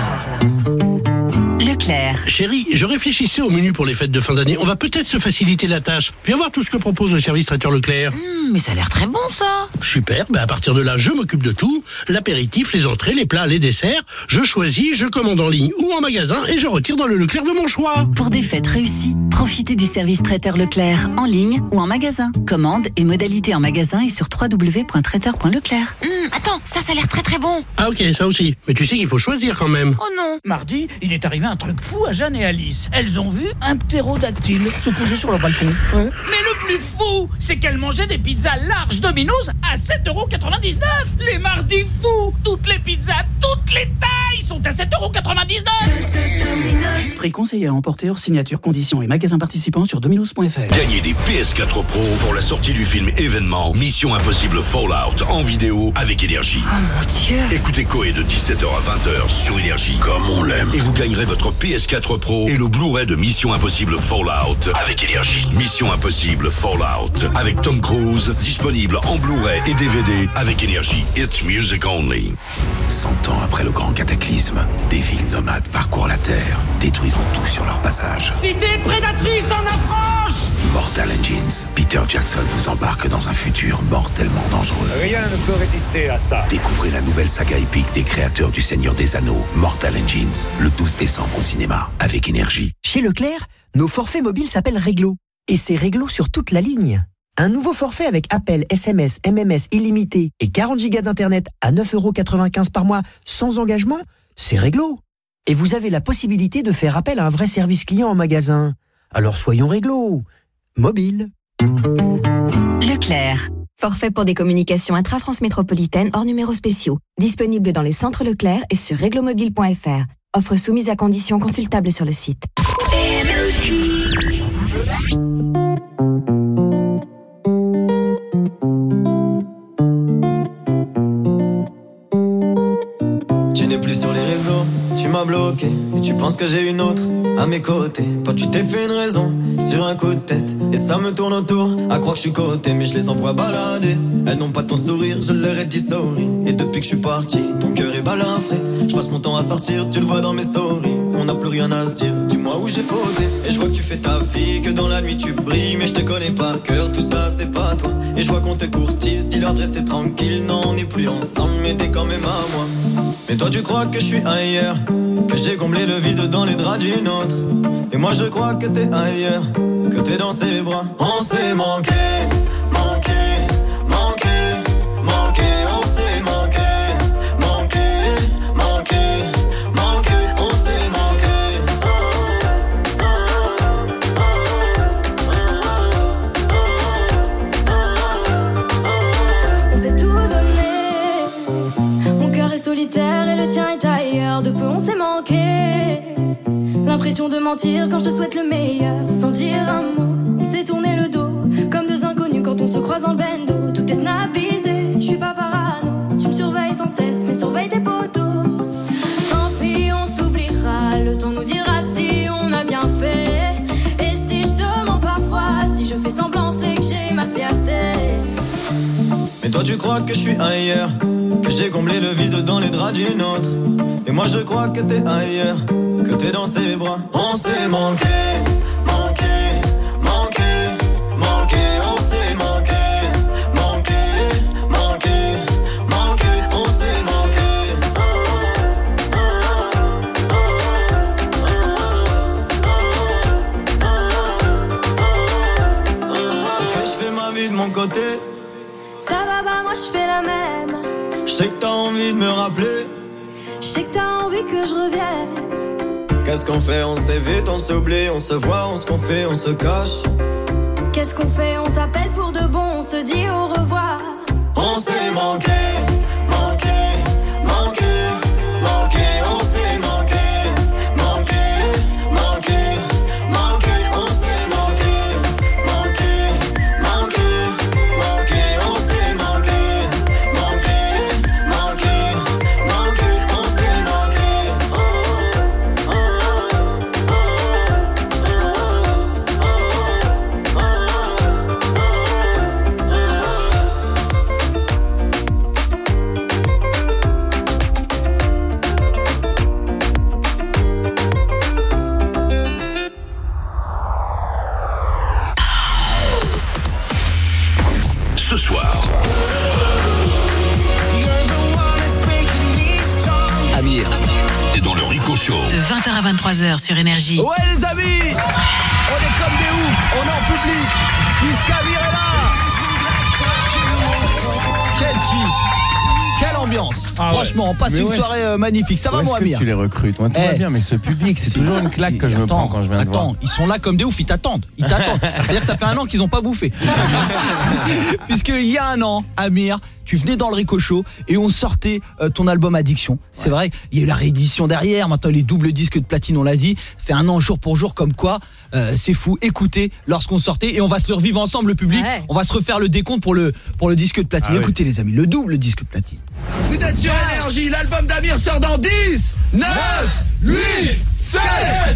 Leclerc. Chérie, je réfléchissais au menu pour les fêtes de fin d'année. On va peut-être se faciliter la tâche. Viens voir tout ce que propose le service traiteur Leclerc. Mais ça a l'air très bon ça. Super, à partir de là, je m'occupe de tout. L'apéritif, les entrées, les plats, les desserts. Je choisis, je commande en ligne ou en magasin et je retire dans le Leclerc de mon choix. Pour des fêtes réussies, profitez du service traiteur Leclerc en ligne ou en magasin. Commande et modalités en magasin et sur www.traiteur.leclerc. Attends, ça a l'air très très bon. Ah ok, ça aussi. Mais tu sais qu'il faut choisir quand même. Oh non. Mardi, il est arrivé un truc fou à Jeanne et Alice. Elles ont vu un ptérodactyle se poser sur le balcon. Mais le plus fou, c'est qu'elles mangeaient des pizzas larges Domino's à 7,99 €. Les mardis fous, toutes les pizzas, toutes les tailles sont à 7,99 €. Prix conseillé à emporter hors signature, conditions et magasins participants sur dominos.fr. Gagnez des PS4 Pro pour la sortie du film événement Mission Impossible Fallout en vidéo avec Énergie. Oh mon Dieu. Écoutez Coé de 17h à 20h sur Énergie comme on l'aime et vous gagnerez votre PS4 PS4 Pro et le Blu-ray de Mission Impossible Fallout avec Énergie. Mission Impossible Fallout avec Tom Cruise, disponible en Blu-ray et DVD avec Énergie. It's music only. 100 ans après le grand cataclysme, des villes nomades parcourent la Terre, détruisant tout sur leur passage. Cité prédatrice en approche! Mortal Engines, Peter Jackson vous embarque dans un futur mortellement dangereux. Rien ne peut résister à ça. Découvrez la nouvelle saga épique des créateurs du Seigneur des Anneaux, Mortal Engines, le 12 décembre au cinéma, avec Énergie. Chez Leclerc, nos forfaits mobiles s'appellent Réglo. Et c'est Réglo sur toute la ligne. Un nouveau forfait avec appel, SMS, MMS illimité et 40 gigas d'internet à 9,95€ par mois sans engagement, c'est Réglo. Et vous avez la possibilité de faire appel à un vrai service client en magasin. Alors soyons Réglo. Mobile. Leclerc. Forfait pour des communications intra-France métropolitaine hors numéros spéciaux. Disponible dans les centres Leclerc et sur réglomobile.fr. Offre soumise à conditions consultables sur le site. Tu n'es plus sur les réseaux, tu m'as bloqué et tu penses que j'ai une autre à mes côtés. Toi tu t'es fait une raison sur un coup de tête et ça me tourne autour à croire que je suis coté, mais je les envoie balader. Elles n'ont pas ton sourire, je leur ai dit sorry. Et depuis que je suis parti, ton cœur est balafré. Je passe mon temps à sortir, tu le vois dans mes stories. On n'a plus rien à se dire, dis-moi où j'ai fauté. Et je vois que tu fais ta vie, que dans la nuit tu brilles, mais je te connais par cœur, tout ça c'est pas toi. Et je vois qu'on te courtise, dis-leur de rester tranquille. Non, on n'est plus ensemble, mais t'es quand même à moi. Mais toi tu crois que je suis ailleurs, que j'ai comblé le vide dans les draps d'une autre. Et moi je crois que t'es ailleurs, que t'es dans ses bras. On s'est manqué, manqué, manqué, manqué. On s'est manqué, manqué, manqué, manqué. On s'est manqué. On s'est tout donné. Mon cœur est solitaire et le tien est ailleurs. De peu on s'est manqué. L'impression de mentir quand je te souhaite le meilleur. Sans dire un mot, on s'est tourné le dos. Comme deux inconnus quand on se croise dans le bendo. Tout est snap-visé, je suis pas parano. Tu me surveilles sans cesse, mais surveille tes potos. Tant pis, on s'oubliera. Le temps nous dira si on a bien fait. Et si je te mens parfois, si je fais semblant, c'est que j'ai ma fierté. Mais toi tu crois que je suis ailleurs, que j'ai comblé le vide dans les draps d'une autre. Et moi je crois que t'es ailleurs, que t'es dans ses bras. On s'est manqué, manqué, manqué, manqué. On s'est manqué, manqué, manqué, manqué. On s'est manqué. Que je fais ma vie de mon côté. Ça va pas, moi je fais la même. Je sais que t'as envie de me rappeler. Je sais que t'as envie que je revienne. Qu'est-ce qu'on fait? On s'évite, on s'oublie, on se voit, on se confie, on se cache. Qu'est-ce qu'on fait? On s'appelle pour de bon, on se dit au revoir. On s'est manqué, manqué, manqué, manqué. On s'est manqué, manqué, manqué, manqué. On s'est manqué, manqué, manqué, manqué. On s'est manqué, manqué, manqué, manqué. On s'est manqué. Ce soir, Amir est dans le Rico Show. De 20h à 23h sur Énergie. Ouais les amis, on est comme des oufs, on est en public, puisqu'Amir est là. Quel kiff, quelle ambiance. Franchement, on passe une soirée magnifique. Ça va mon Amir? Tu les recrutes, moi tout va bien, mais ce public, c'est toujours une claque que je me prends quand je viens de voir. Ils sont là comme des oufs, ils t'attendent. C'est-à-dire que ça fait un an qu'ils n'ont pas bouffé. Puisqu'il y a un an, Amir, tu venais dans le Rico Show et on sortait ton album Addiction. C'est vrai, il y a eu la réédition derrière, maintenant les doubles disques de platine, on l'a dit. Ça fait un an jour pour jour, comme quoi c'est fou. Écoutez lorsqu'on sortait et on va se le revivre ensemble, le public. Ouais. On va se refaire le décompte pour le disque de platine. Écoutez les amis, le double disque de platine. Vous êtes sur Énergie, l'album d'Amir sort dans 10, 9, 8, 7,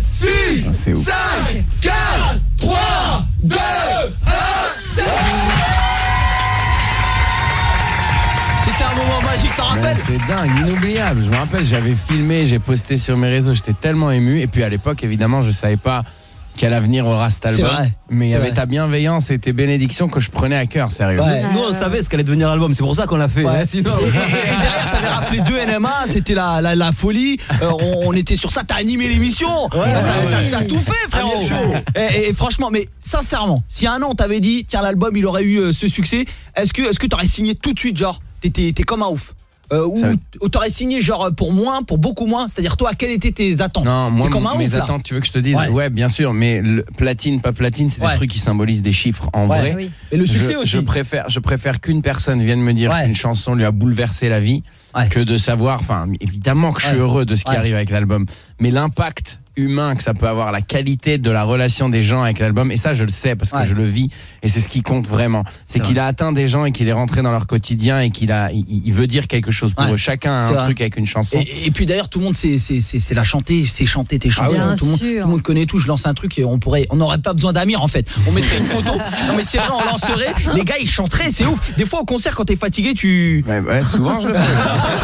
dingue, inoubliable. Je me rappelle, j'avais filmé, j'ai posté sur mes réseaux, j'étais tellement ému. Et puis à l'époque, évidemment, je savais pas quel avenir aura cet album. C'est vrai. Mais il y C'est avait vrai. ta bienveillance et tes bénédictions que je prenais à cœur, sérieux. Ouais, nous on savait ce qu'allait devenir l'album, c'est pour ça qu'on l'a fait. Ouais. Sinon... Et derrière t'avais raflé 2 NMA, c'était la folie. On était sur ça, t'as animé l'émission. T'as tout fait, frérot. Et franchement, mais sincèrement, si un an on t'avait dit tiens l'album il aurait eu ce succès, est-ce que t'aurais signé tout de suite, genre t'es comme un ouf? Ou t'aurais signé genre pour moins, pour beaucoup moins, c'est-à-dire toi quelles étaient tes attentes? Non, moi comme un mes ouf, là. attentes, tu veux que je te dise? Ouais, bien sûr, mais platine, pas platine, c'est des trucs qui symbolisent des chiffres en vrai. Oui. Et le succès aussi. Je préfère qu'une personne vienne me dire qu'une chanson lui a bouleversé la vie que de savoir, enfin évidemment que je suis heureux de ce qui arrive avec l'album, mais l'impact humain que ça peut avoir, la qualité de la relation des gens avec l'album, et ça je le sais parce que je le vis et c'est ce qui compte vraiment, c'est qu'il a atteint des gens et qu'il est rentré dans leur quotidien et il veut dire quelque chose pour eux. Chacun a un truc avec une chanson. Et puis d'ailleurs tout le monde c'est la chanter, c'est chanter tes chansons. Tout le monde connaît tout. Je lance un truc et on n'aurait pas besoin d'Amir en fait. On mettrait une photo. Non mais c'est vrai, on lancerait. Les gars ils chanteraient, c'est ouf. Des fois au concert quand t'es fatigué tu. Ouais, souvent je le fais.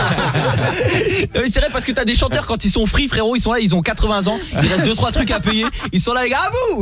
Non mais c'est vrai parce que t'as des chanteurs quand ils sont free frérot, ils sont là, ils ont 80 ans, il reste 2-3 trucs à payer, ils sont là les gars, à vous.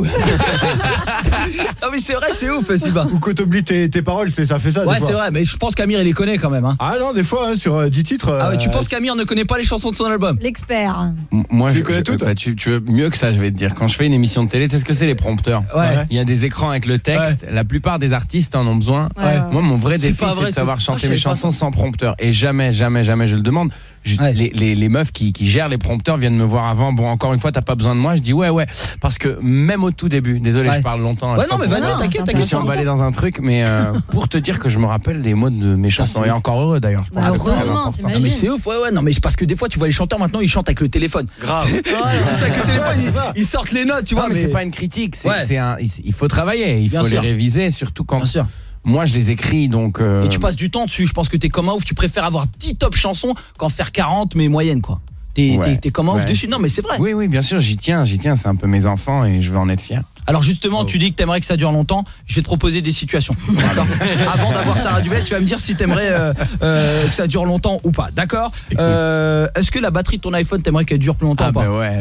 Non mais c'est vrai, c'est ouf Silva. Ou quand t'oublies tes paroles, ça fait ça. Ouais c'est vrai, mais je pense qu'Amir il les connaît quand même hein. Ah non, des fois hein, sur 10 titres. Ah ouais, tu penses qu'Amir ne connaît pas les chansons de son album? L'expert. Moi je connais toutes. Tu veux mieux que ça, je vais te dire. Quand je fais une émission de télé, tu sais ce que c'est les prompteurs? Il y a des écrans avec le texte, la plupart des artistes en ont besoin. Moi mon vrai défi c'est de savoir chanter mes chansons sans prompteur et jamais je le demande. Les meufs qui gèrent les prompteurs viennent me voir avant. Bon, encore une fois, t'as pas besoin de moi. Je dis ouais, parce que même au tout début, désolé, je parle longtemps. Ouais, non, mais vas-y, t'inquiète. Je me suis emballé dans un truc, mais pour te dire que je me rappelle des mots de mes chansons. Et encore heureux d'ailleurs. Je pense heureusement, t'imagines. Non, mais c'est ouf, ouais, non, mais parce que des fois, tu vois les chanteurs maintenant, ils chantent avec le téléphone. Grave. C'est avec le téléphone, ils sortent les notes, tu vois. Mais c'est pas une critique. Il faut travailler, il faut les réviser, surtout quand. Bien sûr. Moi je les écris donc Et tu passes du temps dessus, je pense que t'es comme un ouf. Tu préfères avoir 10 top chansons qu'en faire 40 mais moyennes quoi. T'es comme un ouf dessus. Non mais c'est vrai. Oui bien sûr, j'y tiens, c'est un peu mes enfants et je veux en être fier. Alors justement tu dis que t'aimerais que ça dure longtemps. Je vais te proposer des situations. D'accord. Avant d'avoir Sarah Dubet, tu vas me dire si t'aimerais que ça dure longtemps ou pas. D'accord. Est-ce que la batterie de ton iPhone t'aimerais qu'elle dure plus longtemps ou pas? Bah ouais.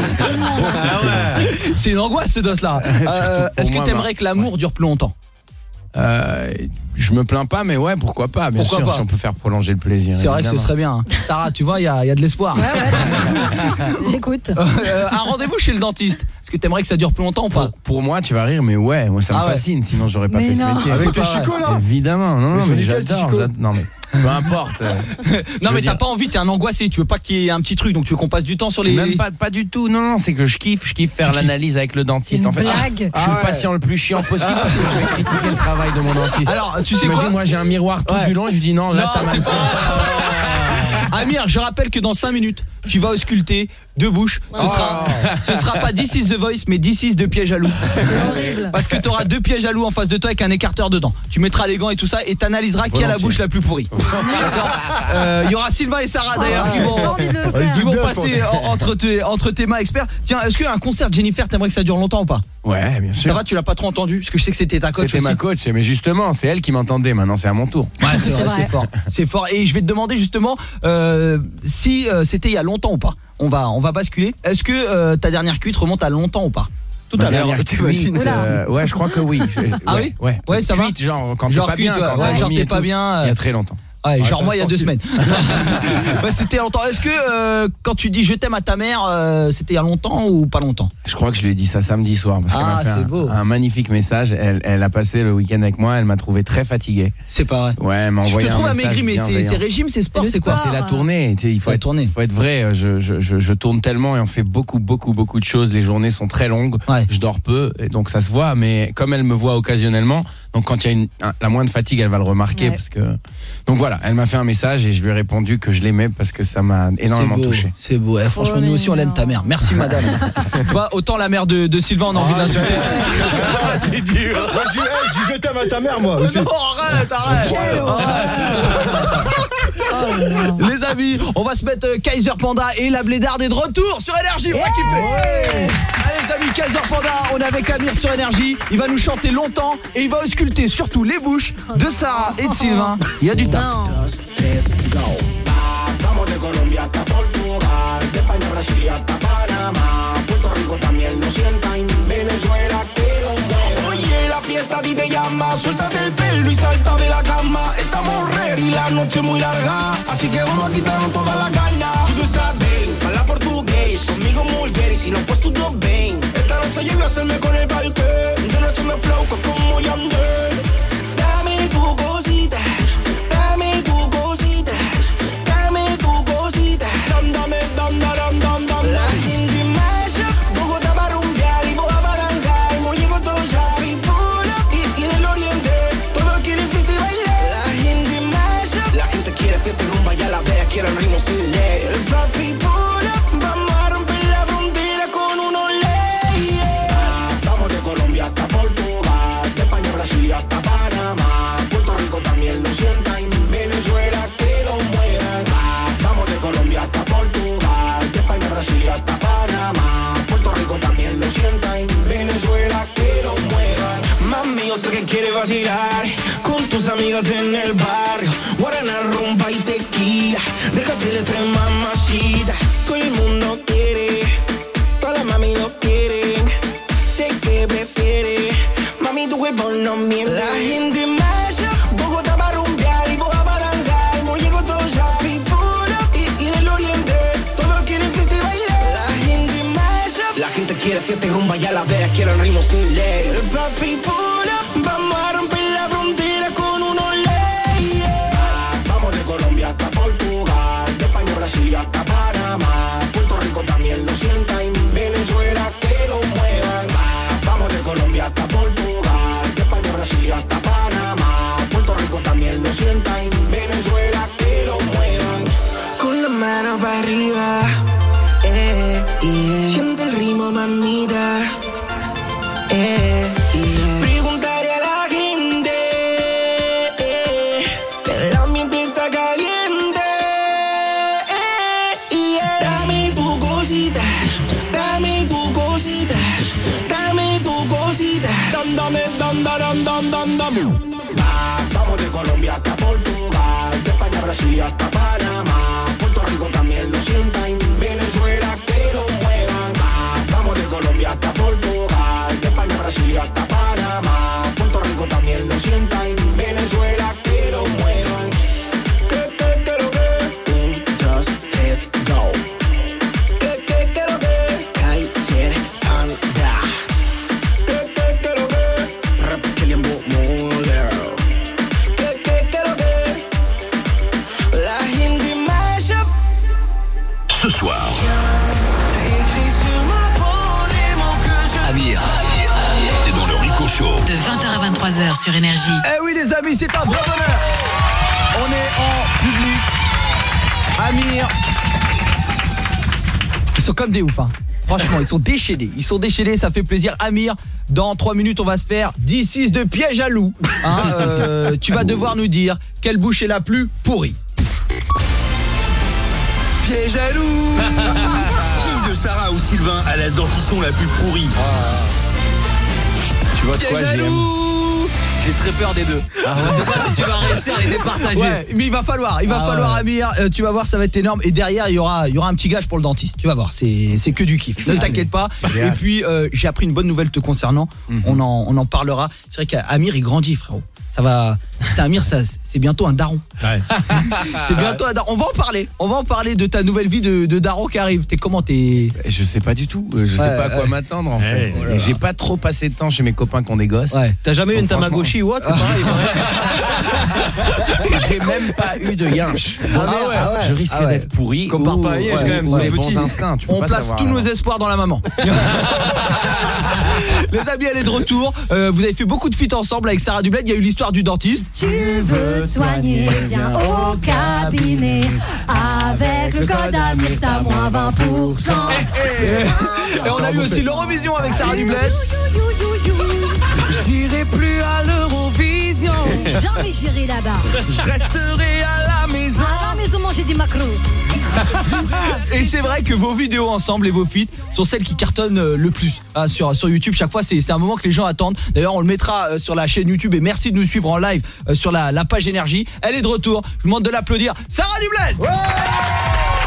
C'est une angoisse ce dos là. Est-ce que t'aimerais que l'amour dure plus longtemps? Je me plains pas, mais ouais, pourquoi pas, bien sûr, si on peut faire prolonger le plaisir. C'est vrai que ce serait bien hein. Sarah, tu vois, il y a de l'espoir. J'écoute. Un rendez-vous chez le dentiste. Est-ce que t'aimerais que ça dure plus longtemps ou pas? Pour moi, tu vas rire, mais ouais, moi ça me fascine, sinon j'aurais pas fait ce métier. Avec tes chicots là? Évidemment, non, mais j'adore. Non mais peu importe. Non mais t'as pas envie, t'es un angoissé, tu veux pas qu'il y ait un petit truc, donc tu veux qu'on passe du temps sur les... Même pas du tout, non, c'est que je kiffe faire l'analyse avec le dentiste. En fait, je suis le patient le plus chiant possible parce que je vais critiquer le travail de mon dentiste. Alors, tu sais quoi? Moi j'ai un miroir tout du long, je lui dis non, là t'as mal fait. Amir, je rappelle que dans 5 minutes, tu vas ausculter 2 bouches. Ce sera pas This is the Voice, mais This is de piège à loup. Parce que tu auras 2 pièges à loup en face de toi avec un écarteur dedans. Tu mettras les gants et tout ça et t'analyseras qui a la bouche la plus pourrie. Il y aura Sylvain et Sarah d'ailleurs qui vont passer entre tes mains experts. Tiens, est-ce qu'un concert de Jennifer, t'aimerais que ça dure longtemps ou pas? Ouais, bien sûr. Ça va, tu l'as pas trop entendu parce que je sais que c'était ta coach. C'était ma coach, mais justement, c'est elle qui m'entendait. Maintenant, c'est à mon tour. Ouais, c'est vrai, c'est fort. C'est fort. Et je vais te demander justement si c'était il y a longtemps ou pas. On va basculer. Est-ce que ta dernière cuite remonte à longtemps ou pas? Tout à l'heure, t'imagines. Ouais, je crois que oui. Ah oui? Ouais, ça va. Genre quand t'es pas bien, genre t'es pas bien. Il y a très longtemps. Ouais, genre moi il y a 2 semaines. C'était longtemps. Est-ce que quand tu dis je t'aime à ta mère, c'était il y a longtemps ou pas longtemps? Je crois que je lui ai dit ça samedi soir parce qu'elle m'a fait un magnifique message. Elle a passé le week-end avec moi, elle m'a trouvé très fatigué. C'est pas vrai. Ouais, elle m'a envoyé un message. Je te trouve amaigri, mais c'est régime, c'est sport, c'est quoi? C'est la tournée, il faut être vrai, je tourne tellement et on fait beaucoup de choses, les journées sont très longues, je dors peu et donc ça se voit, mais comme elle me voit occasionnellement, donc quand il y a la moindre fatigue, elle va le remarquer parce que donc voilà, elle m'a fait un message et je lui ai répondu que je l'aimais parce que ça m'a énormément touché. C'est beau, franchement nous aussi on l'aime ta mère. Merci madame. Tu vois, autant la mère de Sylvain on a envie d'insulter. T'es dur. Moi je dis je t'aime à ta mère moi aussi. Non, arrête. Les amis, on va se mettre Kaiser Panda et la Blédarde est de retour sur Énergie. On va kiffer. Allez les amis, Kaiser Panda, on est avec Amir sur Énergie. Il va nous chanter longtemps et il va ausculter surtout les bouches de Sarah et de Sylvain. Il y a du taf. de Colombia hasta Portugal, de España a Brasil y hasta Panamá, Puerto Rico también lo sienta y Venezuela que lo mueva. Oye, la fiesta a ti te llama, suéltate el pelo y salta de la cama. Estamos ready, la noche muy larga, así que vamos a quitarnos toda la caña. Tú estás bien, habla portugués, conmigo mulheres, si no pues tú no ven. Esta noche yo voy a hacerme con el parque, de noche me flow como Yandel. Dame tu cosita, dame tu cosita, dame tu cosita, dame, dam, dam, dam, dam. La gente marcha, Bogotá para rumbear y Boga para danzar, Mollejo todo ya, Pipula y en el oriente, todos quieren fiesta y bailar. La gente marcha, la gente quiere fiesta y rumba, ya la vea, quiere el ritmo sin ley. El papi pula, vamos a romper la frontera con unos leyes. Vamos de Colombia hasta Portugal, de España a Brasil y hasta Panamá, Puerto Rico también lo sienta y Venezuela que lo muevan. Vamos de Colombia hasta Portugal, de España a Brasil y hasta Panamá, Puerto Rico también lo sienta y Venezuela que lo muevan. Mami, yo sé que quieres vacilar con tus amigas en el barrio, guaraná, rumba y tequila, déjate el tren, mamacita. Todo el mundo quiere, todas las mami lo quieren, sé que prefiere, mami tu cuerpo no miente. La gente marcha, Bogotá para rumbear y Boga para danzar, Mollejo todo ya, Pipula y en el oriente, todos quieren fiesta y bailar. La gente marcha, la gente quiere fiesta y rumba, ya la vea, quiere el ritmo sin ley. El papi pula, vamos a romper la frontera con unos leyes. Vamos de Colombia hasta Portugal, de España a Brasil y hasta Panamá, Puerto Rico también lo sienta y Venezuela que lo muevan. Vamos de Colombia hasta Portugal, de España a Brasil y hasta Panamá, Puerto Rico también lo sienta y Venezuela que lo muevan. Con la mano para arriba, siente el ritmo, mamita. Preguntaré a la gente, el ambiente está caliente. Dame tu cosita, dame tu cosita, dame tu cosita, dame, dame. Vamos de Colombia hasta Portugal, de España a Brasil y hasta Panamá, Puerto Rico también lo sienta y Venezuela que lo muevan. Vamos de Colombia hasta Portugal, de España a Brasil y hasta Panamá, Puerto Rico también lo sienta y Venezuela que lo muevan. Que lo que, 1, 2, 3, go. Que lo que, Kaiser Panda. Que lo que, rap Killian Muller. Que lo que, la gente marcha. Ce soir, Amir, t'es dans le Rico Show. De 20h à 23h sur Énergie. Eh oui les amis, c'est un vrai bonheur. On est en public. Amir. Ils sont comme des oufs hein. Franchement, ils sont déchaînés, ça fait plaisir. Amir, dans 3 minutes, on va se faire 10-6 de piège à loup. Hein, tu vas devoir nous dire quelle bouche est la plus pourrie. Piège à loup. Qui de Sarah ou Sylvain a la dentition la plus pourrie? Tu vois de quoi j'aime? J'ai très peur des deux. Je sais pas si tu vas réussir à les départager. Ouais, mais il va falloir Amir, tu vas voir, ça va être énorme. Et derrière, il y aura un petit gage pour le dentiste. Tu vas voir, c'est que du kiff. Ne t'inquiète pas. Et puis, j'ai appris une bonne nouvelle te concernant. On en parlera. C'est vrai qu'Amir, il grandit, frérot. Ça va. Amir, c'est bientôt un daron. Ouais. T'es bientôt un daron. On va en parler de ta nouvelle vie de daron qui arrive. Je sais pas du tout. Je sais pas à quoi m'attendre en fait. Et j'ai pas trop passé de temps chez mes copains qui ont des gosses. Ouais. T'as jamais eu une Tamagotchi ou what? C'est pareil. J'ai même pas eu de yinche. Je risque d'être pourri. Comme par paillage quand même. C'est des bons instincts. On place tous nos espoirs dans la maman. Les amis, elle est de retour. Vous avez fait beaucoup de feats ensemble avec Sarah Dubled. Il y a eu l'histoire du dentiste. Tu veux te soigner, viens au cabinet. Avec le code Amir, t'as moins 20%. Et on a eu aussi l'Eurovision avec Sarah Dubled. J'irai plus à l'Eurovision. Jamais j'irai là-bas. Je resterai à la maison. À la maison manger des macros. Et c'est vrai que vos vidéos ensemble et vos feats sont celles qui cartonnent le plus sur YouTube. Chaque fois c'est un moment que les gens attendent. D'ailleurs on le mettra sur la chaîne YouTube. Et merci de nous suivre en live sur la page Énergie. Elle est de retour, je vous demande de l'applaudir, Sarah Dubled.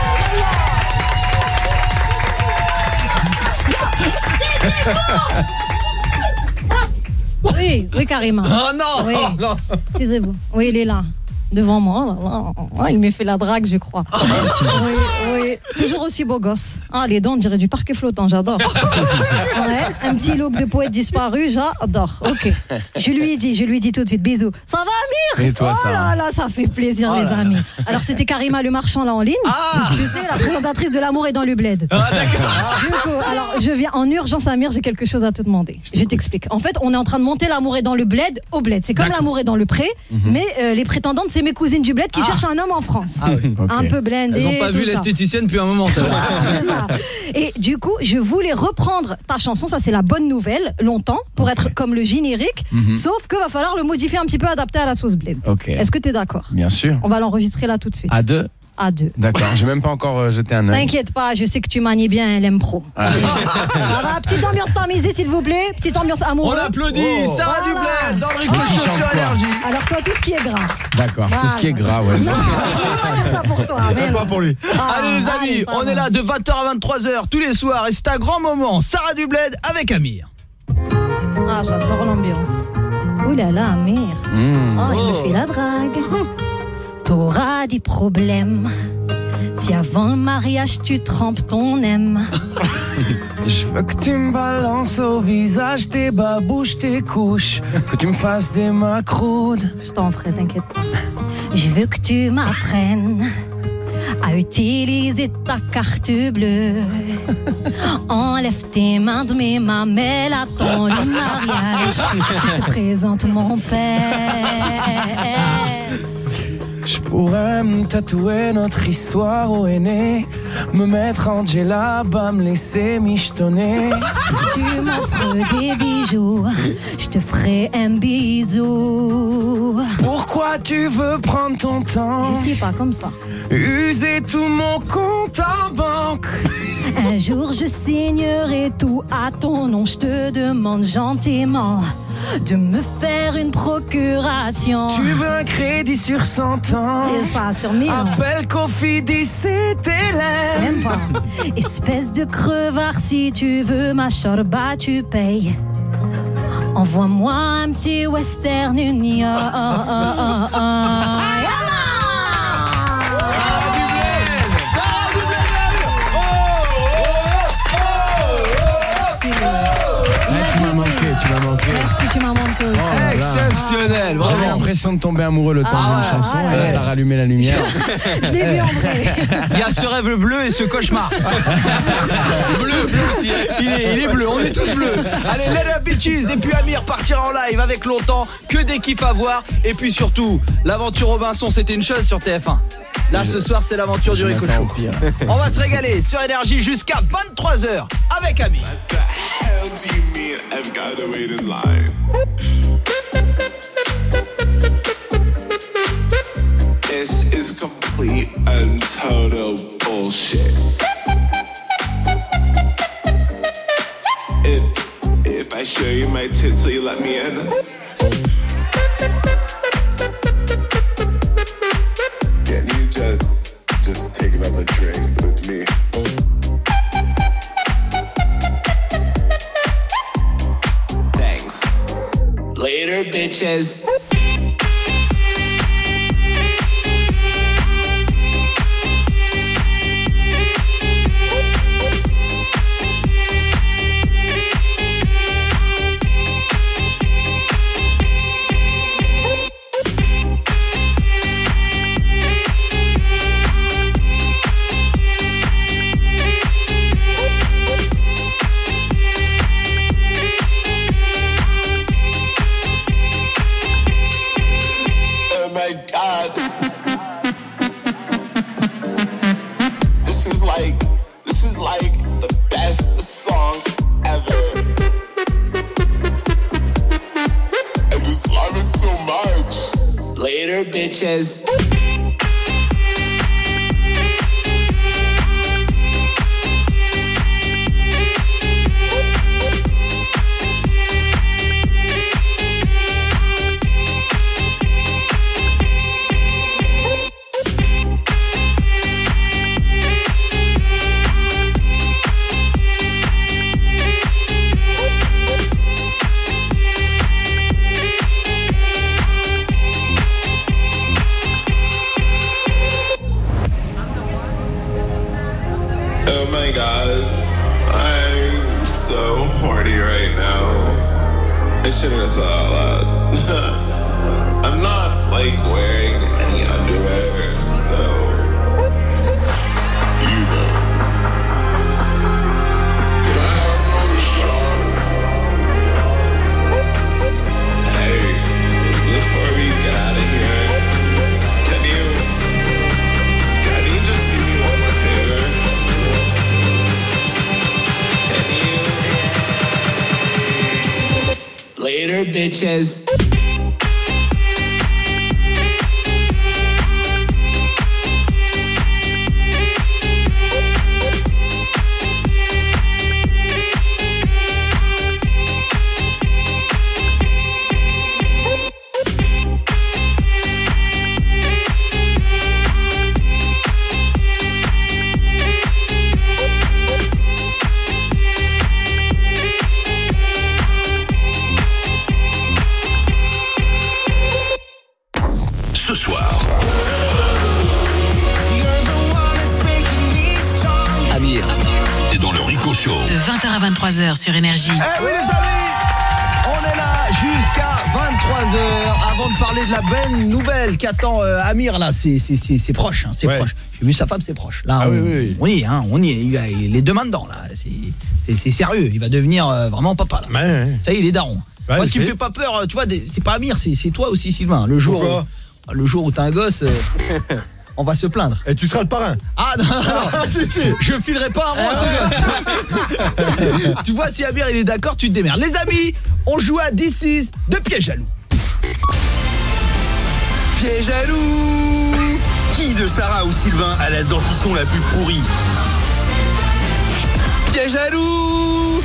Oui, Karima. Oh non, oui. oh non. Taisez-vous. Oui, il est là. Devant moi. Oh, il m'a fait la drague, je crois. Oui. Toujours aussi beau gosse. Ah, les dents, on dirait du parquet flottant, j'adore. Ouais, un petit look de poète disparu, j'adore. Ok. Je lui ai dit tout de suite, bisous. Ça va, Amir? Et toi, oh ça là là, ça fait plaisir, les amis. Alors, c'était Karima le marchand là en ligne. Tu sais, la présentatrice de L'amour est dans le bled. Ah, d'accord. Du coup, alors, je viens en urgence, Amir, j'ai quelque chose à te demander. Je t'explique. En fait, on est en train de monter L'amour est dans le bled au bled. C'est comme L'amour est dans le pré, mais les prétendantes, c'est mes cousines du bled qui cherchent un homme en France. Ah oui. Okay. Un peu blindé. Elles n'ont pas vu ça. l'esthéticienne depuis un moment, ça. C'est ça. Et du coup, je voulais reprendre ta chanson, ça c'est la bonne nouvelle, longtemps, pour être comme le générique, sauf que va falloir le modifier un petit peu, adapté à la sauce bled. Okay. Est-ce que tu es d'accord? Bien sûr. On va l'enregistrer là tout de suite. À deux. D'accord, j'ai même pas encore jeté un œil. T'inquiète pas, je sais que tu manies bien l'impro. Ça va, petite ambiance tamisée s'il vous plaît, petite ambiance amoureuse. On applaudit Sarah Dubled dans le Ricochet sur Énergie. Alors toi, tout ce qui est gras. D'accord, tout ce qui est gras, ouais. Non, je vais pas dire ça pour toi. C'est pas pour lui. Allez les amis, on est là de 20h à 23h tous les soirs et c'est un grand moment. Sarah Dubled avec Amir. Ah, j'adore l'ambiance. Ouh là là, Amir. Oh, il me fait la drague. T'auras des problèmes si avant le mariage tu trempes ton M. Je veux que tu me balances au visage tes babouches, tes couches, que tu me fasses des macroudes. Je t'en ferai, t'inquiète pas. Je veux que tu m'apprennes à utiliser ta carte bleue. Enlève tes mains de mes mamelles, attends le mariage. Je te présente mon père. Je pourrais me tatouer notre histoire au henné, me mettre Angela, me laisser michetonner. Si tu m'offres des bijoux, je te ferai un bisou. Pourquoi tu veux prendre ton temps? Je sais pas, comme ça. User tout mon compte en banque. Un jour je signerai tout à ton nom. Je te demande gentiment de me faire une procuration. Tu veux un crédit sur 100 ans? C'est ça, sur 1000 ans. Appelle Cofidis, c'est tes lèvres. Même pas. Espèce de crevard, si tu veux ma chorba, tu payes. Envoie-moi un petit Western Union. Tu m'as manqué. Merci, tu m'as manqué aussi. Oh, exceptionnel. J'avais l'impression de tomber amoureux le temps d'une chanson et là t'as rallumé la lumière. Je l'ai vu en vrai. Il y a ce rêve bleu et ce cauchemar. bleu aussi. Il est bleu, on est tous bleus. Allez, let up bitches. Et puis Amir partira en live avec longtemps, que des kiffs à voir. Et puis surtout, l'aventure Robinson, c'était une chose sur TF1. Là ce soir c'est l'aventure du Ricochet. On va se régaler sur Énergie jusqu'à 23h avec Amir. I've got to wait in line. This is complete and total bullshit. If I show you my tits, will you let me in? Can you just take another drink with me? Later, bitches. Bitches. God, I'm so horny right now. I shouldn't have said that out loud. I'm not like wearing any underwear, so you know. Can I have another shot? Hey, before we get out of here, can you just do me one more favor? Can you later, bitches? Ce soir, Amir est dans le Rico Show. De 20h à 23h sur Énergie. Eh oui les amis, on est là jusqu'à 23h avant de parler de la bonne nouvelle qu'attend Amir là, c'est proche, hein, c'est proche. J'ai vu sa femme, c'est proche. Là, on y est, hein, on y est. Il a les deux mains dedans là. C'est sérieux. Il va devenir vraiment papa là. Ça y est, il est daron. Moi, ce qui me fait pas peur, tu vois, c'est pas Amir, c'est toi aussi, Sylvain. Le jour où t'as un gosse, on va se plaindre. Et tu seras le parrain. Ah non, je filerai pas un rond à ce gosse. Tu vois, si Amir il est d'accord, tu te démerdes. Les amis, on joue à This Is de Piège à loup. Piège à loup. Qui de Sarah ou Sylvain a la dentition la plus pourrie? Piège à loup.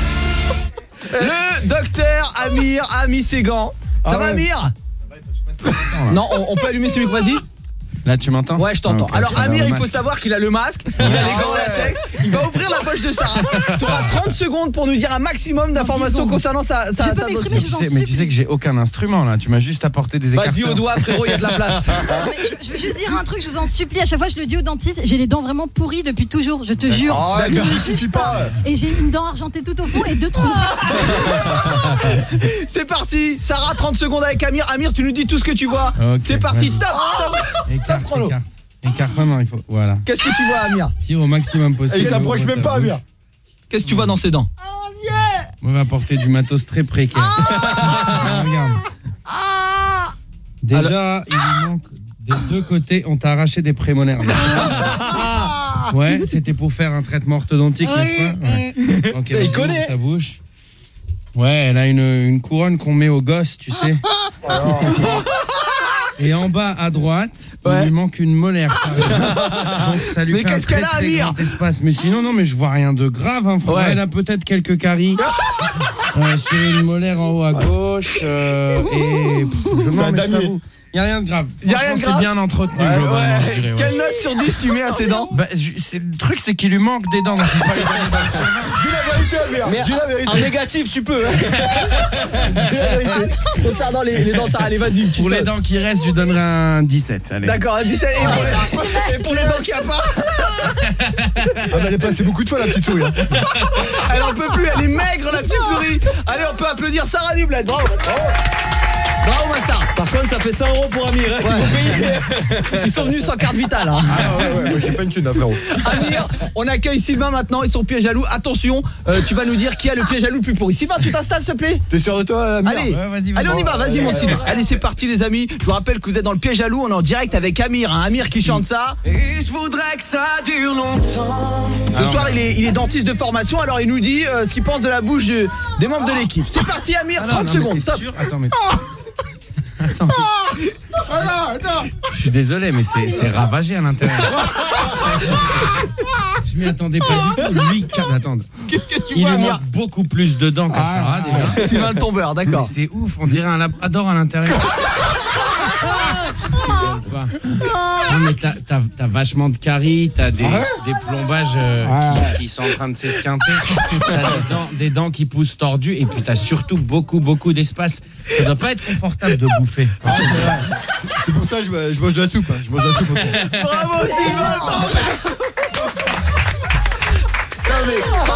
Le docteur Amir a mis ses gants. Ça va Amir? Non, on peut allumer ce micro, vas-y. Là tu m'entends? Ouais, je t'entends. Okay. Alors Amir, il faut savoir qu'il a le masque, il a les gants latex, il va ouvrir la poche de Sarah. Tu auras 30 secondes pour nous dire un maximum d'informations concernant sa mais tu sais que j'ai aucun instrument là, tu m'as juste apporté des écarteurs. Vas-y au doigt frérot, il y a de la place. Je veux juste dire un truc, je vous en supplie, à chaque fois je le dis au dentiste, j'ai les dents vraiment pourries depuis toujours, je te jure. Oh, d'accord, suffit pas. Et j'ai une dent argentée tout au fond et 2 trous. C'est parti, Sarah, 30 secondes avec Amir. Amir, tu nous dis tout ce que tu vois. Okay, c'est parti, top. Écarte maintenant, il faut. Voilà. Qu'est-ce que tu vois, Amir? Tire au maximum possible. Et il s'approche même pas, Amir. Qu'est-ce que tu vois dans ses dents? On va apporter du matos très précaire. Regarde. Déjà, il lui manque des deux côtés, on t'a arraché des prémolaires. Ouais, c'était pour faire un traitement orthodontique, n'est-ce pas? Ouais. Ok, il connaît sa bouche. Ouais, elle a une couronne qu'on met aux gosses, tu sais. Et en bas à droite, il lui manque une molaire. Donc ça lui fait un très très grand espace. Mais sinon, non, mais je vois rien de grave. Hein. Elle a peut-être quelques caries sur une molaire en haut à gauche. Et je m'en mets, je t'avoue. Il n'y a rien de grave. C'est bien entretenu globalement, je dirais. Quelle note sur 10 tu mets à ses dents? Le truc, c'est qu'il lui manque des dents. Donc je ne peux pas lui donner dans le sur 20. Dis la vérité, Amir. Dis la vérité. En négatif, tu peux. Dis la vérité. Concernant les dents de Sarah, allez, vas-y. Pour les dents qui restent, je lui donnerai un 17. Allez. D'accord, un 17. Et pour les dents qu'il n'y a pas? Elle est passée beaucoup de fois, la petite souris. Hein. Elle en peut plus, elle est maigre, la petite souris. Allez, on peut applaudir Sarah Dubled. Bravo. Bravo Massa. Par contre ça fait 100 € pour Amir hein, Ils sont venus sans carte vitale hein. Ouais, j'ai pas une thune là frérot. Amir, on accueille Sylvain maintenant, ils sont piège à loup. Attention, tu vas nous dire qui a le piège à loup le plus pourri. Sylvain, tu t'installes s'il te plaît? T'es sûr de toi Amir? Allez, allez on y va, vas-y mon Sylvain. Allez c'est parti les amis. Je vous rappelle que vous êtes dans le piège à loup, on est en direct avec Amir, hein. Amir qui chante ça. Et je voudrais que ça dure longtemps. Ce soir il est dentiste de formation, alors il nous dit ce qu'il pense de la bouche des membres de l'équipe. C'est parti Amir, 30 secondes. Top. Attends mais Attends. Je suis désolé, mais c'est ravagé à l'intérieur. Je m'y attendais pas du tout. Lui, attends. Qu'est-ce que tu il vois, lui manque beaucoup plus de dents qu'à Sarah déjà. Sylvain le tombeur, d'accord. Mais c'est ouf, on dirait un labrador à l'intérieur. Non mais t'as vachement de caries, t'as des plombages qui sont en train de s'esquinter, t'as des dents qui poussent tordues et puis t'as surtout beaucoup d'espace. Ça doit pas être confortable de bouffer. C'est pour ça que je mange de la soupe. Hein. Je mange de la soupe aussi. Bravo Sylvain.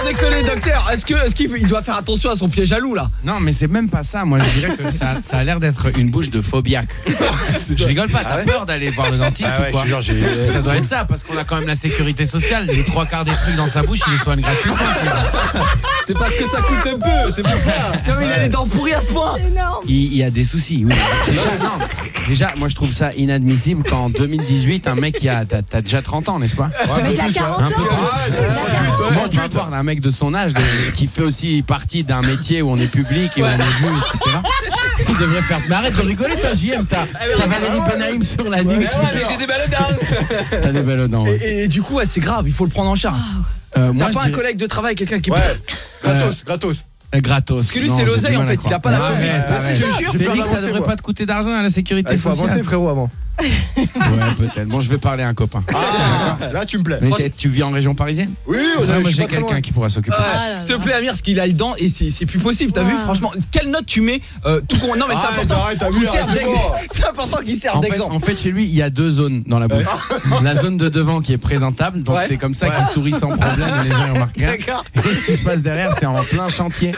sans déconner, docteur, est-ce qu'il doit faire attention à son pied jaloux là? Non, mais c'est même pas ça. Moi, je dirais que ça a l'air d'être une bouche de phobiaque. Je rigole pas. T'as peur d'aller voir le dentiste ou quoi? Ça doit être ça, parce qu'on a quand même la sécurité sociale. Les 3/4 des trucs dans sa bouche, il les soigne gratuitement. C'est parce que ça coûte un peu, c'est pour ça. Non, mais il a les dents pourries à ce point. Il y a des soucis. Oui. Déjà, moi, je trouve ça inadmissible qu'en 2018, un mec t'as déjà 30 ans, n'est-ce pas? Mais il a 40 ans. Un peu plus. Moi, tu parles d'un mec de son âge qui fait aussi partie d'un métier où on est public et où on est vu, etc. Il devrait faire. Mais arrête de rigoler, toi, JM. T'as Valérie Benaïm sur la nuque. J'ai des belles dents. T'as des belles dents. Et du coup, c'est grave, il faut le prendre en charge. T'as pas un collègue de travail, quelqu'un qui. Gratos. Gratos. Parce que lui, c'est l'oseille en fait, il a pas la famille. Je te jure, t'as dit que ça devrait pas te coûter d'argent à la sécurité sociale. Il faut avancer, frérot, avant. Ouais, peut-être. Bon, je vais parler à un copain. Là, tu me plais. Mais tu vis en région parisienne? Oui, moi j'ai quelqu'un qui pourra s'occuper. S'il te plaît, Amir, parce qu'il a les dents et c'est plus possible. T'as vu, franchement, quelle note tu mets Non, mais c'est important. C'est important qu'il serve d'exemple. En fait, chez lui, il y a 2 zones dans la bouche. La zone de devant qui est présentable, donc c'est comme ça qu'il sourit sans problème et les gens ne remarquent rien. Et ce qui se passe derrière, c'est en plein chantier.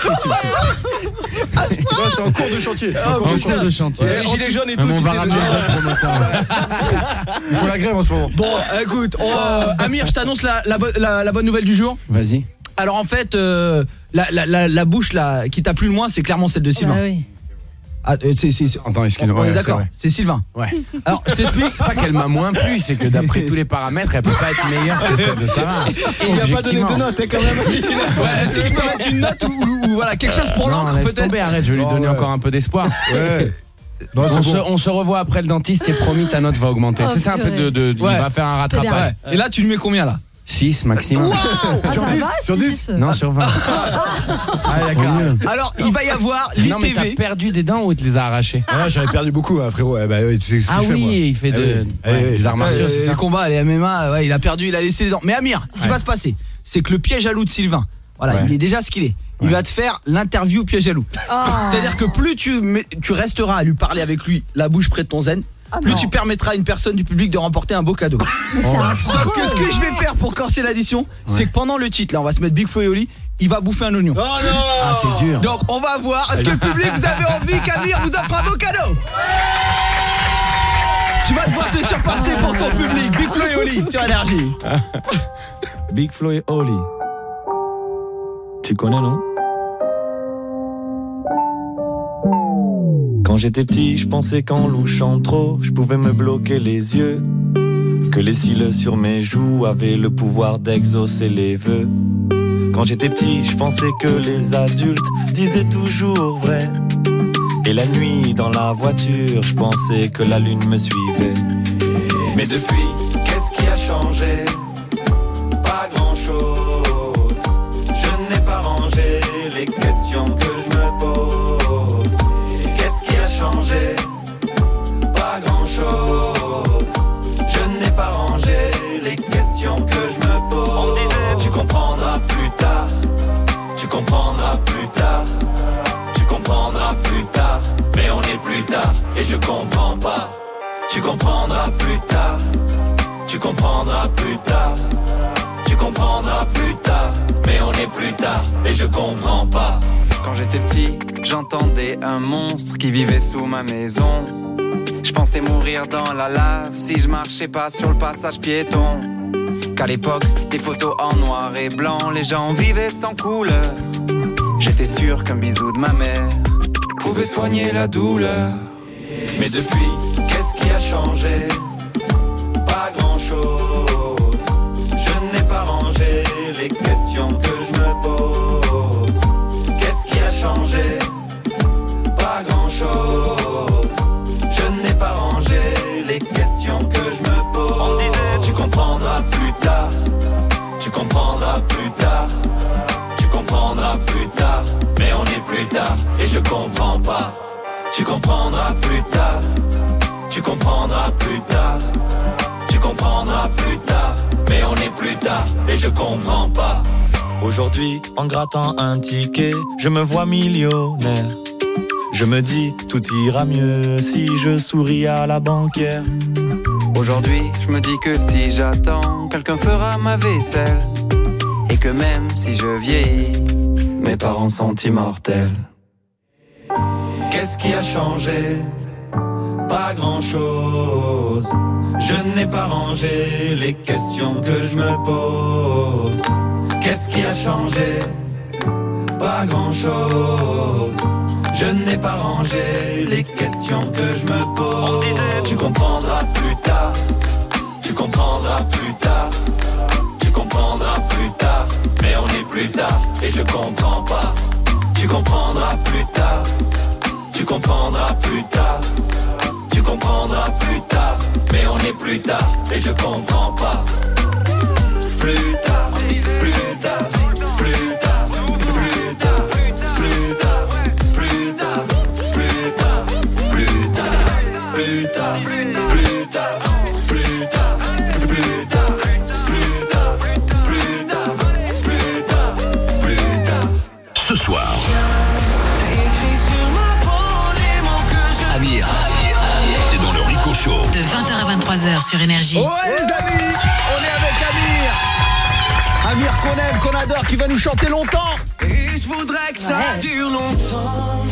C'est en cours de chantier. Les gilets jaunes et tout. On va ramener le promoteur. Il faut la grève en ce moment. Bon, écoute, Amir, je t'annonce la bonne nouvelle du jour. Vas-y. Alors en fait, la bouche là qui t'a plu le moins, c'est clairement celle de Sylvain. Oui. Attends, excuse-moi. On est d'accord, c'est Sylvain. Ouais. Alors, je t'explique. C'est pas qu'elle m'a moins plu, c'est que d'après tous les paramètres, elle peut pas être meilleure que celle de Sarah. Il a pas donné de note, quand même. Est-ce qu'il peut mettre une note ou voilà, quelque chose pour l'encre peut-être? Tomber, arrête, je vais lui donner encore un peu d'espoir. Ouais. On se revoit après le dentiste et promis ta note va augmenter. C'est ça un peu il va faire un rattrapage. Et là tu lui mets combien là? 6 maximum. Sur 10? Non, sur 20. Alors il va y avoir l'ITV. Non mais t'as perdu des dents ou il te les a arrachées? J'en ai perdu beaucoup, frérot. Tu sais ce que je fais, moi. Il fait des arts martiaux, c'est ça. Les combats, les MMA, il a perdu, il a laissé les dents. Mais Amir, ce qui va se passer, c'est que le pied jaloux de Sylvain, voilà, il est déjà ce qu'il est. Il va te faire l'interview pied jaloux. C'est-à-dire que plus tu resteras à lui parler avec lui la bouche près de ton zen, plus tu permettras à une personne du public de remporter un beau cadeau. Sauf que ce que je vais faire pour corser l'addition, c'est que pendant le titre, là on va se mettre Big Flo et Oli, il va bouffer un oignon. Oh non! Ah, t'es dur. Donc on va voir, est-ce que le public vous avez envie qu'Amir vous offre un beau cadeau? Tu vas devoir te surpasser pour ton public. Big Flo et Oli sur Énergie. Big Flo et Oli. Tu connais, non? Quand j'étais petit, je pensais qu'en louchant trop, je pouvais me bloquer les yeux. Que les cils sur mes joues avaient le pouvoir d'exaucer les vœux. Quand j'étais petit, je pensais que les adultes disaient toujours vrai. Et la nuit, dans la voiture, je pensais que la lune me suivait. Mais depuis, qu'est-ce qui a changé? Pas grand-chose. Les questions que je me pose. Qu'est-ce qui a changé? Pas grand-chose. Je n'ai pas rangé les questions que je me pose. On me disait tu comprendras plus tard. Tu comprendras plus tard. Tu comprendras plus tard. Mais on est plus tard et je comprends pas. Tu comprendras plus tard. Tu comprendras plus tard. Tu comprendras plus tard, mais on est plus tard et je comprends pas. Quand j'étais petit, j'entendais un monstre qui vivait sous ma maison. Je pensais mourir dans la lave si je marchais pas sur le passage piéton. Qu'à l'époque, les photos en noir et blanc, les gens vivaient sans couleur. J'étais sûr qu'un bisou de ma mère pouvait soigner la douleur. Mais depuis, qu'est-ce qui a changé? Pas grand-chose. Ranger les questions que je me pose. Qu'est-ce qui a changé? Pas grand-chose. Je n'ai pas rangé les questions que je me pose. On me disait tu comprendras plus tard. Tu comprendras plus tard. Tu comprendras plus tard. Mais on est plus tard et je comprends pas. Tu comprendras plus tard. Tu comprendras plus tard. Tu comprendras plus tard. Mais on est plus tard et je comprends pas. Aujourd'hui, en grattant un ticket, je me vois millionnaire. Je me dis, tout ira mieux si je souris à la banquière. Aujourd'hui, je me dis que si j'attends, quelqu'un fera ma vaisselle. Et que même si je vieillis, mes parents sont immortels. Qu'est-ce qui a changé? Pas grand-chose. Je n'ai pas rangé les questions que je me pose. Qu'est-ce qui a changé? Pas grand-chose. Je n'ai pas rangé les questions que je me pose. Tu comprendras plus tard. Tu comprendras plus tard. Tu comprendras plus tard. Mais on est plus tard et je comprends pas. Tu comprendras plus tard. Tu comprendras plus tard. Tu comprendras plus tard. Mais on est plus tard et je comprends pas. Plus tard, plus tard, plus tard, plus tard, plus tard, plus tard, plus tard, plus tard, plus tard, plus tard, plus tard, plus tard, plus tard, plus tard, plus tard, plus tard. Ce soir, Amir, t'es dans le Rico Show. De 20h à 23h sur Énergie. Ouais les amis, on est avec Amir. Amir qu'on aime, qu'on adore, qui va nous chanter longtemps. Et je voudrais que ça dure longtemps.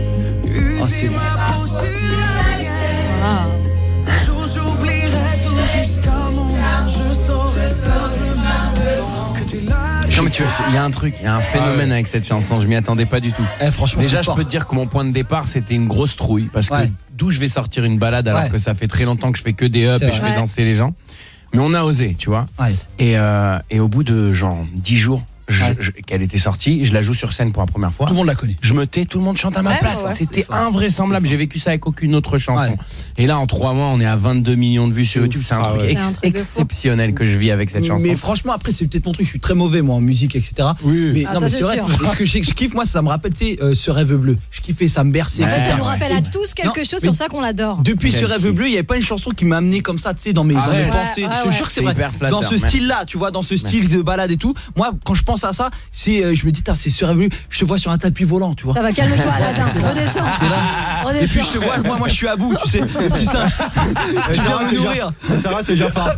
C'est ma peau sur la tienne. Un jour j'oublierai tout jusqu'à mon mort. Je saurais simplement que t'es là. Non mais il y a un truc, il y a un phénomène avec cette chanson, je m'y attendais pas du tout. Franchement, déjà je peux te dire que mon point de départ c'était une grosse trouille parce que d'où je vais sortir une balade alors que ça fait très longtemps que je fais que des ups et je fais danser les gens. Mais on a osé, tu vois. Et au bout de genre 10 jours qu'elle était sortie, je la joue sur scène pour la première fois. Tout le monde la connaît. Je me tais, tout le monde chante à ma place. C'était invraisemblable. J'ai vécu ça avec aucune autre chanson. Et là, en 3 mois, on est à 22 millions de vues sur YouTube. C'est un truc exceptionnel que je vis avec cette chanson. Mais franchement, après, c'est peut-être mon truc. Je suis très mauvais, moi, en musique, etc. Oui. Mais, non, mais c'est vrai. Et ce que je kiffe, moi, ça me rappelle, tu sais, ce rêve bleu. Je kiffais, ça me berçait. Ça nous rappelle à tous quelque chose, c'est pour ça qu'on l'adore. Depuis ce rêve bleu, il n'y avait pas une chanson qui m'a amené comme ça, tu sais, dans mes pensées. Je te jure que c'est vrai. Dans ce style-là, tu vois, dans ce style de balade et tout. Moi, quand je pense à ça, c'est je me dis c'est ce rêve bleu, je te vois sur un tapis volant, tu vois. Ça va, calme-toi Aladdin, redescends. Et puis je te vois, moi je suis à bout, tu sais, le petit singe. Tu viens me nourrir. Sarah, c'est Jafar.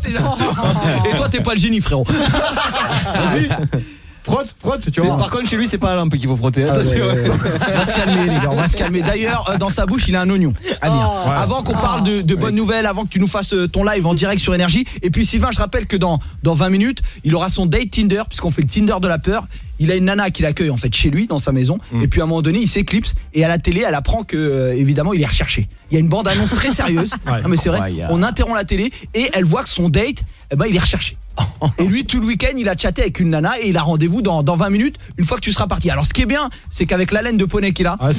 Et toi t'es pas le génie, frérot. Vas-y. Frotte, tu vois. Par contre, chez lui, c'est pas la lampe qu'il faut frotter. Attention. On va se calmer, les gars, on va se calmer. D'ailleurs, dans sa bouche, il a un oignon. Amir. Avant qu'on parle de bonnes nouvelles, avant que tu nous fasses ton live en direct sur Énergie. Et puis, Sylvain, je rappelle que dans 20 minutes, il aura son date Tinder, puisqu'on fait le Tinder de la peur. Il a une nana qui l'accueille en fait chez lui, dans sa maison. Et puis à un moment donné, il s'éclipse. Et à la télé, elle apprend que, évidemment, il est recherché. Il y a une bande-annonce très sérieuse. Non, mais c'est vrai. On interrompt la télé et elle voit que son date, il est recherché. Et lui, tout le week-end, il a chatté avec une nana et il a rendez-vous dans 20 minutes, une fois que tu seras parti. Alors, ce qui est bien, c'est qu'avec la laine de poney qu'il a, elle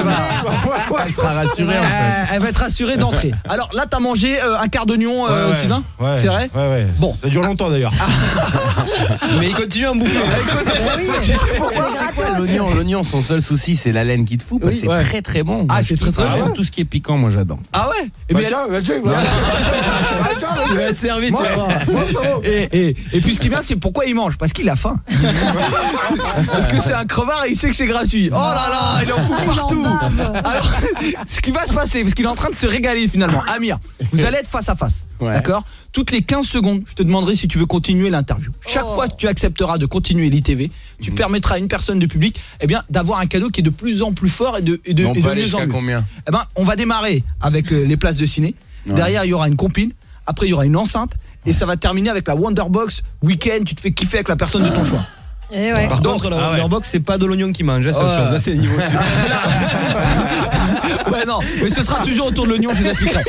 sera rassurée. En fait. Elle va être rassurée d'entrée. Alors là, t'as mangé un quart d'oignon, Sylvain. C'est vrai. Bon, ça dure longtemps d'ailleurs. Mais il continue à me bouffer. C'est quoi l'oignon, son seul souci, c'est la laine qui te fout. Parce que c'est très très bon. Ah, c'est très très bon. Tout ce qui est piquant, moi j'adore. Ah ouais. Tu vas être servi, tu vas voir. Et puis ce qui est bien, c'est pourquoi il mange. Parce qu'il a faim. Parce que c'est un crevard et il sait que c'est gratuit. Oh là là, il en fout partout. Alors, ce qui va se passer, parce qu'il est en train de se régaler finalement. Amir, vous allez être face à face. D'accord ? Toutes les 15 secondes, je te demanderai si tu veux continuer l'interview. Chaque fois que tu accepteras de continuer l'ITV, tu permettras à une personne de public d'avoir un cadeau qui est de plus en plus fort et de mieux en mieux. Combien ? On va démarrer avec les places de ciné. Derrière, il y aura une compile. Après, il y aura une enceinte. Et ça va terminer avec la Wonderbox Week-end. Tu te fais kiffer avec la personne de ton choix. Par contre, la Wonderbox, c'est pas de l'oignon qui mange, c'est autre chose. Là, c'est le niveau dessus. Ouais, non, mais ce sera toujours autour de l'oignon, je vous expliquerai.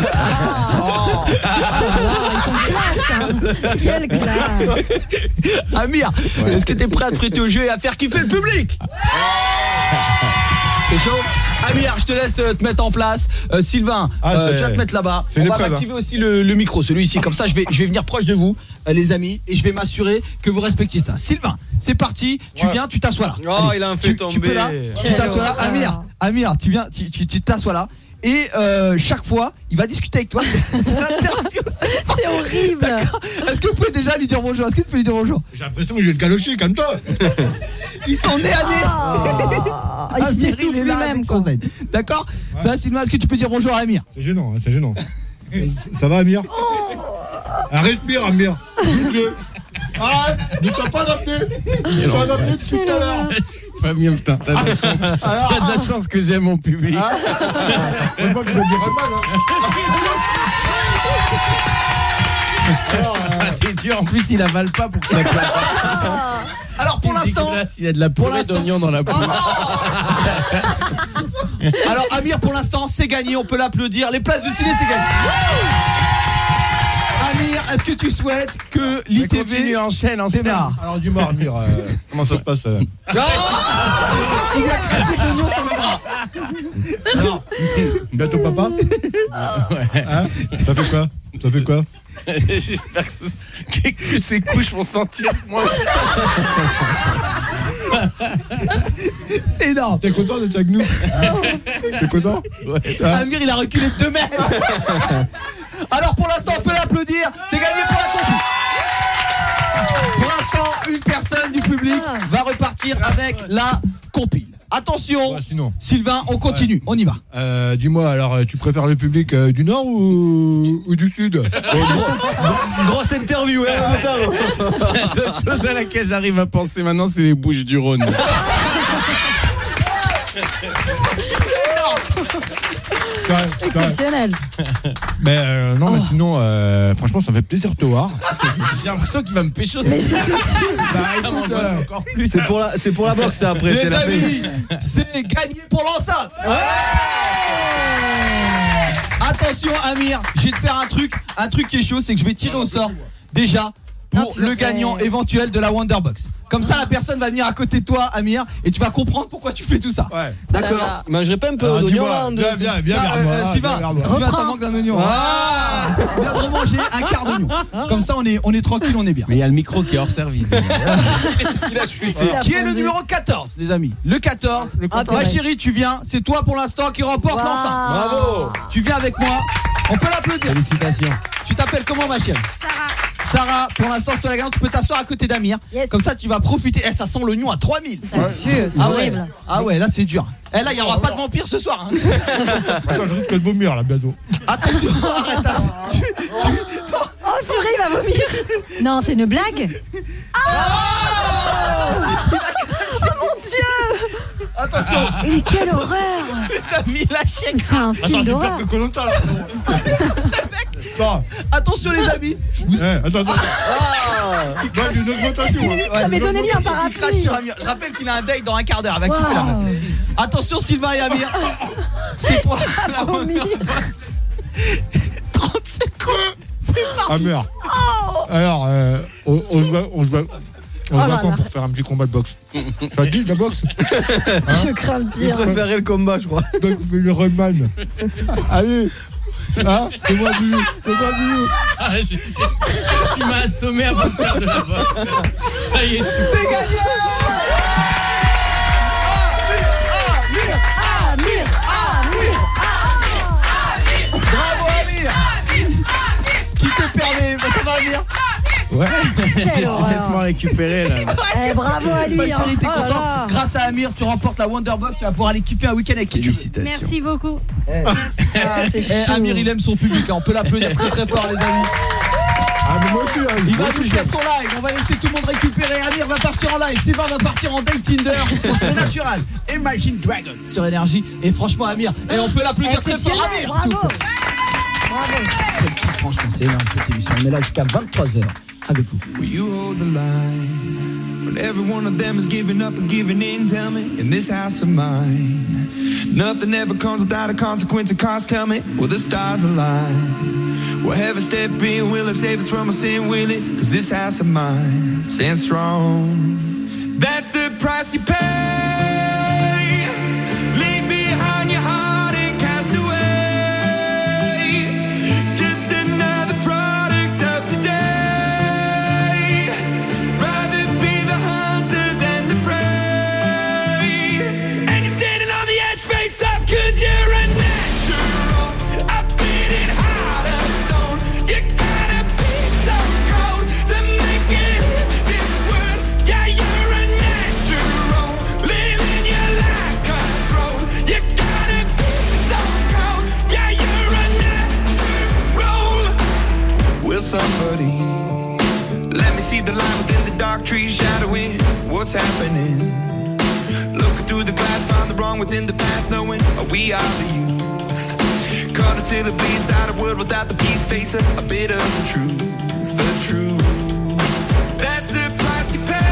Ils sont classe, hein. Quelle classe. Amir, est-ce que t'es prêt à te prêter au jeu et à faire kiffer le public? T'es chaud? Amir, je te laisse te mettre en place. Sylvain, tu vas te mettre là-bas. On va activer aussi le micro, celui-ci. Comme ça, je vais venir proche de vous, les amis, et je vais m'assurer que vous respectiez ça. Sylvain, c'est parti. Tu viens, tu t'assois là. Oh, allez, il a un fait tomber. Tu peux là, tu t'assois là. Amir, tu viens, tu t'assois là. Et chaque fois, il va discuter avec toi. C'est l'interview. C'est horrible. D'accord. Est-ce que vous pouvez déjà lui dire bonjour? Est-ce que tu peux lui dire bonjour? J'ai l'impression que je vais le galocher, calme-toi. Ils sont nez à nez. Il s'étouffe lui-même. D'accord. Ça va, Sylvain, est-ce que tu peux dire bonjour à Amir? C'est gênant, Ça va, Amir? Respire, Amir. Arrête. Dis-toi pas d'apnée. Pas d'apnée depuis tout à l'heure. Fabien, putain, t'as de la chance. T'as de la chance que j'aime mon public. C'est moi qui vais dire mal. T'es dur, en plus il avale pas pour que ça claque. Alors pour l'instant, il y a de la purée d'oignon dans la bouche. Alors Amir, pour l'instant, c'est gagné, on peut l'applaudir. Les places de ciné, c'est gagné. Amir, est-ce que tu souhaites que l'ITV enchaîne. démarre? Alors dis-moi Amir, comment ça se passe Il a craché de l'oignon sur le bras. Alors, bientôt papa. Hein, ça fait quoi? J'espère que ces couches vont sentir moins. C'est énorme. T'es content d'être avec nous? T'es content? Amir, il a reculé de 2 mètres. Alors pour l'instant, on peut l'applaudir. C'est gagné pour la compil. Pour l'instant, une personne du public va repartir avec la compile. Attention, Sylvain, on continue, on y va. Dis-moi, alors tu préfères le public du Nord ou du Sud? Grosse interview, hein, putain. La seule chose à laquelle j'arrive à penser maintenant, c'est les Bouches-du-Rhône. Exceptionnel. Mais non, mais sinon, franchement, ça fait plaisir de te voir. J'ai l'impression qu'il va me pécho. Encore plus. C'est pour la boxe, ça, après. Les amis, c'est gagné pour l'enceinte. Attention Amir, je vais te faire un truc qui est chaud, c'est que je vais tirer au sort déjà pour le gagnant éventuel de la Wonderbox. Comme ça, la personne va venir à côté de toi, Amir, et tu vas comprendre pourquoi tu fais tout ça. Ouais. D'accord. Il mangerait pas un peu d'oignon là? Viens, Sylvain, ça manque d'un oignon. Viens de manger un quart d'oignon. Comme ça, on est tranquille, on est bien. Mais il y a le micro qui est hors service. Il a chuté. Qui est le numéro 14, les amis? Le 14. Ma chérie, tu viens. C'est toi pour l'instant qui remporte l'enceinte. Bravo. Tu viens avec moi. On peut l'applaudir. Félicitations. Tu t'appelles comment, ma chérie? Sarah, pour l'instant, c'est toi la gagnante. Tu peux t'asseoir à côté d'Amir. Yes. Comme ça, tu vas profiter. Ça sent l'oignon à 3000. C'est horrible. Ah ouais, là, c'est dur. Là, il n'y aura pas de vampire ce soir. Attends, je risque de vomir là bientôt. Attention, arrête. Oh, purée, il va vomir. Non, c'est une blague. Oh mon Dieu. Attention. Et quelle horreur. Les amis, lâchez. C'est un film d'horreur. Attention les amis. Attends. J'ai une augmentation. Mais donnez-lui un parapluie. Il crache sur Amir. Je rappelle qu'il a un date dans un quart d'heure. Il va kiffer la meuf. Attention Sylvain et Amir. C'est pour la 30 secondes. C'est parti. Amir. Alors, on se va quand pour faire un petit combat de boxe? Ça dit la boxe? Je crains le pire. Je préférais le combat, je crois. Donc, le Rodman. Allez. Hein? Fais-moi du Tu m'as assommé avant de faire de la boxe. Ça y est. C'est gagné. Amir. Bravo Amir. Qui te permet? Ça va Amir? Ouais, laisse-moi récupérer là. Bravo à lui. Ma chérie, t'es content? Grâce à Amir, tu remportes la Wonderbox. Tu vas pouvoir aller kiffer un week-end avec qui tu veux. Félicitations. Merci beaucoup. Amir, il aime son public. On peut l'applaudir très très fort, les amis. Moi aussi, il va nous faire son live. On va laisser tout le monde récupérer. Amir va partir en live. Sylvain va partir en date Tinder. On se met natural. Imagine Dragons sur Énergie. Et franchement, Amir, on peut l'applaudir très fort. Amir, bravo. Franchement, c'est énorme cette émission. On est là jusqu'à 23h. Avec vous. Will you hold the line when every one of them is giving up and giving in? Tell me, in this house of mine, nothing ever comes without a consequence of cost. Tell me, will the stars align? Will heaven step in? Will it save us from our sin? Will it? 'Cause this house of mine stands strong. That's the price you pay. Leave behind your heart and cast away. Cause you're a natural, I beat it hard as stone. You gotta be so cold to make it in this world. Yeah, you're a natural, living happening. Looking through the glass, find the wrong within the past, knowing we are the youth. Caught until it bleeds out a world without the peace, facing a bit of the truth, the truth. That's the price you pay.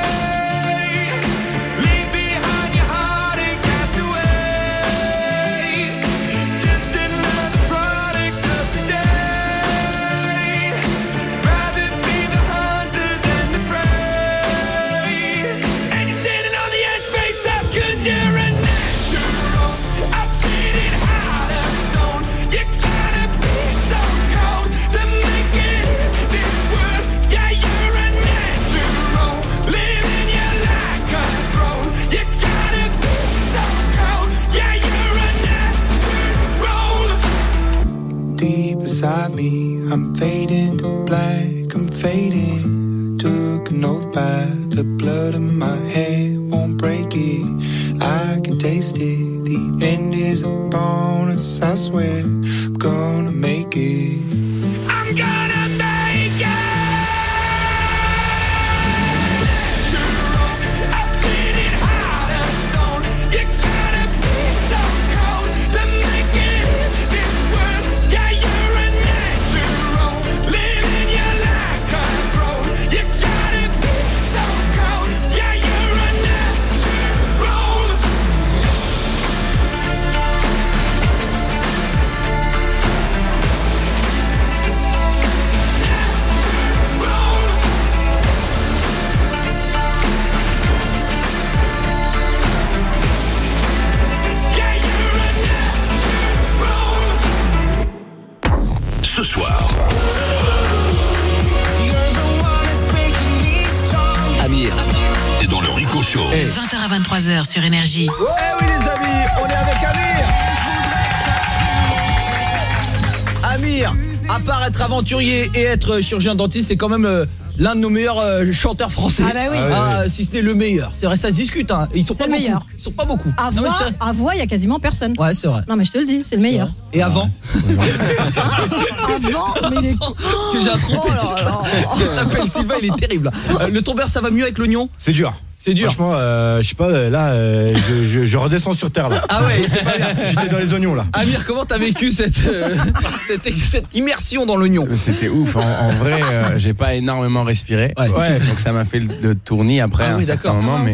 Beside me, I'm fading to black, I'm fading. Took an oath by the blood in my head, won't break it. I can taste it. The end is a bonus, I swear. I'm gonna make it. I'm gonna make it. Ce soir, Amir est dans le Rico Show. 20h à 23h sur Énergie. Eh oui les amis, on est avec Amir. Amir, à part être aventurier et être chirurgien dentiste, c'est quand même l'un de nos meilleurs chanteurs français. Ah bah oui. Si ce n'est le meilleur. C'est vrai, ça se discute. Hein. Ils sont c'est pas le beaucoup. meilleur. Ils sont pas beaucoup. À voix, il y a quasiment personne. Ouais, c'est vrai. Non mais je te le dis, c'est le meilleur. Et avant Avant, mais il est... que j'ai un trompettiste là. Il s'appelle Sylvain, il est terrible. Le tombeur, ça va mieux avec l'oignon? C'est dur. C'est dur. Franchement, je sais pas, là, je redescends sur terre là. Ah ouais, c'est pas bien. J'étais dans les oignons là. Amir, comment t'as vécu cette immersion dans l'oignon? C'était ouf. En vrai, j'ai pas énormément respiré. Ouais. Donc ça m'a fait le tournis après Ah un oui, certain d'accord. moment. Mais...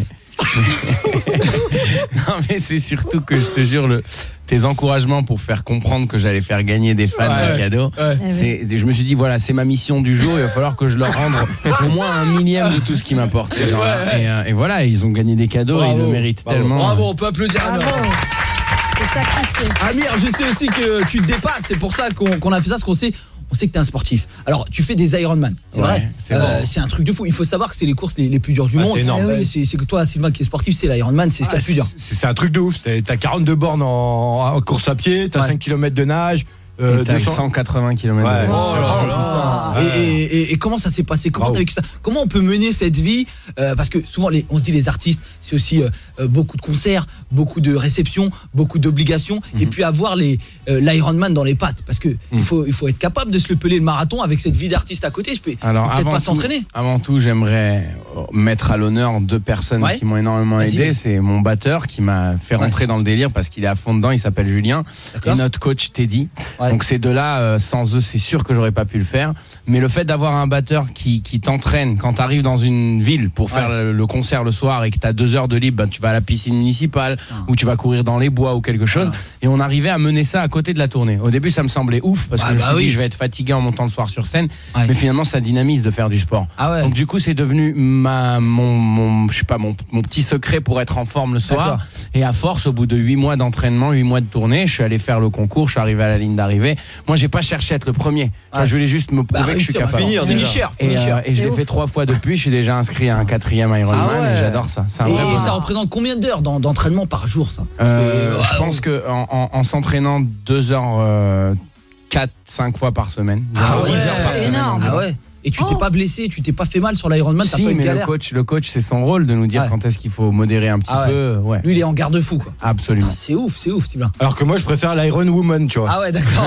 non mais c'est surtout que je te jure tes encouragements pour faire comprendre que j'allais faire gagner des fans des cadeaux. Je me suis dit voilà, c'est ma mission du jour, il va falloir que je leur rende au moins un millième de tout ce qu'ils m'apportent ces gens-là. Et voilà, ils ont gagné des cadeaux. Bravo, et ils le méritent tellement. Bravo, on peut applaudir. C'est sacrifié. Amir, je sais aussi que tu te dépasses, c'est pour ça qu'on a fait ça, parce qu'on sait que t'es un sportif. Alors, tu fais des Ironman, c'est vrai. C'est un truc de fou. Il faut savoir que c'est les courses les plus dures du monde. C'est énorme. C'est que toi, Sylvain, qui est sportif, c'est l'Ironman, c'est ce qu'il y a de plus dur. C'est un truc de ouf. T'as 42 bornes en course à pied, t'as 5 km de nage. T'as 180 km de vélo. Et comment ça s'est passé? Comment t'as vécu ça? Comment on peut mener cette vie? Parce que souvent on se dit les artistes, c'est aussi beaucoup de concerts, beaucoup de réceptions, beaucoup d'obligations, et puis avoir l'Ironman dans les pattes, parce que il faut être capable de se le peler le marathon avec cette vie d'artiste à côté. Alors peut-être pas s'entraîner. Avant tout, j'aimerais mettre à l'honneur deux personnes qui m'ont énormément aidé. C'est mon batteur qui m'a fait rentrer dans le délire parce qu'il est à fond dedans, il s'appelle Julien, et notre coach Teddy. Donc ces deux-là, sans eux, c'est sûr que j'aurais pas pu le faire. Mais le fait d'avoir un batteur qui t'entraîne quand tu arrives dans une ville pour faire le concert le soir et que tu as 2 heures de libre, ben, tu vas à la piscine municipale ou tu vas courir dans les bois ou quelque chose. Et on arrivait à mener ça à côté de la tournée. Au début, ça me semblait ouf parce que je me suis dit, je vais être fatigué en montant le soir sur scène. Mais finalement, ça dynamise de faire du sport. Donc du coup, c'est devenu mon petit secret pour être en forme le soir. Et à force, au bout de 8 mois d'entraînement, 8 mois de tournée, je suis allé faire le concours, je suis arrivé à la ligne d'arrivée. Moi, j'ai pas cherché à être le premier. Je voulais juste me prouver que je suis capable. Et je l'ai fait 3 fois depuis. Je suis déjà inscrit à un 4e Ironman et j'adodore ça. C'est un vrai bonheur. Ça représente combien d'heures d'entraînement par jour, ça? Je pense que en s'entraînant 2 heures, 4-5 fois par semaine, 10 heures par semaine. Énorme. Et tu t'es pas blessé, tu t'es pas fait mal sur l'Ironman, t'as Si, pas une mais galère. le coach, c'est son rôle de nous dire quand est-ce qu'il faut modérer un petit peu. Ouais. Lui, il est en garde-fou, quoi. Absolument. Putain, c'est ouf, Sylvain. Alors que moi, je préfère l'Iron Woman, tu vois. Ah ouais, d'accord.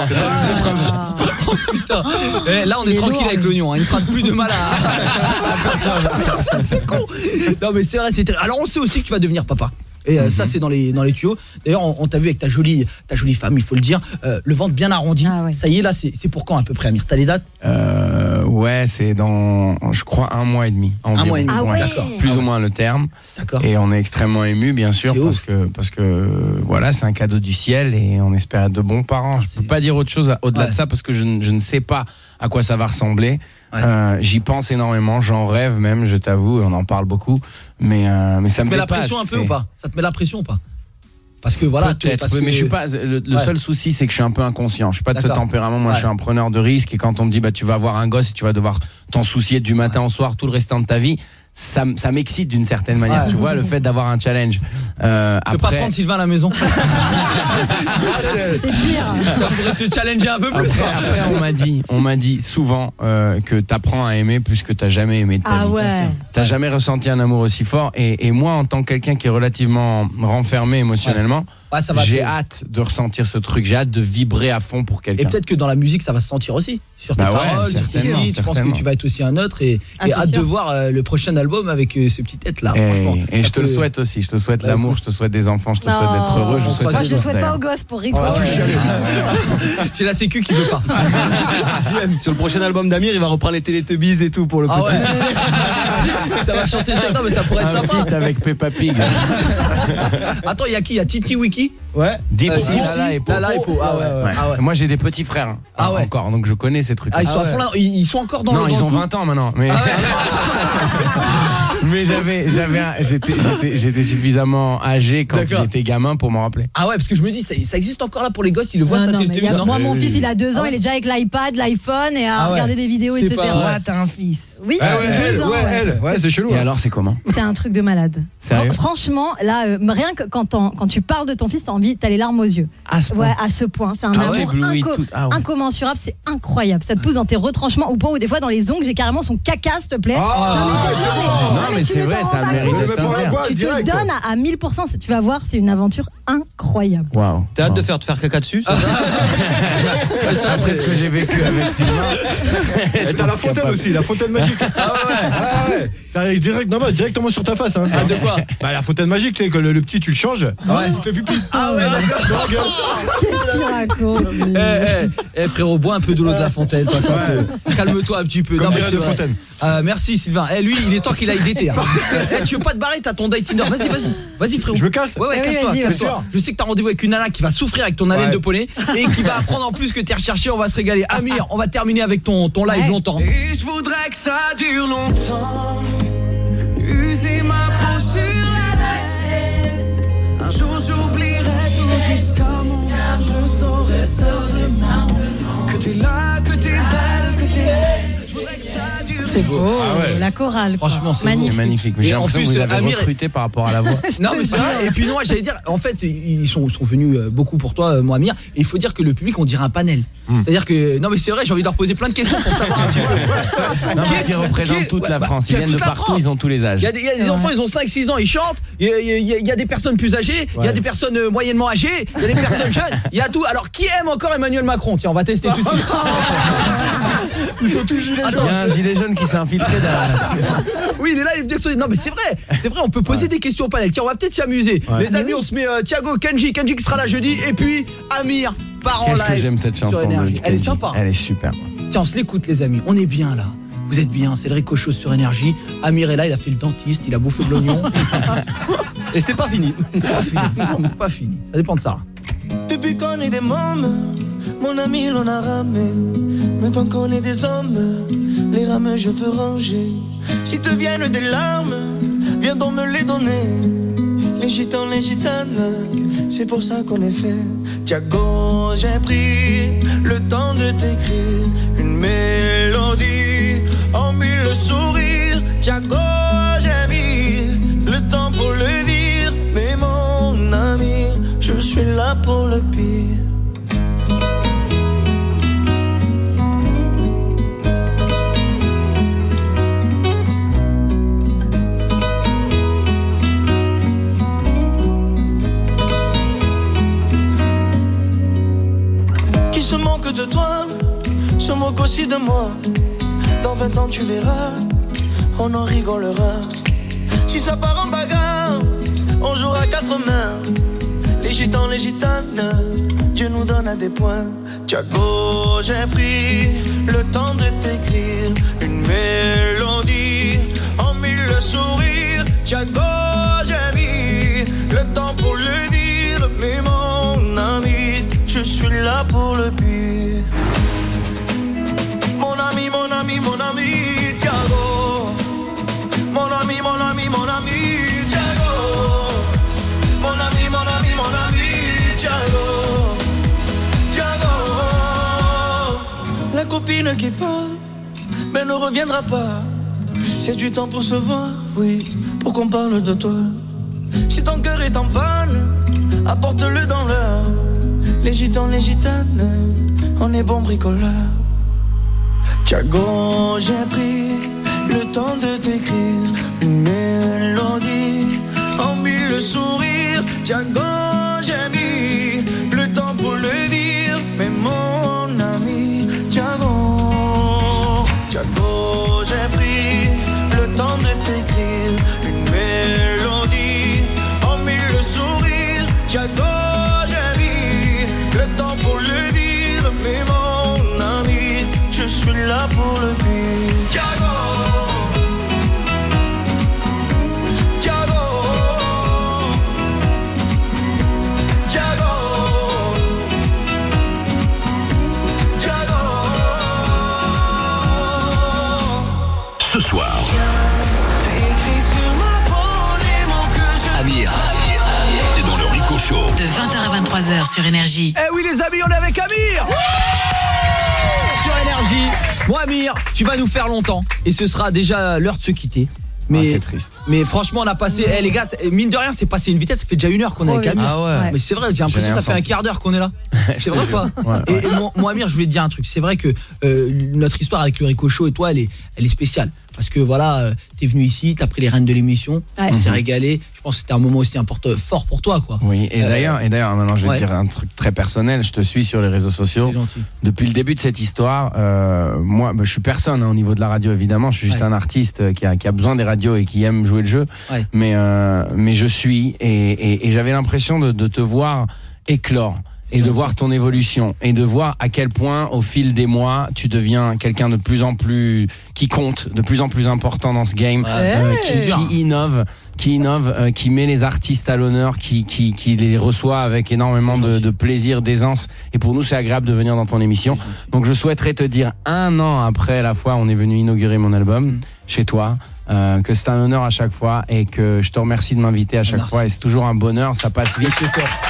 Oh putain. Là, on est tranquille avec l'oignon. Il ne fera plus de mal à personne. C'est con. Non, mais c'est vrai, c'est terrible. Alors, on sait aussi que tu vas devenir papa. Et ça, c'est dans les tuyaux. D'ailleurs, on t'a vu avec ta jolie femme, il faut le dire, le ventre bien arrondi. Ça y est, là, c'est pour quand à peu près, Amir? T'as les dates? Ouais, c'est dans, je crois, 1 mois et demi. Environ. 1 mois et demi, ouais. d'accord. Plus ou moins le terme. D'accord. Et on est extrêmement ému, bien sûr, parce que voilà, c'est un cadeau du ciel et on espère être de bons parents. Je peux pas dire autre chose au-delà de ça parce que je ne sais pas à quoi ça va ressembler. J'y pense énormément, j'en rêve même, je t'avoue, on en parle beaucoup, mais ça me te met la dépasse, pression un peu ou pas? Ça te met la pression ou pas? Parce que voilà, peut-être, mais je suis pas. Le seul souci, c'est que je suis un peu inconscient. Je suis pas de ce tempérament. Moi, je suis un preneur de risque. Et quand on me dit, tu vas avoir un gosse et tu vas devoir t'en soucier du matin au soir tout le restant de ta vie, ça m'excite d'une certaine manière. Tu vois, le fait d'avoir un challenge. Tu peux pas prendre Sylvain à la maison. C'est pire. Ça pourrait te challenger un peu plus. Après, on m'a dit souvent que t'apprends à aimer plus que t'as jamais aimé de ta vie. Ouais. T'as jamais ressenti un amour aussi fort. Et moi, en tant que quelqu'un qui est relativement renfermé émotionnellement, j'ai hâte de ressentir ce truc. J'ai hâte de vibrer à fond pour quelqu'un. Et peut-être que dans la musique, ça va se sentir aussi. Sur tes paroles, sur tes titres. Je pense que tu vas être aussi un autre. Et hâte de voir le prochain album avec ces petites têtes là. Et je te le souhaite aussi. Je te souhaite l'amour, je te souhaite des enfants, je te souhaite d'être heureux. Moi, je le souhaite pas aux gosses pour rigoler. J'ai la sécu qui veut pas. Sur le prochain album d'Amir, il va reprendre les Teletubbies et tout pour le petit. Ça va chanter certains, mais ça pourrait être sympa. Un feat avec Peppa Pig. Attends, il y a qui? Il y a Titi Wiki? Ouais. Dipsy, Lala et Po. Ah ouais. Moi, j'ai des petits frères encore, donc je connais ces trucs. Ils sont à fond là. Ils sont encore dans le. Non, ils ont 20 ans maintenant. Mais mais j'étais suffisamment âgé quand ils étaient gamins pour m'en rappeler. Ah ouais, parce que je me dis ça existe encore là pour les gosses, ils le voient ça. Moi, mon fils, il a 2 ans, il est déjà avec l'iPad, l'iPhone et à regarder des vidéos, etc. Toi, t'as un fils. Oui, 2 ans. Ouais, c'est chelou. Et alors, c'est comment? C'est un truc de malade. Franchement, là, rien que quand tu parles de ton fils, t'as les larmes aux yeux. À ce point. Ouais, à ce point. C'est un amour incommensurable, c'est incroyable. Ça te pousse dans tes retranchements au point où des fois dans les ongles, j'ai carrément son caca, s'il te plaît. Non, mais c'est vrai, ça a le mérite d'être sincère. Tu te donnes à 1000%, tu vas voir, c'est une aventure incroyable. Waouh. T'as hâte de te faire caca dessus? Ça, c'est ce que j'ai vécu avec Sylvain. Et t'as la fontaine aussi, la fontaine magique. Ah ouais. Ça arrive directement sur ta face. De quoi? La fontaine magique, tu sais, que le petit, tu le changes. Il fait pipi. Ah ouais. Qu'est-ce qu'il raconte? Frérot, bois un peu de l'eau de la fontaine. Calme-toi un petit peu. Comme dirait de Fontaine. Merci Sylvain. Lui, il est temps qu'il aille d'été. Tu veux pas te barrer, t'as ton date Tinder. Vas-y frérot. Je me casse? Ouais, casse-toi. Je sais que t'as rendez-vous avec une nana qui va souffrir avec ton haleine de poney et qui va apprendre en plus que t'es recherché. On va se régaler. Amir, on va terminer avec ton live longtemps. Et je voudrais que ça dure longtemps. User ma peau sur la tienne. Un jour j'oublierai tout jusqu'à mon âme. Je saurai simplement que t'es là, que t'es belle, que t'es belle. Je voudrais que ça dure. C'est beau, la chorale. Franchement, c'est magnifique. Mais j'ai l'impression que vous avez recruté par rapport à la voix. Non, mais c'est vrai. Et puis non, j'allais dire, en fait, ils sont venus beaucoup pour toi, moi, Amir. Et il faut dire que le public, on dirait un panel. C'est-à-dire que, non, mais c'est vrai, j'ai envie de leur poser plein de questions pour savoir un petit peu. Non, parce qu'ils représentent toute la France. Ils viennent de partout, ils ont tous les âges. Il y a des enfants, ils ont 5-6 ans, ils chantent. Il y a des personnes plus âgées. Il y a des personnes moyennement âgées. Il y a des personnes jeunes. Il y a tout. Alors, qui aime encore Emmanuel Macron? Tiens, on va tester tout de suite. Ils sont tous gilets jaunes. Il y a un gilet jaune qui s'est infiltré derrière. Oui, il est là, il est non mais c'est vrai, on peut poser des questions au panel. Tiens, on va peut-être s'amuser. Les amis, on se met Thiago, Kenji qui sera là jeudi et puis Amir part en live. Qu'est-ce que j'aime cette chanson de Kenji. Elle est sympa. Elle est super. Tiens, on se l'écoute les amis. On est bien là. Vous êtes bien, c'est le Ricochos sur Énergie. Amir est là, il a fait le dentiste, il a bouffé de l'oignon. Et c'est pas fini. Pas fini. Ça dépend de ça. Depuis qu'on est des mômes, mon ami l'on a ramé. Maintenant qu'on est des hommes, les rames je veux ranger. Si te viennent des larmes, viens donc me les donner. Les gitans, les gitanes, c'est pour ça qu'on est fait. Thiago, j'ai pris le temps de t'écrire une mélodie en 1000 sourires. Thiago, j'ai mis le temps pour le dire. Mais mon ami, je suis là pour le pire. manque de toi, je moque aussi de moi. Dans 20 ans tu verras, on en rigolera. Si ça part en bagarre, on jouera à 4 mains. Les gitans, les gitanes, Dieu nous donne à des points. Thiago, j'ai pris le temps de t'écrire une mélodie en 1000 sourires. Thiago, j'ai mis le temps pour le dire. Mais mon ami, je suis là pour le pire. Mon ami, mon ami, mon ami, Thiago. Mon ami, mon ami, mon ami, Thiago. Mon ami, mon ami, mon ami, Thiago. Thiago. La copine qui part, mais ne reviendra pas. C'est du temps pour se voir, oui, pour qu'on parle de toi. Si ton cœur est en panne, apporte-le dans l'heure. Les gitans, les gitanes, on est bons bricoleurs. Thiago, j'ai pris le temps de t'écrire une mélodie en 1000 sourires. Thiago, j'ai mis le temps pour le dire. Mais mon ami, Thiago, Thiago, j'ai pris le temps de t'écrire une mélodie en 1000 sourires. Thiago, j'ai mis le temps pour le dire. Mais mon ami, je suis là pour le pire. Thiago. Ce soir, Amir, t'es dans le Rico Show. De 20h à 23h sur Énergie. Eh oui les amis, on est avec Amir sur Énergie. Bon Amir, tu vas nous faire longtemps et ce sera déjà l'heure de se quitter. Mais c'est triste. Mais franchement, on a passé les gars, mine de rien, c'est passé une vitesse, ça fait déjà 1 heure qu'on est avec Amir. Ah ouais. Mais c'est vrai, j'ai l'impression que ça fait un quart d'heure qu'on est là. C'est vrai ou pas? Et moi Amir, je voulais te dire un truc, c'est vrai que notre histoire avec le Rico Show et toi, elle est spéciale. Parce que voilà, t'es venu ici, t'as pris les rênes de l'émission, on s'est régalé. Je pense que c'était un moment aussi fort pour toi, quoi. Oui, et d'ailleurs, maintenant je vais te dire un truc très personnel. Je te suis sur les réseaux sociaux. Depuis le début de cette histoire, moi, je suis personne au niveau de la radio, évidemment. Je suis juste un artiste qui a besoin des radios et qui aime jouer le jeu. Mais je suis et j'avais l'impression de te voir éclore. Et de voir ton évolution et de voir à quel point au fil des mois tu deviens quelqu'un de plus en plus qui compte, de plus en plus important dans ce game, qui innove, qui met les artistes à l'honneur, qui les reçoit avec énormément de plaisir, d'aisance. Et pour nous c'est agréable de venir dans ton émission. Donc je souhaiterais te dire 1 an après la fois où on est venu inaugurer mon album chez toi, que c'est un honneur à chaque fois et que je te remercie de m'inviter à chaque fois et c'est toujours un bonheur, ça passe vite.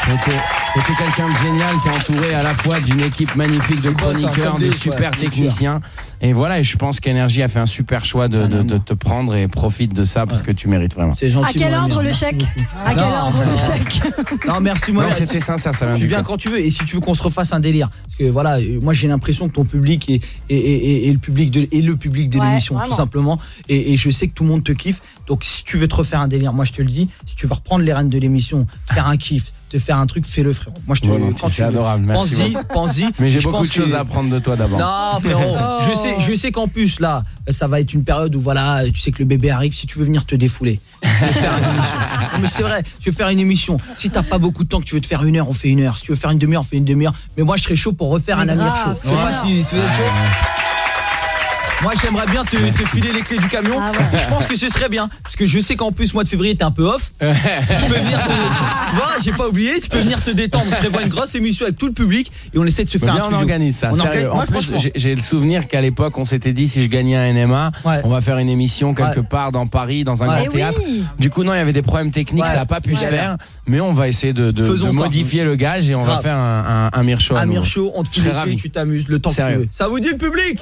T'es quelqu'un de génial, t'es entouré à la fois d'une équipe magnifique de chroniqueurs, de super techniciens et voilà, et je pense qu'Énergie a fait un super choix de te prendre et profite de ça parce que tu mérites vraiment. C'est gentil. À quel ordre le chèque? À quel ordre le chèque? Non, merci moi. Non, c'était sincère, ça vient tu du viens cœur. quand tu veux et si tu veux qu'on se refasse un délire parce que voilà, moi j'ai l'impression que ton public est le public de l'émission tout simplement et je sais que tout le monde te kiffe. Donc si tu veux te refaire un délire, moi je te le dis, si tu veux reprendre les rênes de l'émission, faire un kiff, te faire un truc, fais-le frérot. Moi je te c'est adorable, merci. Pense-y. Mais j'ai beaucoup de choses à apprendre de toi d'abord. Non frérot, je sais qu'en plus là, ça va être une période où voilà, tu sais que le bébé arrive, si tu veux venir te défouler. Faire une émission. Non, mais c'est vrai, tu veux faire une émission. Si t'as pas beaucoup de temps, que tu veux te faire 1 heure, on fait 1 heure. Si tu veux faire une demi-heure, on fait une demi-heure. Mais moi je serais chaud pour refaire un Amir Show. Je sais pas si vous êtes chaud. Moi j'aimerais bien te filer les clés du camion. Je pense que ce serait bien parce que je sais qu'en plus mois de février t'es un peu off. Tu peux venir tu vois, j'ai pas oublié, tu peux venir te détendre. On se prévoit une grosse émission avec tout le public et on essaie de se faire un truc. On organise ça. Sérieux. En plus j'ai le souvenir qu'à l'époque on s'était dit si je gagnais un NMA, on va faire une émission quelque part dans Paris dans un grand théâtre. Du coup non, il y avait des problèmes techniques, ça a pas pu se faire, mais on va essayer de modifier le gage et on va faire un Amir Show. Amir Show, on te file les clés, tu t'amuses le temps que tu veux. Ça vous dit le public?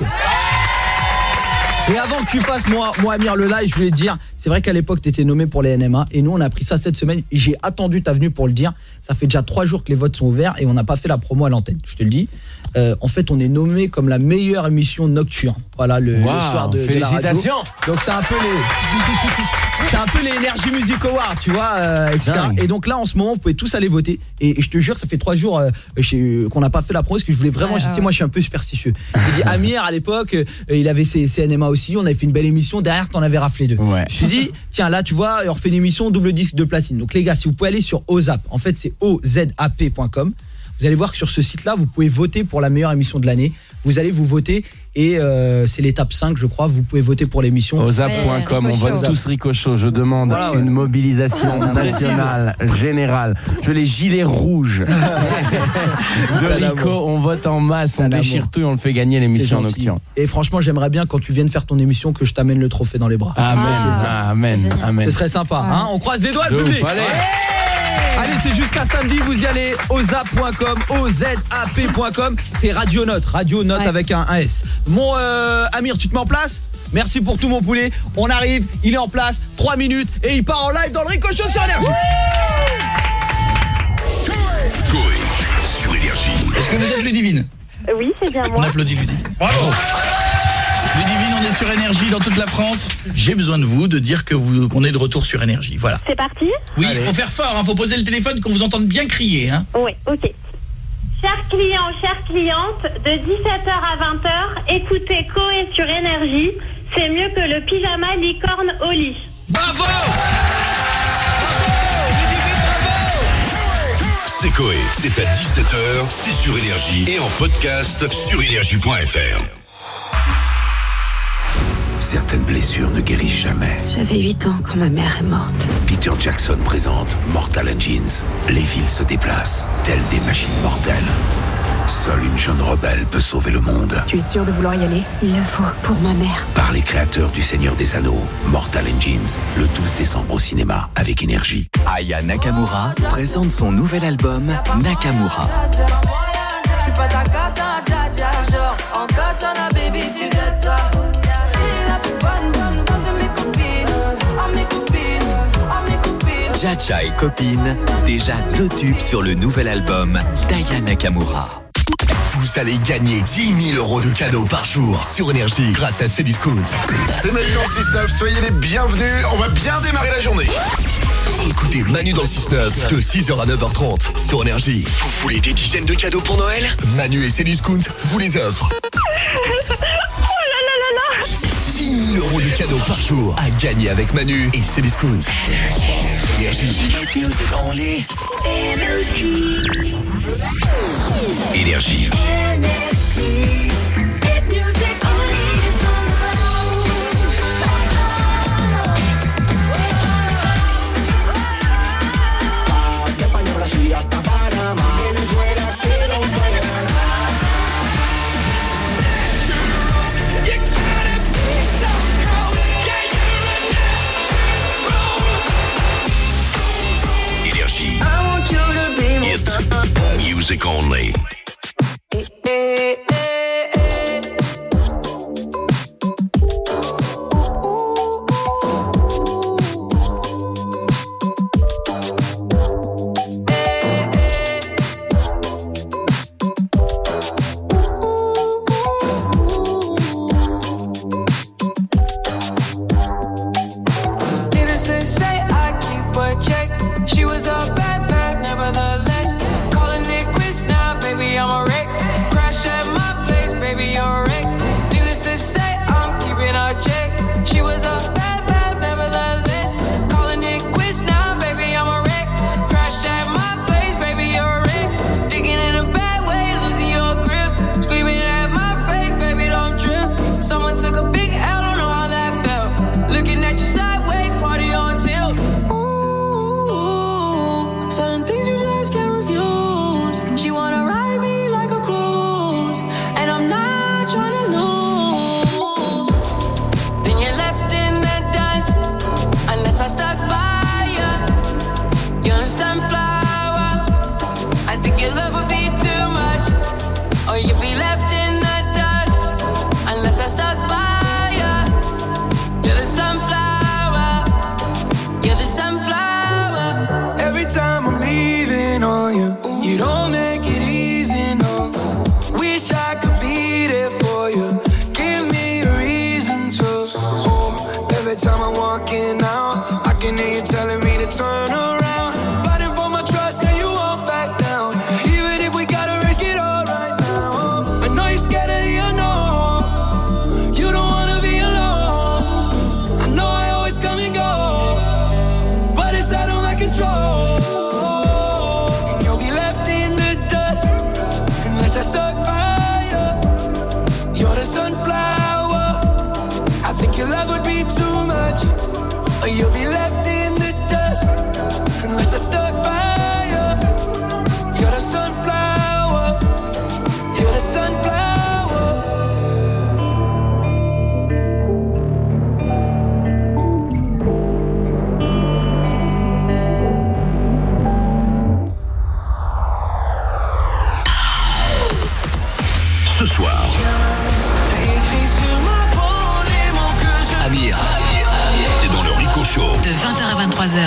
Et avant que tu fasses moi Amir le live, je voulais te dire, c'est vrai qu'à l'époque tu étais nommé pour les NMA et nous on a pris ça cette semaine et j'ai attendu ta venue pour le dire. Ça fait déjà 3 jours que les votes sont ouverts et on n'a pas fait la promo à l'antenne, je te le dis. En fait on est nommé comme la meilleure émission nocturne. Voilà le soir de la radio. Félicitations. Donc c'est un peu C'est un peu les Energy Music Awards, tu vois, etc. Et donc là, en ce moment, vous pouvez tous aller voter. Et je te jure, ça fait 3 jours qu'on n'a pas fait la promo, parce que je voulais vraiment... Moi, je suis un peu superstitieux. J'ai dit, Amir, à l'époque, il avait ses NMA aussi, on avait fait une belle émission, derrière, t'en avais raflé 2. Ouais. Je me suis dit, tiens, là, tu vois, on refait une émission double disque de platine. Donc les gars, si vous pouvez aller sur OZAP, en fait, c'est ozap.com. Vous allez voir que sur ce site-là, vous pouvez voter pour la meilleure émission de l'année. Vous allez vous voter et c'est l'étape 5, je crois. Vous pouvez voter pour l'émission. Ozap.com, on vote tous Ricochot. Je demande une mobilisation nationale, générale. Les gilets rouges de Rico, on vote en masse, on déchire tout et on le fait gagner l'émission nocturne. Et franchement, j'aimerais bien quand tu viennes faire ton émission que je t'amène le trophée dans les bras. Amen. Ce serait sympa. Hein, on croise les doigts, le public. Allez, c'est jusqu'à samedi, vous y allez, ozap.com, ozap.com, c'est Radio Note avec un S. Mon Amir, tu te mets en place ? Merci pour tout mon poulet, on arrive, il est en place, 3 minutes et il part en live dans le Ricochot sur Énergie. Coé sur Énergie. Est-ce que vous êtes Ludivine ? Oui, c'est bien moi. On applaudit Ludivine. Bravo. Ludivine, on est sur Énergie dans toute la France. J'ai besoin de vous de dire qu'on est de retour sur Énergie. Voilà. C'est parti ? Oui, il faut faire fort, hein, faut poser le téléphone, qu'on vous entende bien crier. Hein. Oui, ok. Chers clients, chères clientes, de 17h à 20h, écoutez Coé sur Énergie. C'est mieux que le pyjama licorne au lit. Bravo ! C'est Coé, c'est à 17h, c'est sur Énergie et en podcast sur énergie.fr. Certaines blessures ne guérissent jamais. J'avais 8 ans quand ma mère est morte. Peter Jackson présente Mortal Engines. Les villes se déplacent, telles des machines mortelles. Seule une jeune rebelle peut sauver le monde. Tu es sûr de vouloir y aller ? Il le faut, pour ma mère. Par les créateurs du Seigneur des Anneaux, Mortal Engines, le 12 décembre au cinéma avec Énergie. Aya Nakamura présente son nouvel album Nakamura. Je suis pas ta cata, dja dja, genre en katana, baby, tu gâtes ça. Jaja et copine, déjà 2 tubes sur le nouvel album d'Aya Nakamura. Vous allez gagner 10 000 euros de cadeaux par jour sur Énergie grâce à Cdiscount. C'est maintenant 6-9, soyez les bienvenus, on va bien démarrer la journée. Écoutez Manu dans le 6-9 de 6h à 9h30 sur Énergie. Vous voulez des dizaines de cadeaux pour Noël ? Manu et Cdiscount vous les offrent. 10 000 euros de cadeaux par jour à gagner avec Manu et Cdiscount. Énergie. Énergie. Music only. Time I'm walking out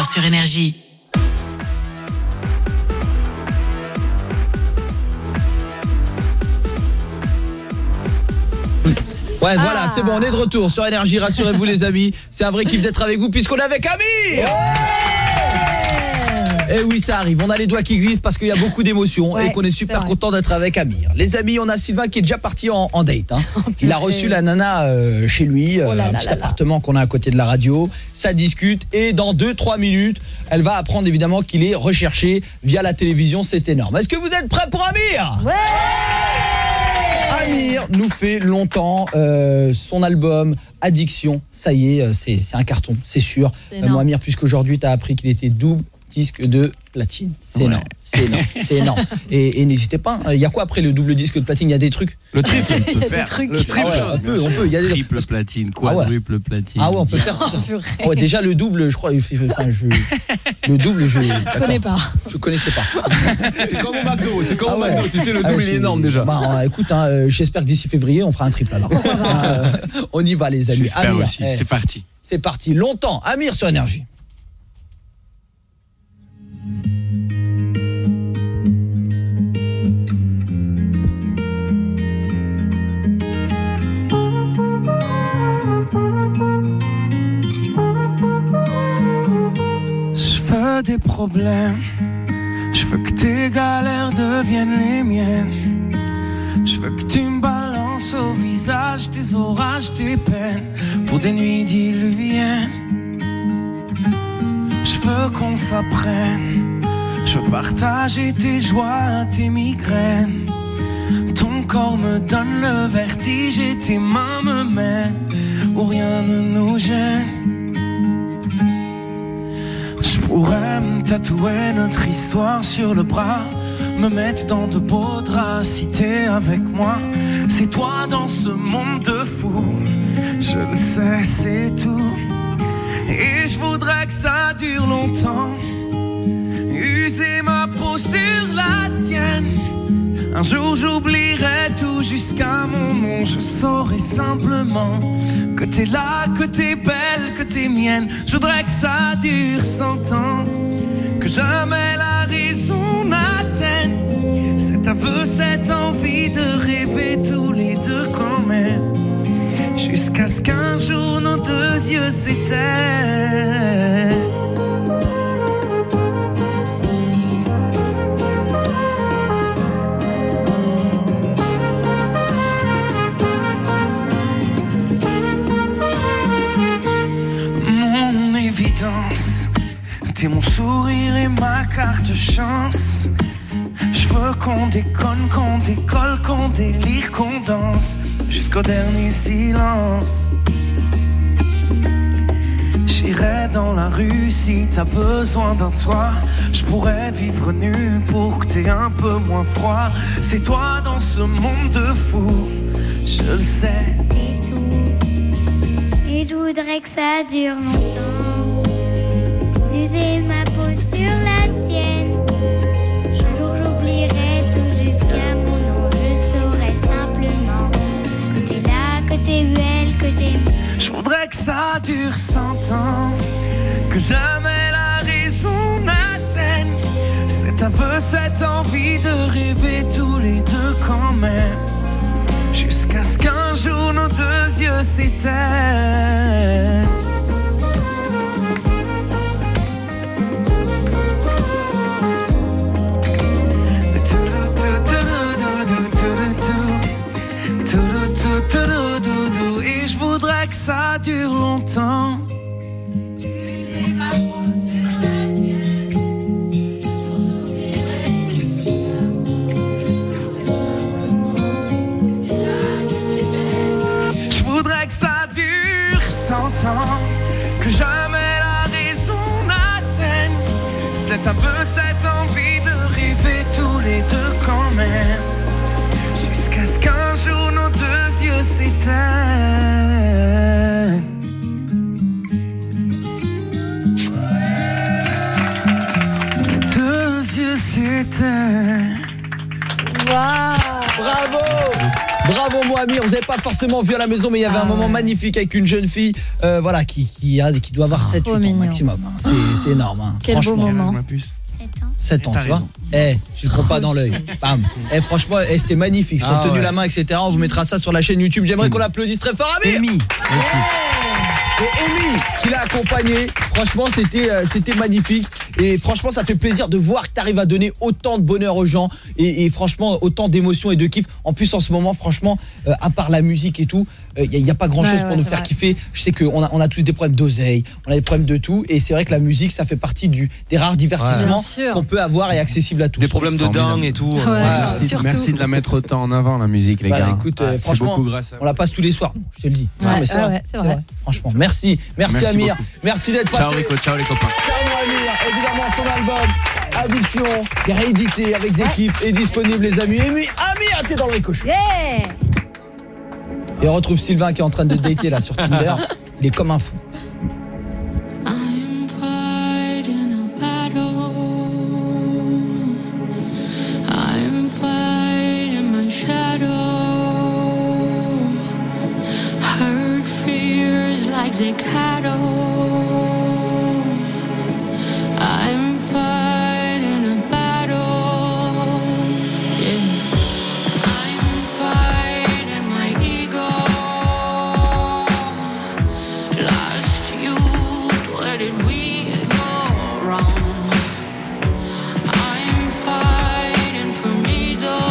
23h sur Énergie. Ouais, voilà, c'est bon, on est de retour sur Énergie, rassurez-vous les amis. C'est un vrai kiff d'être avec vous puisqu'on est avec Amir. Et oui, ça arrive, on a les doigts qui glissent parce qu'il y a beaucoup d'émotions et qu'on est super content d'être avec Amir. Les amis, on a Sylvain qui est déjà parti en date. Il a reçu la nana chez lui, un petit appartement qu'on a à côté de la radio. Ça discute et dans 2-3 minutes, elle va apprendre évidemment qu'il est recherché via la télévision. C'est énorme. Est-ce que vous êtes prêts pour Amir ? Ouais. Amir nous fait longtemps son album Addiction. Ça y est, c'est un carton, c'est sûr. Moi Amir, puisqu'aujourd'hui tu as appris qu'il était double disque de platine. C'est énorme, c'est énorme, c'est énorme. Et n'hésitez pas, il y a quoi après le double disque de platine ? Il y a des trucs. Le triple, on peut faire. Le triple, on peut, il y a des triple platine, quadruple platine. Ah ouais, on peut faire tout ça. Ouais, déjà le double, je crois le double je connais pas. Je connaissais pas. C'est comme au McDo, tu sais le double il est énorme déjà. Bah écoute, j'espère que d'ici février, on fera un triple alors. On y va les amis. J'espère Amir, aussi, c'est parti. C'est parti, longtemps. Amir sur Énergie. Des problèmes, je veux que tes galères deviennent les miennes. Je veux que tu me balances au visage tes orages, tes peines pour des nuits diluviennes. Je veux qu'on s'apprenne, je veux partager tes joies, tes migraines. Ton corps me donne le vertige et tes mains me mènent où rien ne nous gêne. Je pourrais me tatouer notre histoire sur le bras, me mettre dans de beaux draps, si t'es avec moi. C'est toi dans ce monde de fou, je le sais, c'est tout. Et je voudrais que ça dure longtemps, user ma peau sur la tienne. Un jour j'oublierai tout jusqu'à mon nom. Je saurai simplement que t'es là, que t'es belle, que t'es mienne. Je voudrais que ça dure 100 ans, que jamais la raison n'atteigne cet aveu, cette envie de rêver tous les deux quand même. Jusqu'à ce qu'un jour nos deux yeux s'éteignent. T'es mon sourire et ma carte chance. Je veux qu'on déconne, qu'on décolle, qu'on délire, qu'on danse jusqu'au dernier silence. J'irai dans la rue si t'as besoin d'un toit. Je pourrais vivre nu pour que t'aies un peu moins froid. C'est toi dans ce monde de fou, je le sais. C'est tout. Et je voudrais que ça dure longtemps, user ma peau sur la tienne. Un jour j'oublierai tout jusqu'à mon nom. Je saurai simplement que t'es là, que t'es belle, que t'es... Je voudrais que ça dure 100 ans, que jamais la raison n'atteigne cet aveu, cette envie de rêver tous les deux quand même. Jusqu'à ce qu'un jour nos deux yeux s'éteignent. Et je voudrais que ça dure longtemps. Je voudrais que ça dure 100 ans, que jamais la raison n'atteigne cet aveu, cette envie de rêver tous les deux quand même. Jusqu'à ce qu'un jour nos deux yeux s'éteignent. Nos deux yeux s'éteignent. Waouh, bravo. Bravo Moamir, vous n'avez pas forcément vu à la maison, mais il y avait un moment magnifique avec une jeune fille voilà, qui doit avoir 7-8 ans maximum. C'est énorme. Hein. Quel beau moment. 7 ans, tu vois. Je le prends pas dans l'œil. Bam. Franchement, c'était magnifique. Ils sont tenus la main, etc. On vous mettra ça sur la chaîne YouTube. J'aimerais qu'on l'applaudisse très fort. Amir. Amy. Et Amy qui l'a accompagné. Franchement, c'était magnifique. Et franchement, ça fait plaisir de voir que tu arrives à donner autant de bonheur aux gens et franchement, autant d'émotions et de kiff. En plus, en ce moment, franchement, à part la musique et tout, il n'y a pas grand-chose pour nous faire kiffer. Je sais qu'on a tous des problèmes d'oseille, on a des problèmes de tout. Et c'est vrai que la musique, ça fait partie des rares divertissements qu'on peut avoir et accessible à tous. Des problèmes de dingue et tout. Merci de la mettre autant en avant, la musique, les gars. Écoute, c'est franchement, beaucoup grâce à on la passe tous les soirs, je te le dis. Mais c'est vrai. Franchement, merci Amir. Beaucoup. Merci d'être passé. Ciao les copains. Ciao Amir. Évidemment, son album Addiction est réédité avec des clips est disponible, les amis. Et Amir, t'es dans le ricochet. Et on retrouve Sylvain qui est en train de dater là sur Tinder. Il est comme un fou. Like cattle, I'm fighting a battle. Yeah, I'm fighting my ego. Lost youth, where did we go wrong? I'm fighting for me though.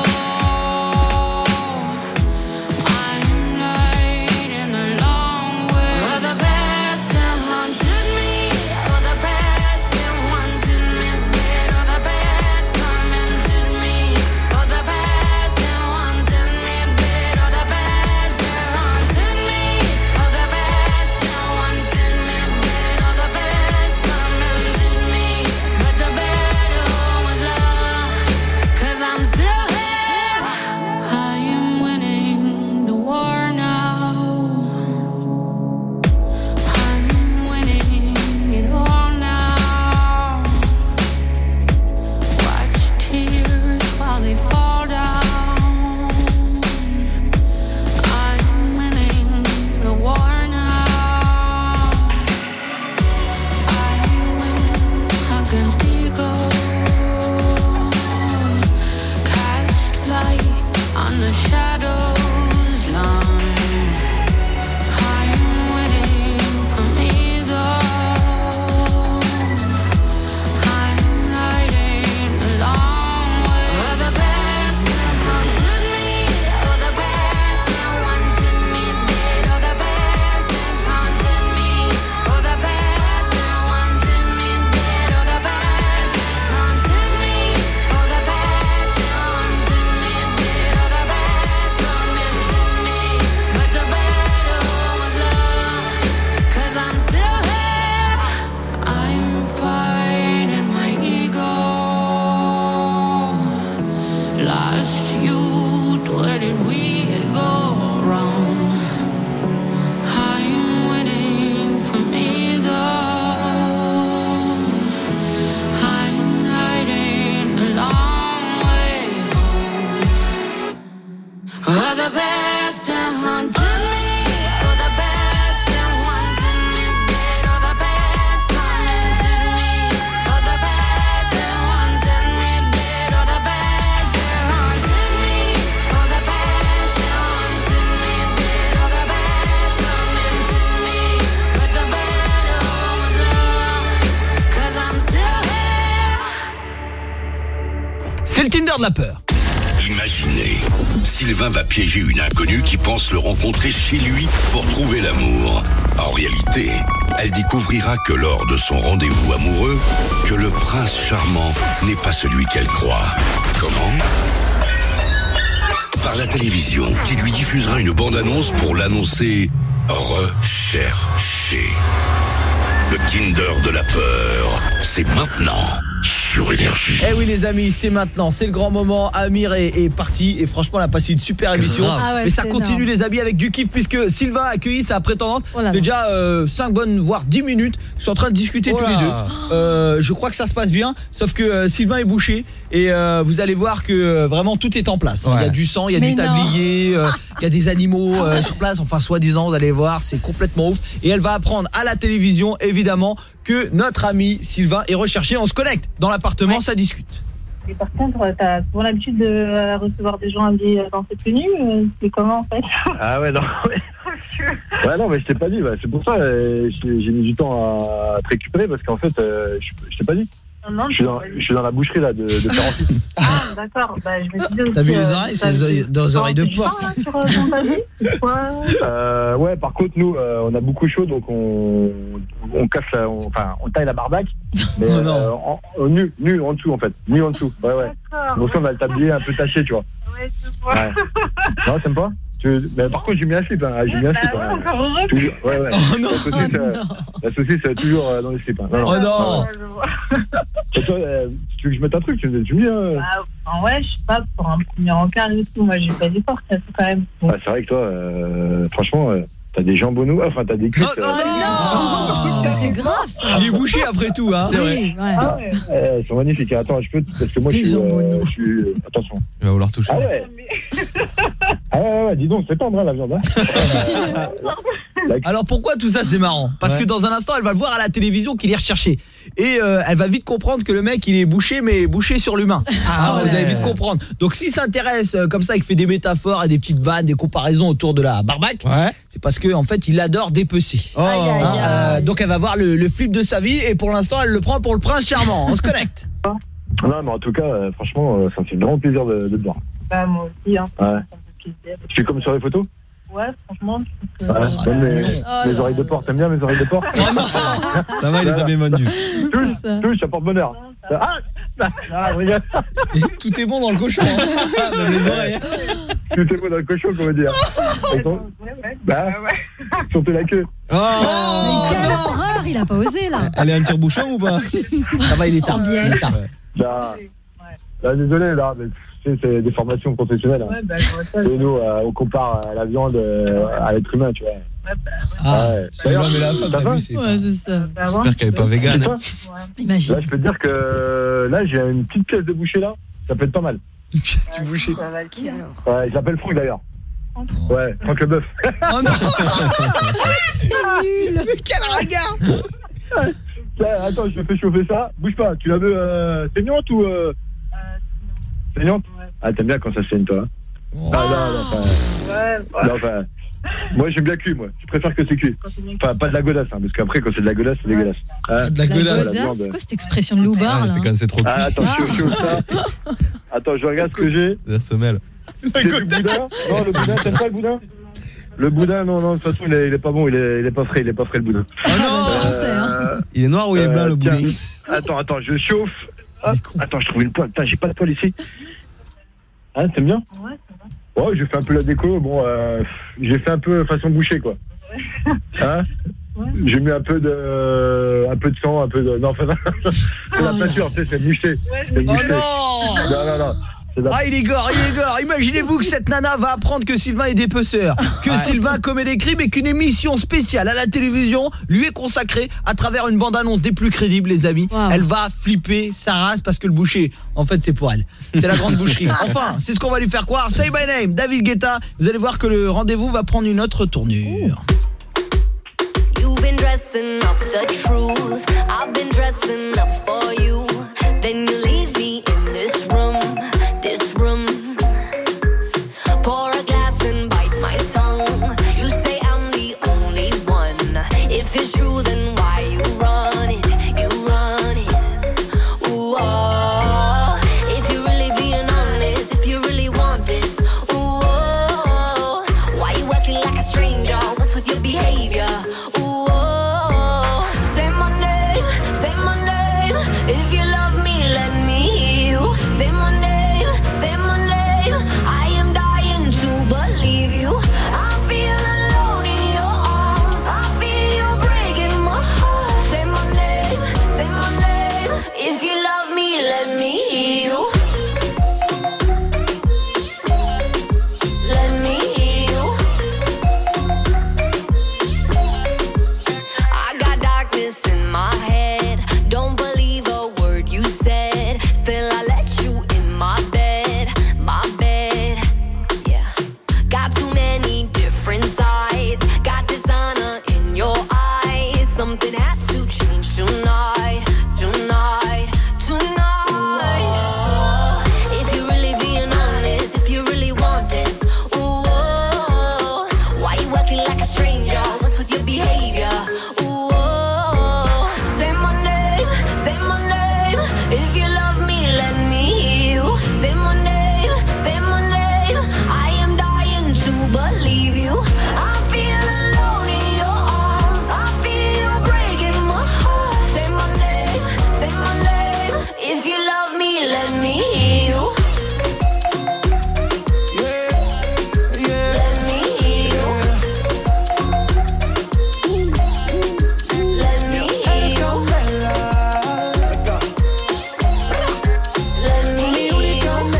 I'm lighting a long way. The past has haunted me, or the past that wanted me dead, or the past tormented me, or the past that wanted me dead, or the past that haunted me, or the past that wanted me dead, or the past tormented me, but the battle was lost, 'cause I'm still here. I am winning the war now. I'm winning it all now. Watch tears while they fall down. I'm winning the war now. I win against ego. Cast light on the shadows long. I'm winning from either. I'm lighting a long way. Or the past has haunted me, or the past that wanted me dead, or the past has haunted me, or the past that wanted me dead, or the past has haunted me, or the past that wanted me dead, or the past tormented me, but the battle was lost, 'cause I'm still here. I'm fighting my ego. Lost youth, where did we go wrong? I'm winning from either. I'm hiding a long way home. Oh, the past has haunted me, oh, the past that wanted me dead, oh, the past tormented me, oh, the past that wanted me dead, oh, the past that haunted me, oh, the past that wanted me dead, oh, the past tormented me, but the battle was lost, 'cause I'm still here. C'est le Tinder de la peur. Imaginez, Sylvain va piéger une inconnue qui pense le rencontrer chez lui pour trouver l'amour. En réalité, elle découvrira que lors de son rendez-vous amoureux, que le prince charmant n'est pas celui qu'elle croit. Comment ? Par la télévision, qui lui diffusera une bande-annonce pour l'annoncer recherché. Le Tinder de la peur, c'est maintenant sur sur Énergie. Eh oui les amis, c'est maintenant, c'est le grand moment. Amir est parti et franchement on a passé une super émission. Ah ouais, mais ça c'est continue énorme. les amis avec du kiff puisque Sylvain a accueilli sa prétendante. C'est déjà 5 bonnes voire 10 minutes. Ils sont en train de discuter tous les deux. Je crois que ça se passe bien, sauf que Sylvain est bouché et vous allez voir que vraiment tout est en place. Il y a du sang, il y a du tablier, il y a des animaux sur place, enfin soi-disant, vous allez voir, c'est complètement ouf. Et elle va apprendre à la télévision évidemment que notre ami Sylvain est recherché. On se connecte dans l'appartement, ça discute. Et par contre, t'as souvent l'habitude de recevoir des gens habillés dans cette tenue. C'est comment en fait? Ah ouais, non. Ouais, non, mais je t'ai pas dit. Bah, c'est pour ça j'ai mis du temps à te récupérer parce qu'en fait, je t'ai pas dit. Non, je suis dans la boucherie là de Pérancy. Ah, d'accord. Bah, je me disais. T'as vu les oreilles? C'est des oreilles de porc. Ouais, par contre, nous, on a beaucoup chaud, donc on casse, on taille la barbaque. Mais nu en dessous, en fait. Nu en dessous. Ouais. Donc ça, on a le tablier un peu taché, tu vois. Ouais, je vois. Ouais. Non, t'aimes pas? Mais par contre, j'ai mis un slip. J'ai mis un slip. Toujours. Ouais. Oh non, la saucisse, c'est toujours dans les slips. Oh non. Et toi, tu veux que je mette un truc? Tu me dis, ouais, je sais pas, pour un premier encart et tout, moi j'ai pas d'effort, ça fait quand même. Ah, c'est vrai que toi, franchement, t'as des jambonneaux, enfin t'as des cuisses. Non, c'est grave ça. Il est bouché après tout, hein. C'est vrai. Elles sont magnifiques. Attends, je peux, parce que moi je suis attention. Il va vouloir toucher. Ah ouais. Ouais, dis donc, c'est tendre la viande. Hein. Alors pourquoi tout ça c'est marrant? Parce que dans un instant elle va le voir à la télévision qu'il est recherché. Et elle va vite comprendre que le mec il est bouché, mais bouché sur l'humain. Vous allez vite comprendre. Donc s'il s'intéresse comme ça, il fait des métaphores et des petites vannes, des comparaisons autour de la barbaque, c'est parce que en fait il adore dépecer. Donc elle va voir le flip de sa vie et pour l'instant elle le prend pour le prince charmant. On se connecte. Non mais en tout cas franchement ça me fait vraiment plaisir de te voir. Bah moi aussi hein. Ouais. Tu fais comme sur les photos? Ouais, franchement. Mes oreilles de porc, t'aimes bien mes oreilles de porc? Ça va, il les a bien vendues. Touche, ça porte bonheur. Regarde. Tout est bon dans le cochon. Même les oreilles. Tout est bon dans le cochon, comment dire. Surtout la queue. Mais quelle horreur, il a pas osé là. Elle est un tire-bouchon ou pas? Ça va, il est tard. Désolé, là, mais c'est des formations professionnelles. Hein. Et nous, on compare la viande à l'être humain, tu vois. C'est l'homme et la femme, t'as vu? C'est ça. J'espère qu'elle est pas végane. Imagine. Là, je peux te dire que là, j'ai une petite pièce de boucher là. Ça peut être pas mal. Une pièce de boucher. Ouais, il s'appelle Franck d'ailleurs. Ouais, Franck le bœuf. Oh non. C'est nul. Mais quel regard. Attends, je me fais chauffer ça. Bouge pas, tu la veux saignante ou saignante? Ah, t'aimes bien quand ça saigne, toi. Non, moi j'aime bien cuit, moi. Je préfère que c'est cuit. Enfin, pas de la godasse, hein, parce qu'après quand c'est de la godasse, c'est dégueulasse. De la godasse. C'est quoi cette expression de loupard là? C'est quand c'est trop cuit. Attends, je chauffe ça. Attends, je regarde ce que j'ai. La semelle. C'est du boudin? Non, le boudin, t'aimes pas le boudin? Le boudin, non, de toute façon, il est pas bon, il est pas frais le boudin. Oh non, il est noir ou il est blanc le boudin? Attends, je chauffe. Attends, je trouve une poêle. Putain, j'ai pas de poêle ici. Hein, t'aimes bien? Ouais, ça va. Ouais, j'ai fait un peu la déco. Bon, j'ai fait un peu façon boucher, quoi. Hein? J'ai mis un peu de sang, un peu de... Non, enfin, c'est la peinture, tu sais, c'est mouché. Oh non! Non. Ah, il est gore. Imaginez-vous que cette nana va apprendre que Sylvain est dépeceur, que Sylvain commet des crimes et qu'une émission spéciale à la télévision lui est consacrée à travers une bande-annonce des plus crédibles, les amis. Elle va flipper sa race parce que le boucher, en fait, c'est pour elle. C'est la grande boucherie. Enfin, c'est ce qu'on va lui faire croire. Say my name, David Guetta. Vous allez voir que le rendez-vous va prendre une autre tournure. You've been dressing up the truth. I've been dressing up for you. Then you leave me in this room. Pour a glass and bite my tongue. You say I'm the only one. If it's true, then why you run it? Ooh, oh. If you're really being honest, if you really want this, ooh, oh. Why you acting like a stranger? What's with your behavior? Ooh, oh. Say my name. If you love me, let me you love me, let me hear you. Say my name, say my name. I am dying to believe you. I feel alone in your arms. I feel you breaking my heart. Say my name, say my name. If you love me, let me hear you. Let me hear you. Let me hear you. Let me hear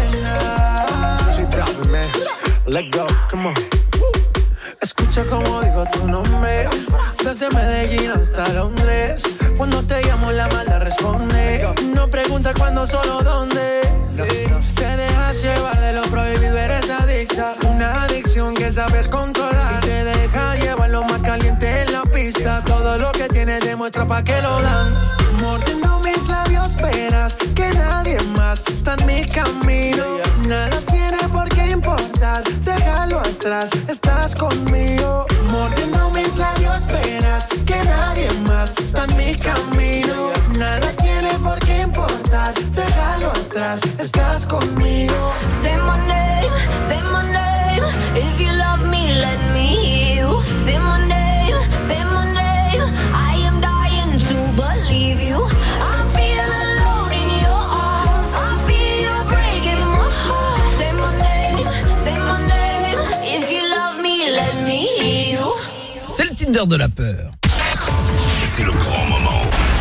you. Let go, come on. Escucha como digo tu nombre. Desde Medellín hasta Londres. Cuando te llamo la mala responde. No pregunta cuándo, solo dónde. Te dejas llevar de lo prohibido, eres adicta. Una adicción que sabes controlar. Y te deja llevar lo más caliente en la pista. Todo lo que tienes demuestra pa' que lo dan. Mordiendo mis labios verás que nadie más está en mi camino. Nada tiene por qué importar, déjalo atrás, estás conmigo. Mordiendo mis labios verás que nadie más está en mi camino. Nada tiene por qué importar, déjalo atrás, estás conmigo. Say my name, say my name. If you love me, let me hear you. Say my name, say my name. I am dying to believe you. I feel alone in your arms. I feel you breaking my heart. Say my name, say my name. If you love me, let me hear you. C'est le Tinder de la peur. C'est le grand moment.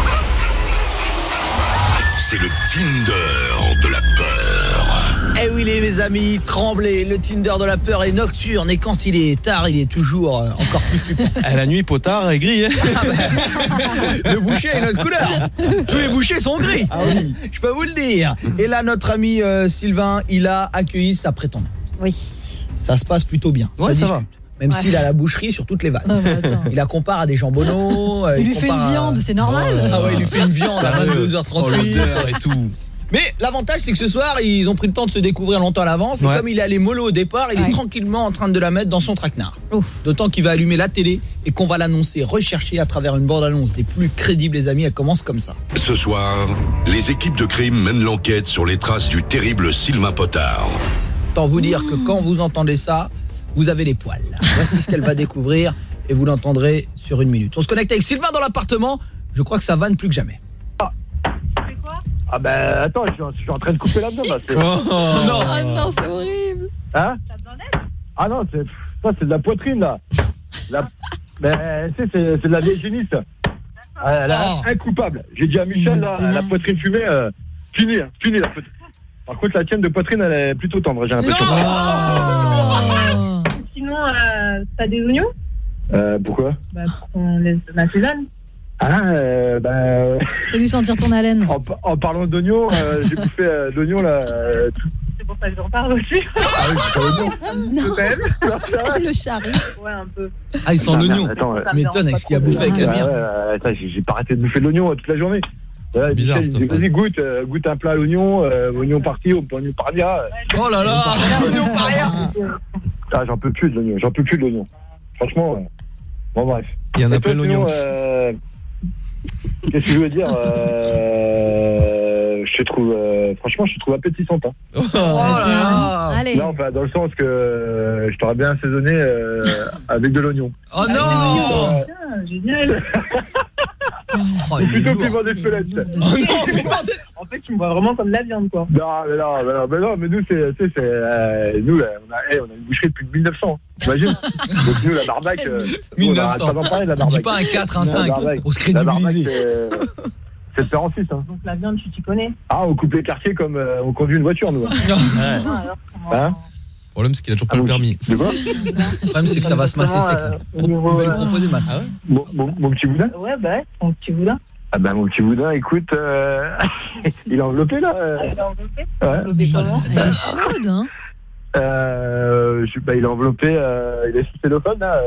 C'est le Tinder de la peur. Eh oui les amis, tremblez, le Tinder de la peur est nocturne et quand il est tard, il est toujours encore plus flippant. La nuit, potard est gris. Hein. Le boucher a une autre couleur. Tous les bouchers sont gris. Ah oui. Je peux vous le dire. Et là, notre ami Sylvain, il a accueilli sa prétendante. Oui. Ça se passe plutôt bien. Ouais, ça va. Même s'il a la boucherie sur toutes les vannes. Il la compare à des jambonneaux. Il lui fait une viande, c'est normal. Ah ouais, il lui fait une viande à 22h38. Oh, l'odeur et tout. Mais l'avantage, c'est que ce soir, ils ont pris le temps de se découvrir longtemps à l'avance. Et comme il est allé mollo au départ, il est tranquillement en train de la mettre dans son traquenard. D'autant qu'il va allumer la télé et qu'on va l'annoncer recherchée à travers une bande-annonce des plus crédibles, les amis. Elle commence comme ça. Ce soir, les équipes de crime mènent l'enquête sur les traces du terrible Sylvain Potard. Autant vous dire que quand vous entendez ça, vous avez les poils. Voici ce qu'elle va découvrir et vous l'entendrez sur une minute. On se connecte avec Sylvain dans l'appartement. Je crois que ça vanne plus que jamais. Ah ben attends, je suis en train de couper l'abdomen là. Non, non, c'est horrible. Hein? Ah non, ça c'est de la poitrine là. Ben c'est de la vieille génisse. Incoupable. J'ai dit à Michel là, la poitrine fumée, fini la poitrine. Par contre la tienne de poitrine elle est plutôt tendre, j'ai l'impression. Sinon, t'as des oignons? Pourquoi? Bah pour qu'on les assaisonne. Fais-lui sentir ton haleine. En parlant d'oignons, j'ai bouffé l'oignon là. C'est pour ça que j'en parle aussi. Ah oui, c'est pas l'oignon. Non, le charrie. Ouais, un peu. Ah, il sent l'oignon. M'étonne avec ce qu'il a bouffé avec Amir. Attends, j'ai pas arrêté de bouffer de l'oignon toute la journée. Bizarre, vas-y, goûte un plat à l'oignon, oignon parti, oignon paria. Oh là là, oignon paria. Ah, j'en peux plus de l'oignon. Franchement, bon bref. Il y en a plein l'oignon. Qu'est-ce que je veux dire je te trouve appétissante. Hein. Oh là. Allez. Non, enfin, dans le sens que je t'aurais bien assaisonné avec de l'oignon. Oh non. Génial. C'est plutôt piment d'Espelette. En fait, tu me vois vraiment comme de la viande, quoi. Non, mais nous, nous, on a une boucherie depuis 1900. T'imagines? Donc nous, la barbaque, 1900. Dis pas un 4, un 5 pour se crédibiliser. C'est de père en fils. Hein. Donc la viande, tu t'y connais? Ah, on coupe les quartiers comme on conduit une voiture, nous. Le problème, c'est qu'il a toujours pas le permis. De quoi? Le problème, c'est que ça va se masser sec. Il va lui proposer masse. Ah ouais? Mon petit boudin? Ouais, bah, mon petit boudin. Ah bah mon petit boudin, écoute, il est enveloppé là. Il est enveloppé? Ouais. Elle est chaude, hein? Il est enveloppé, il est sous cellophane là.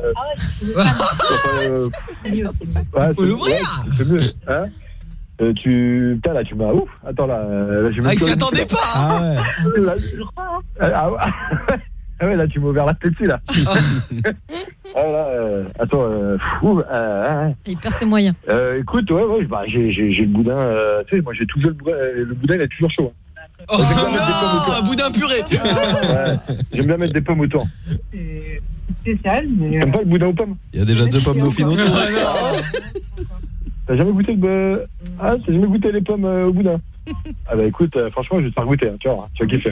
C'est mieux. Faut l'ouvrir. C'est mieux. Hein? Putain là tu m'as ouf. Attends là je me il s'y attendait pas. Ah ouais. Ah ouais là tu m'as ouvert la tête là. Attends, Il perd ses moyens. Écoute, ouais, j'ai le boudin. Tu sais, moi j'ai toujours le boudin, il est toujours chaud. Oh non, un boudin puré. J'aime bien mettre des pommes autour. C'est spécial, mais. T'aimes pas le boudin aux pommes? Il y a déjà 2 pommes dauphines autour. T'as jamais goûté t'as jamais goûté les pommes au boudin? Ah bah écoute, franchement, je vais te faire goûter, tu vas kiffer.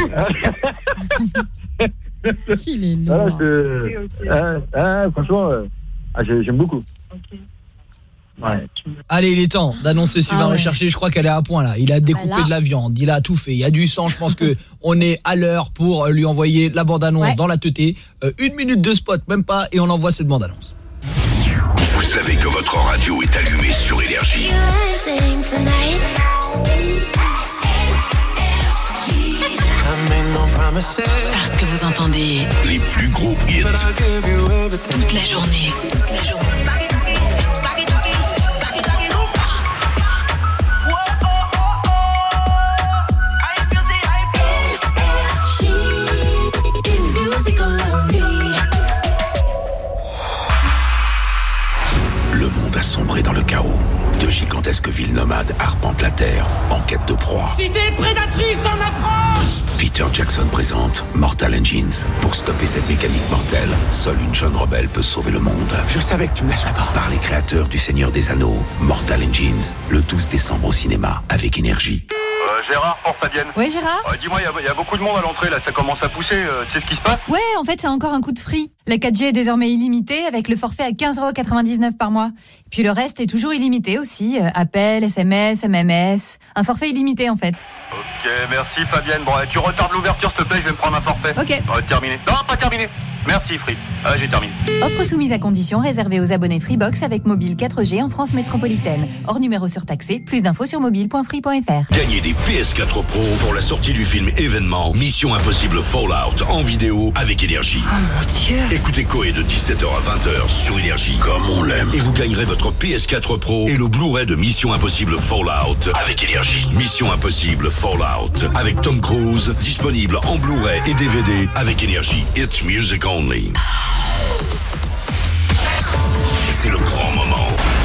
Il est lourd. Franchement, j'aime beaucoup. Ouais. Allez, il est temps d'annoncer Sylvain Recherché. Je crois qu'elle est à point là. Il a découpé de la viande, il a tout fait. Il y a du sang. Je pense que on est à l'heure pour lui envoyer la bande-annonce dans la teuté. 1 minute de spot, même pas, et on envoie cette bande-annonce. Vous savez que votre radio est allumée sur Énergie. Parce que vous entendez les plus gros hits toute la journée. Le monde a sombré dans le chaos. De gigantesques villes nomades arpentent la terre en quête de proie. Cité prédatrice en approche. Peter Jackson présente Mortal Engines. Pour stopper cette mécanique mortelle, seule une jeune rebelle peut sauver le monde. Je savais que tu me lâcherais pas. Par les créateurs du Seigneur des Anneaux, Mortal Engines, le 12 décembre au cinéma avec Énergie. Gérard, pour Fabienne. Oui, Gérard. Dis-moi, il y a beaucoup de monde à l'entrée, là, ça commence à pousser. Tu sais ce qui se passe? Ouais, en fait, c'est encore un coup de free. La 4G est désormais illimitée avec le forfait à 15,99 € par mois. Puis le reste est toujours illimité aussi. Appels, SMS, MMS. Un forfait illimité, en fait. Ok, merci Fabienne. Bon, tu retardes l'ouverture, s'il te plaît, je vais me prendre un forfait. Ok. Terminé. Non, pas terminé. Merci, Free. J'ai terminé. Offre soumise à condition réservée aux abonnés Freebox avec mobile 4G en France métropolitaine. Hors numéro surtaxé. Plus d'infos sur mobile.free.fr. Gagnez des PS4 Pro pour la sortie du film événement Mission Impossible Fallout en vidéo avec Énergie. Oh mon Dieu. Écoutez Coé de 17h à 20h sur Énergie comme on l'aime. Et vous gagnerez votre PS4 Pro et le Blu-ray de Mission Impossible Fallout avec Énergie. Mission Impossible Fallout avec Tom Cruise, disponible en Blu-ray et DVD avec Énergie. It's music only. C'est le grand moment.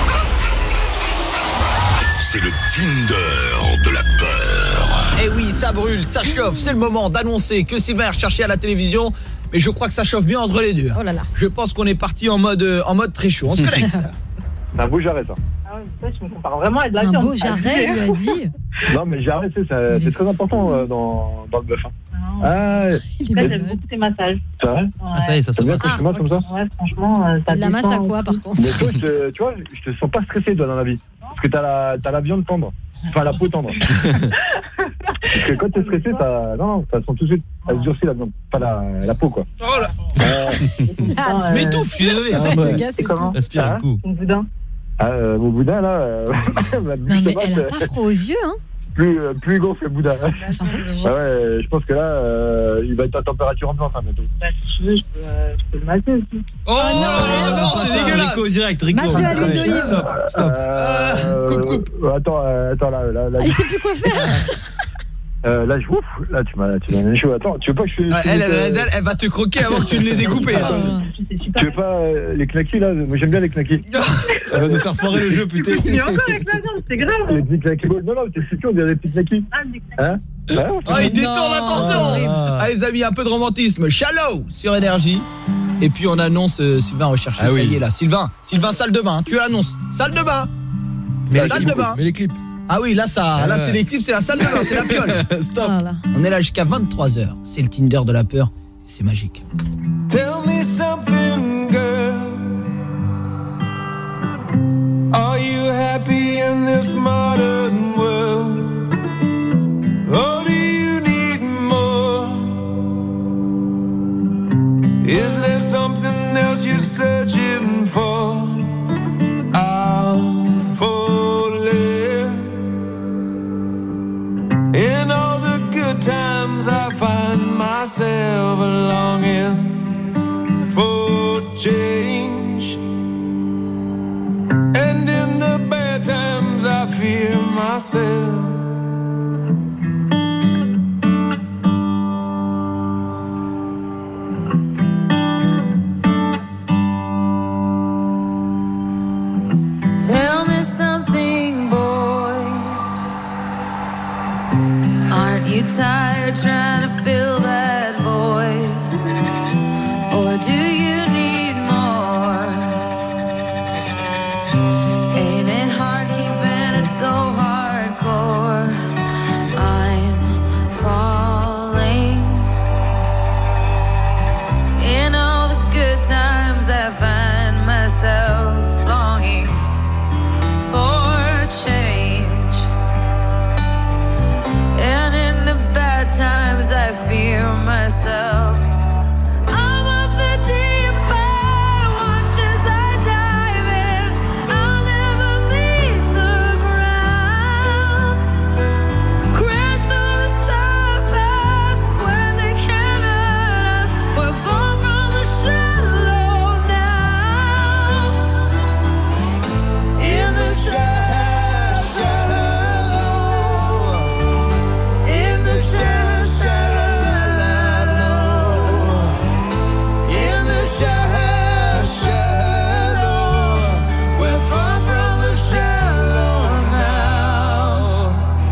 C'est le Tinder de la peur. Eh oui, ça brûle, ça chauffe. C'est le moment d'annoncer que Sylvain est recherché à la télévision. Mais je crois que ça chauffe bien entre les deux. Oh là là. Je pense qu'on est parti en mode très chaud. On se connecte. C'est un beau jarret, ça. Ah ouais, je me compare vraiment à de la viande. Un beau jarret, lui a dit. Non, mais jarret, c'est très important dans le bœuf. J'aime beaucoup tes massages. C'est vrai? Ah, ça y est, ça se passe. passe. Comme ça? Ouais, franchement, ça La masse à quoi, par contre? Mais toi, tu vois, je te sens pas stressé, toi, dans la vie. Parce que t'as la viande tendre. Enfin, la peau tendre. Parce que quand t'es stressé, ça sent tout de suite. Elle se durcit la viande. Pas la peau, quoi. Oh là. M'étouffe, je suis désolé. Le gars, c'est comment? Respire un coup. Mon boudin. Mon boudin, là. Non, mais elle a pas froid aux yeux, hein. Plus gonfle le boudin. Ouais, je pense que là, il va être à température ambiante, bientôt. Bah, si tu veux, je peux le masser aussi. Oh non, c'est dégueulasse. Rico, direct, Rico. Masse-le à l'huile d'olive. Stop. Coupe. Attends, là. Il sait plus quoi faire. Là, tu m'as mis chaud. Attends, tu veux pas que je elle va te croquer avant que tu ne l'aies découpé. Tu veux pas les knackis, là? Moi, j'aime bien les knackis. Elle va nous faire foirer le jeu, putain. Mais encore avec la viande, c'est grave. Les petits knackis. Non, t'es sûr, on dirait des petits knackis. Hein? Il détourne l'attention. Allez, les amis, un peu de romantisme. Shallow sur Énergie. Et puis on annonce Sylvain recherché. Ça y est là. Sylvain, salle de bain. Tu l'annonces. Salle de bain. Salle de bain. Mais les clips. Ah oui, là c'est les clips, c'est la salle de bain, c'est la piole. Stop. On est là jusqu'à 23h. C'est le Tinder de la peur. C'est magique. Tell me something, girl. Are you happy in this modern world? Or do you need more? Is there something else you're searching for? I'll fall in all the good times I find myself longing for change, and in the bad times I fear myself. You tired trying to fill that void, or do you need more? Ain't it hard keeping it so hardcore? I'm falling. In all the good times I find myself longing for change, and in the bad times I fear myself. I'm of the deep end, watch as I dive in. I'll never meet the ground. Crash through the surface where they can't hurt us. We're far from the shallow now. In the shallow, in the shallow, in the shallow, we're far from the shallow now.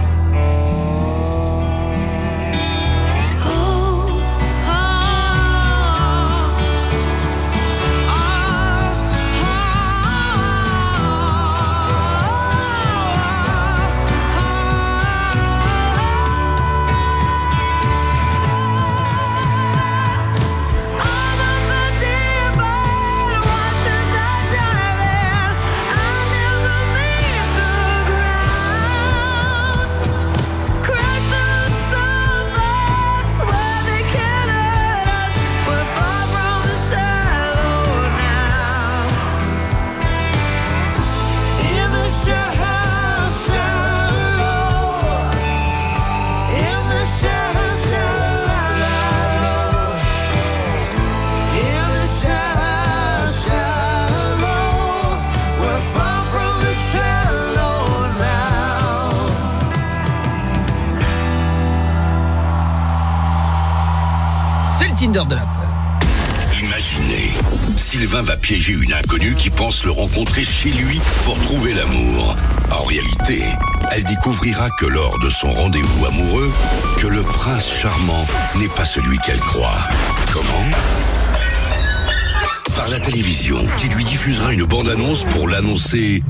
C'est le Tinder de la peur. Imaginez, Sylvain va piéger une inconnue qui pense le rencontrer chez lui pour trouver l'amour. En réalité, elle découvrira que lors de son rendez-vous amoureux, que le prince charmant n'est pas celui qu'elle croit. Comment ? Par la télévision, qui lui diffusera une bande-annonce pour l'annoncer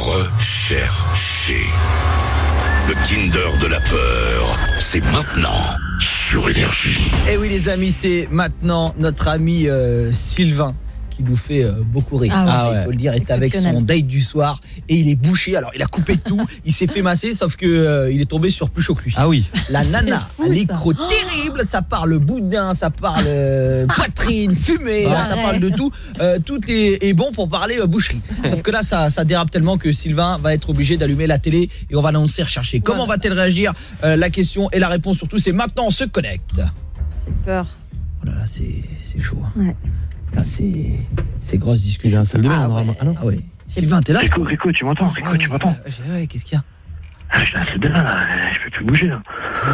recherché. Le Tinder de la peur, c'est maintenant sur Énergie. Et oui les amis, c'est maintenant notre ami Sylvain qui nous fait beaucoup rire. Il faut le dire, est avec son date du soir et il est bouché. Alors il a coupé tout, il s'est fait masser, sauf que il est tombé sur plus chaud que lui. Ah oui. La nana, les crocs terribles, ça parle boudin, ça parle poitrine, fumée, ça parle de tout. Tout est bon pour parler boucherie. Sauf que là ça dérape tellement que Sylvain va être obligé d'allumer la télé et on va l'annoncer rechercher. Comment va-t-elle réagir? La question et la réponse surtout, c'est maintenant on se connecte. J'ai peur. Oh là là, c'est chaud. Ouais. Là c'est grosse discussion. Il est en salle de bain normalement. Ah non. Ah ouais. Sylvain, t'es là? Rico, tu m'entends? Rico, tu m'entends? Ouais, qu'est-ce qu'il y a? Je suis dans la salle de bain là, je peux plus bouger là.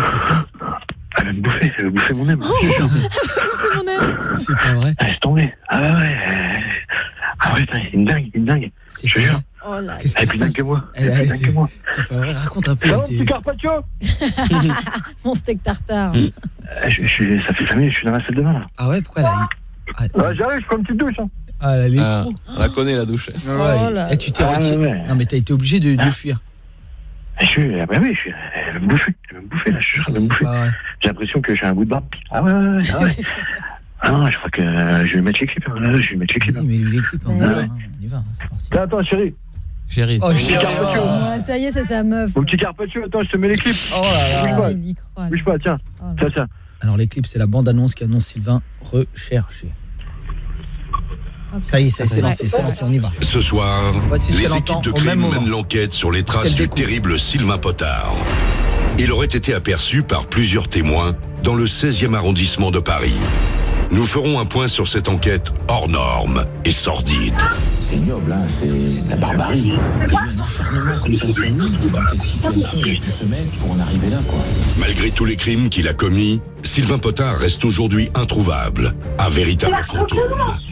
Elle va me bouffer mon aime. Mon aime. C'est pas vrai. Laisse tomber. Ah ouais, putain, il me dingue. Je te jure. Oh là. Elle est plus dingue que moi. C'est pas vrai, raconte un peu. Petit carpaccio. Mon steak tartare. Ça fait 5 minutes, je suis dans la salle de bain là. Ah ouais, pourquoi là? J'arrive, je prends une petite douche. Ah là, on la connaît la douche. Et tu t'es retiré. Ouais. Non mais t'as été obligé de fuir. Elle va me bouffer là, je suis sûr, elle va me bouffer. J'ai l'impression que j'ai un goût de barbe. Ah ouais. Ah non, je crois que je vais mettre les clips. Vas-y, mets les clips. On y va, c'est parti. Attends, chérie. Oh, petit carpaccio. Ça y est, c'est sa meuf. Mon petit carpaccio, attends, je te mets les clips. Oh là là. Il y croit. Bouge pas, tiens. Tiens. Alors les clips, c'est la bande-annonce qui annonce Sylvain recherché. Ça y est, c'est lancé, on y va. Ce soir, Voici ce les qu'elle équipes entend de au crime même moment. mènent l'enquête sur les traces du terrible Sylvain Potard. Il aurait été aperçu par plusieurs témoins dans le 16e arrondissement de Paris. Nous ferons un point sur cette enquête hors norme et sordide. C'est ignoble, hein, c'est de la barbarie. Il y a eu un acharnement comme ça sur lui, dans quelle situation il a pu se mettre pour en arriver là, quoi. Malgré tous les crimes qu'il a commis, Sylvain Potard reste aujourd'hui introuvable, un véritable fantôme.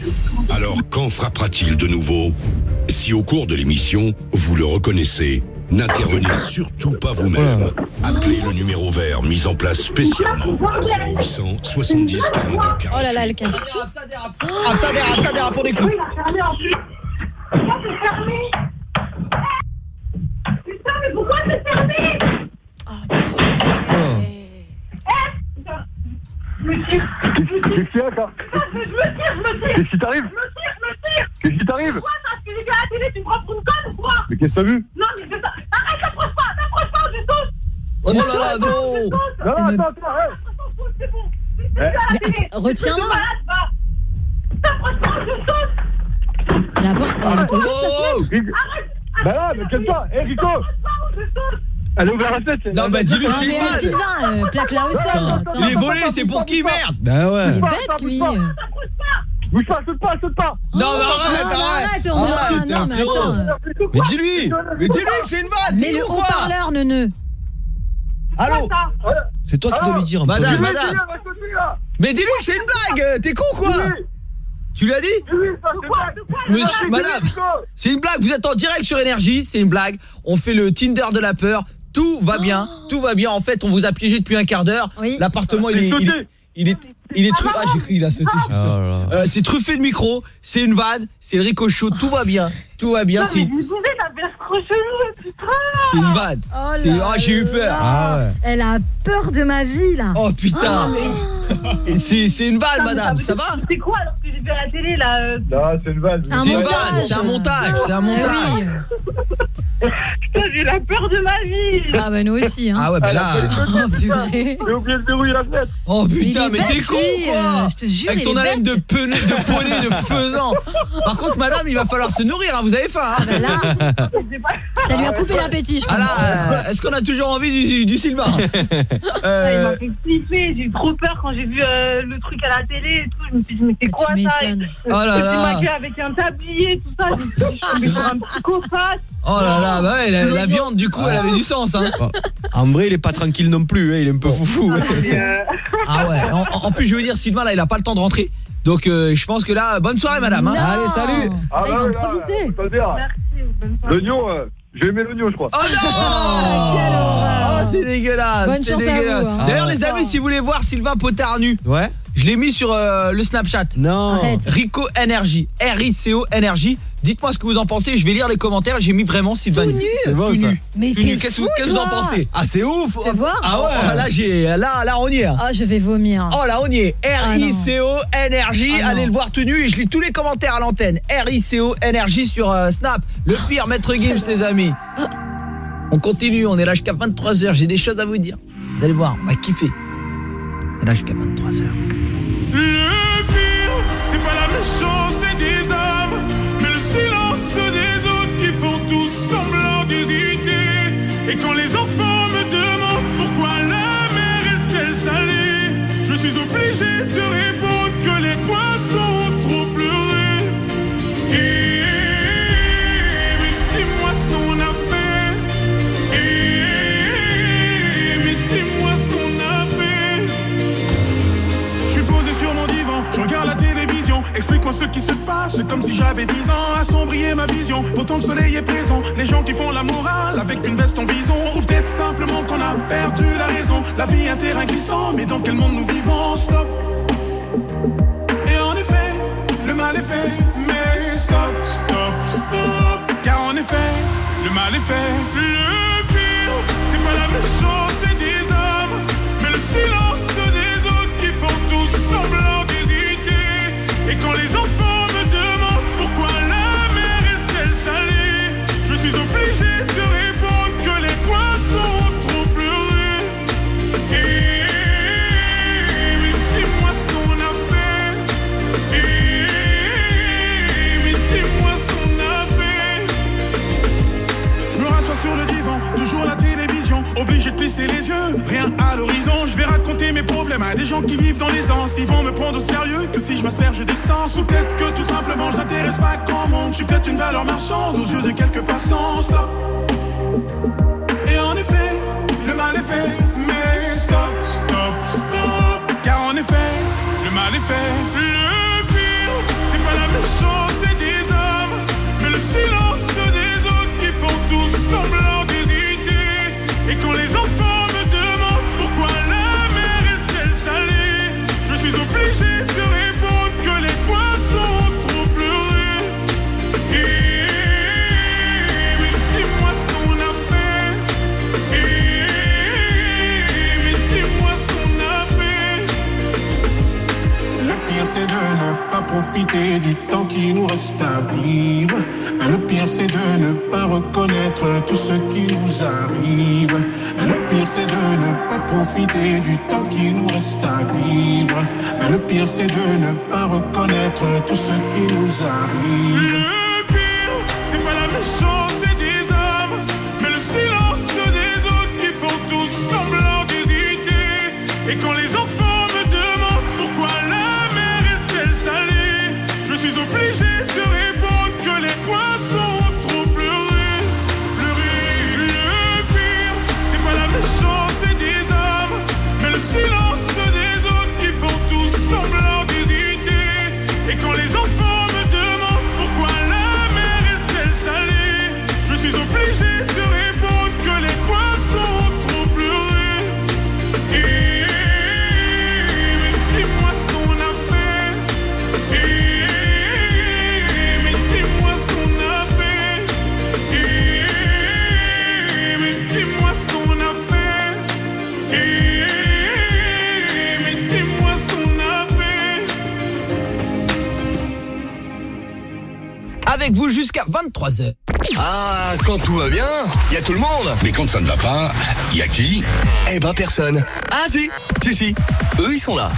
Alors quand frappera-t-il de nouveau? Si au cours de l'émission, vous le reconnaissez, N'intervenez surtout pas vous-même. Appelez le numéro vert mis en place spécialement. 0800 70 42 48. Oh là là, le casse. Ça dérape, on écoute. Putain, mais pourquoi c'est fermé? Qu'est-ce qu'il y a, ça? Je me tire. Qu'est-ce qui t'arrive? Qu'est-ce qui t'arrive? Quoi, ça? Parce que j'ai vu à la télé, tu me prends pour une conne ou quoi? Mais qu'est-ce que t'as vu? Non, mais arrête, t'approches pas, je saute. Oh là là, non. Non, attends, arrête. C'est bon. Mais attends, retiens-la. T'approches pas, je saute. La porte, elle est ouverte, la fenêtre. Bah là, mais calme-toi. Hé, Rico. Elle est ouverte la fenêtre. Non, bah dis-lui, Ah, mais Sylvain, plaque-la au sol. Attends. Il est volé, c'est pour qui, merde? Bah ouais. Il est bête, lui. Bouge pas, saute pas. Non, mais arrête. on dirait non, mais attends. Mais dis-lui. Que c'est une vanne. Mais le haut-parleur, neuneu. Allô? C'est toi qui dois lui dire un peu. Madame. Mais dis-lui que c'est une blague. T'es con, quoi? Tu lui as dit? Madame, c'est une blague, vous êtes en direct sur Énergie, c'est une blague. On fait le Tinder de la peur. Tout va bien. En fait, on vous a piégé depuis un quart d'heure. Oui. L'appartement, il est truffé. Ah, j'ai cru qu'il a sauté. C'est truffé de micro, c'est une vanne, c'est le ricochet, tout va bien. C'est une vanne. Oh, j'ai eu peur. Elle a peur de ma vie, là. Oh putain. C'est une vanne, madame, ça va? C'est quoi alors que j'ai vu à la télé là? Non, c'est une vanne. C'est un montage. Putain, j'ai la peur de ma vie. Ah bah nous aussi, hein. Ah ouais, bah là. Oh purée. J'ai oublié de verrouiller la fenêtre. Oh putain, mais t'es con, quoi. Je te jure, avec ton haleine de poney, de faisan. Par contre, madame, il va falloir se nourrir, hein, vous avez faim, hein. Ah bah là, ça lui a coupé l'appétit, je pense. Ah là, est-ce qu'on a toujours envie du Sylvain? Il m'a fait flipper, j'ai eu trop peur quand j'ai vu le truc à la télé et tout. Je me suis dit, mais c'est quoi ça? Oh là là. Tu m'as avec un tablier, tout ça. Je me suis dit, je suis tombée sur un psychopathe. Oh là là, bah ouais, la viande, du coup, elle avait du sens, hein. En vrai, il est pas tranquille non plus, hein, il est un peu foufou. Ah ouais, en plus, je veux dire, Sylvain, là, il a pas le temps de rentrer. Donc, je pense que là, bonne soirée, madame. Hein. Allez, salut. Ah, ils vont profiter. Merci. L'oignon, j'ai aimé l'oignon, je crois. Oh non! Quelle horreur. Oh, c'est dégueulasse. Bonne chance à vous, hein. D'ailleurs, les amis, si vous voulez voir Sylvain Potard nu, Ouais. je l'ai mis sur le Snapchat. Non. Arrête. Rico Energy, RICO Energy. Dites-moi ce que vous en pensez, je vais lire les commentaires. J'ai mis vraiment Sylvain Tout nu. C'est bon, tout ça. nu. Mais Tout t'es nu. fou, Qu'est-ce que vous en toi. pensez? Ah, c'est ouf. Fais voir. Ah ouais. Oh, là, on y est. Ah, je vais vomir. Oh là, on y est. RICO Energy. Ah, allez non. le voir tout nu et je lis tous les commentaires à l'antenne. RICO Energy sur Snap. Le pire, Maître Gims, les amis. On continue, on est là jusqu'à 23h. J'ai des choses à vous dire. Vous allez voir, on va kiffer. On est là jusqu'à 23h. Le pire, c'est pas la méchanceté des hommes, mais le silence des autres qui font tous semblant d'hésiter. Et quand les enfants me demandent pourquoi la mer est-elle salée, je suis obligé de répondre que les poissons ont trop pleuré. Et mais dis-moi ce qu'on a fait. Mais dis-moi ce qu'on a fait. Je suis posé sur mon divan, je regarde la télévision. Explique-moi ce qui se passe, c'est comme si j'avais 10 ans. Assombrir ma vision, pourtant le soleil est présent. Les gens qui font la morale avec une veste en vison. Ou peut-être simplement qu'on a perdu la raison. La vie est un terrain glissant, mais dans quel monde nous vivons? Stop. Et en effet, le mal est fait. Mais stop, stop, stop. Car en effet, le mal est fait. Le pire, c'est pas la méchanceté des hommes, mais le silence des autres qui font tous semblant d'hésiter. Et quand les enfants me demandent pourquoi la mer est-elle salée, je suis obligé de répondre que les poissons ont trop pleuré. Et mais dis-moi ce qu'on a fait. Et mais dis-moi ce qu'on a fait. Je me rassois sur le divan, toujours la télévision, obligé de plisser les yeux, rien à l'horizon. Je vais raconter mes problèmes à des gens qui vivent dans l'aisance. Ils vont me prendre au sérieux que si je m'asperge d'essence. Ou peut-être que tout simplement je n'intéresse pas grand monde. Je suis peut-être une valeur marchande aux yeux de quelques passants. Stop. Et en effet, le mal est fait. Mais stop, stop, stop. Car en effet, le mal est fait. Le pire, c'est pas la méchanceté des hommes, mais le silence des autres qui font tous semblant d'hésiter. c'est de ne pas profiter du temps qui nous reste à vivre. Le pire c'est de ne pas reconnaître tout ce qui nous arrive. Le pire c'est de ne pas profiter du temps qui nous reste à vivre. Le pire c'est de ne pas reconnaître tout ce qui nous arrive. Le pire, c'est pas la méchanceté des hommes, mais le silence des autres qui font tous semblant d'hésiter. Et quand les enfants me demandent pourquoi la mer est-elle salée, je suis obligé de répondre que les poissons ont trop pleuré. Le pire, c'est pas la méchanceté des hommes, mais le silence des autres qui font tous semblant d'hésiter. Et quand les enfants me demandent pourquoi la mer est-elle salée, je suis obligé de répondre que les poissons ont trop pleuré. Et mais dis-moi ce qu'on a fait. Mais dis-moi ce qu'on a fait. Mais dis-moi ce qu'on a fait. Mais dis-moi ce qu'on a fait. Avec vous jusqu'à 23h. Ah, quand tout va bien, il y a tout le monde. Mais quand ça ne va pas, il y a qui? Eh ben personne. Ah si, si. Eux ils sont là.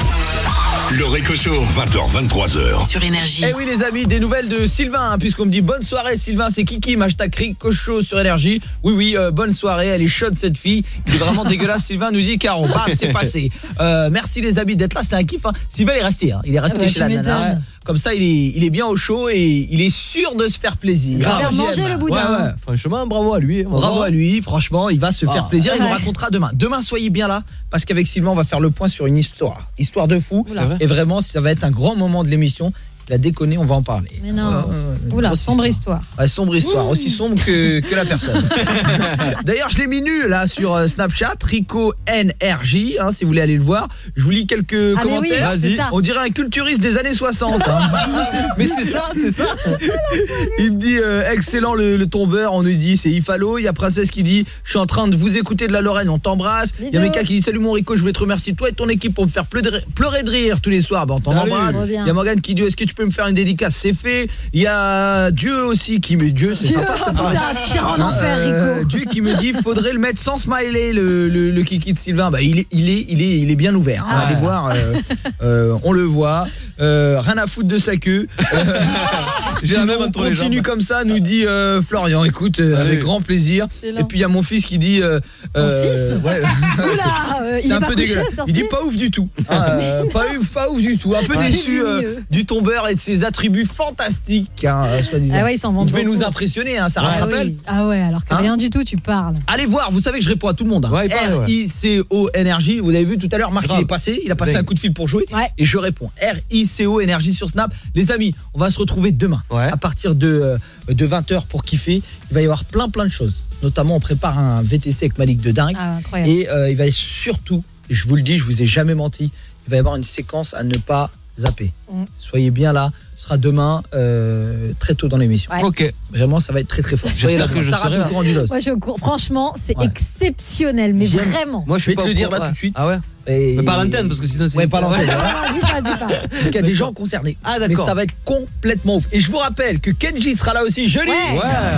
Le Rico Show, 20h, 23h. Sur Énergie. Eh oui les amis, des nouvelles de Sylvain, hein, puisqu'on me dit bonne soirée Sylvain, c'est Kiki, hashtag Rico Show sur Énergie. Oui, bonne soirée, elle est chaude cette fille. Il est vraiment dégueulasse, Sylvain nous dit Caro, bam, c'est passé. Merci les amis d'être là, c'était un kiff. Hein. Sylvain est resté, hein. Il est resté chez la nana. Comme ça, il est bien au chaud et il est sûr de se faire plaisir. Il va faire manger le boudin. Ouais, franchement, bravo à lui. Bravo à lui, franchement, il va se faire plaisir. Il nous racontera demain. Demain, soyez bien là, parce qu'avec Sylvain, on va faire le point sur une histoire de fou. Et vraiment, ça va être un grand moment de l'émission. Il a déconné, on va en parler. Mais non. Oula, sombre histoire. Ouais, sombre histoire, aussi sombre que la personne. D'ailleurs, je l'ai mis nu là sur Snapchat, Rico NRJ, hein, si vous voulez aller le voir. Je vous lis quelques commentaires. Oui, vas-y. On dirait un culturiste des années 60. Hein. Mais c'est ça. Il me dit excellent le tombeur, on nous dit c'est Ifalo. Il y a Princesse qui dit je suis en train de vous écouter de la Lorraine, on t'embrasse. Il y a Meka qui dit salut mon Rico, je voulais te remercier toi et ton équipe pour me faire pleurer de rire tous les soirs. On t'embrasse. Il y a Morgane qui dit est-ce que tu peux me faire une dédicace, c'est fait. Il y a Dieu aussi qui me c'est sympa. Putain, en enfer Rico. Dieu qui me dit faudrait le mettre sans smiley le kiki de Sylvain. Bah il est bien ouvert. Hein. Allez voir on le voit. Rien à foutre de sa queue. Sinon, continue comme ça nous dit Florian, écoute avec grand plaisir. Et puis il y a mon fils qui dit ton fils ouais. Oula, c'est un peu dégueulasse. Il dit pas ouf du tout. Pas ouf du tout. Un peu déçu du tombeur et de ses attributs fantastiques, hein, soi-disant. Ah ouais, ils s'en vendent. Il devait nous impressionner, hein, ça rappelle. Oui. Ah ouais, alors que rien du tout, tu parles. Allez voir, vous savez que je réponds à tout le monde. Hein. Ouais, RICO Énergie, vous l'avez vu tout à l'heure, Marc il est passé, il a passé un coup de fil pour jouer et je réponds. RICO Énergie sur Snap. Les amis, on va se retrouver demain à partir de 20h pour kiffer. Il va y avoir plein de choses. Notamment, on prépare un VTC avec Malik de dingue. Ah, incroyable. Et il va surtout, et je vous le dis, je vous ai jamais menti, il va y avoir une séquence à ne pas zapper. Soyez bien là. Ce sera demain très tôt dans l'émission. Ok. Vraiment, ça va être très très fort. J'espère que je serai là. Moi, je suis au courant. Franchement, c'est exceptionnel, mais vraiment. Moi, je vais te le dire là tout de suite. Ah ouais. Mais pas à l'antenne parce que sinon c'est. Ouais, pas à l'antenne. Dis pas. Parce qu'il y a des gens concernés. Ah d'accord. Mais ça va être complètement ouf. Et je vous rappelle que Kenji sera là aussi jeudi. Ouais.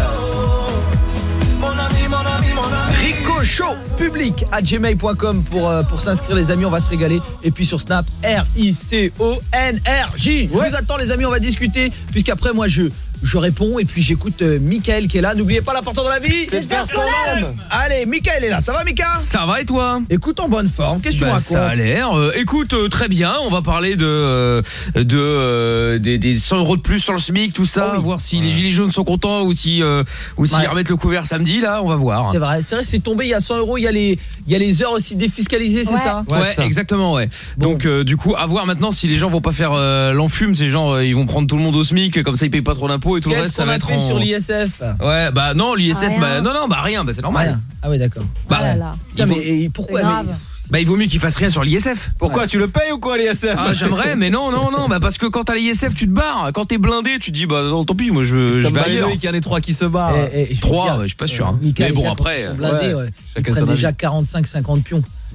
Rico Show public à gmail.com pour s'inscrire les amis, on va se régaler. Et puis sur Snap RICO NRJ. Je vous attends les amis, on va discuter puisqu'après moi je réponds et puis j'écoute Mickaël qui est là. N'oubliez pas l'important dans la vie, c'est de faire ce qu'on aime. Allez, Mickaël est là. Ça va Mika? Ça va et toi? Écoute, en bonne forme. Qu'est-ce que tu racontes? Ça a l'air. Écoute, très bien. On va parler des 100 € de plus sur le SMIC, tout ça. Voir si les gilets jaunes sont contents ou s'ils remettent le couvert samedi. Là, on va voir. C'est vrai, c'est tombé. Il y a 100 €. Il y a les heures aussi défiscalisées, c'est ça? Ouais, exactement. Ouais. Bon. Donc, du coup, à voir maintenant si les gens vont pas faire l'enfume. Ces gens, ils vont prendre tout le monde au SMIC. Comme ça, ils payent pas trop d'impôts et tout le reste. Ça va être sur l'ISF. Ouais, bah non, l'ISF, rien. Bah c'est normal. Rien. Ah ouais, d'accord. Mais pourquoi? Bah il vaut mieux qu'il fasse rien sur l'ISF. Pourquoi tu le payes ou quoi l'ISF? Ah j'aimerais mais non bah parce que quand t'as l'ISF tu te barres, quand t'es blindé tu te dis bah non, tant pis moi je vais ailleurs. Il y en a 3 qui se barrent. 3 je suis pas sûr hein. Mais bon après blindés, ils prennent déjà 45-50 pions.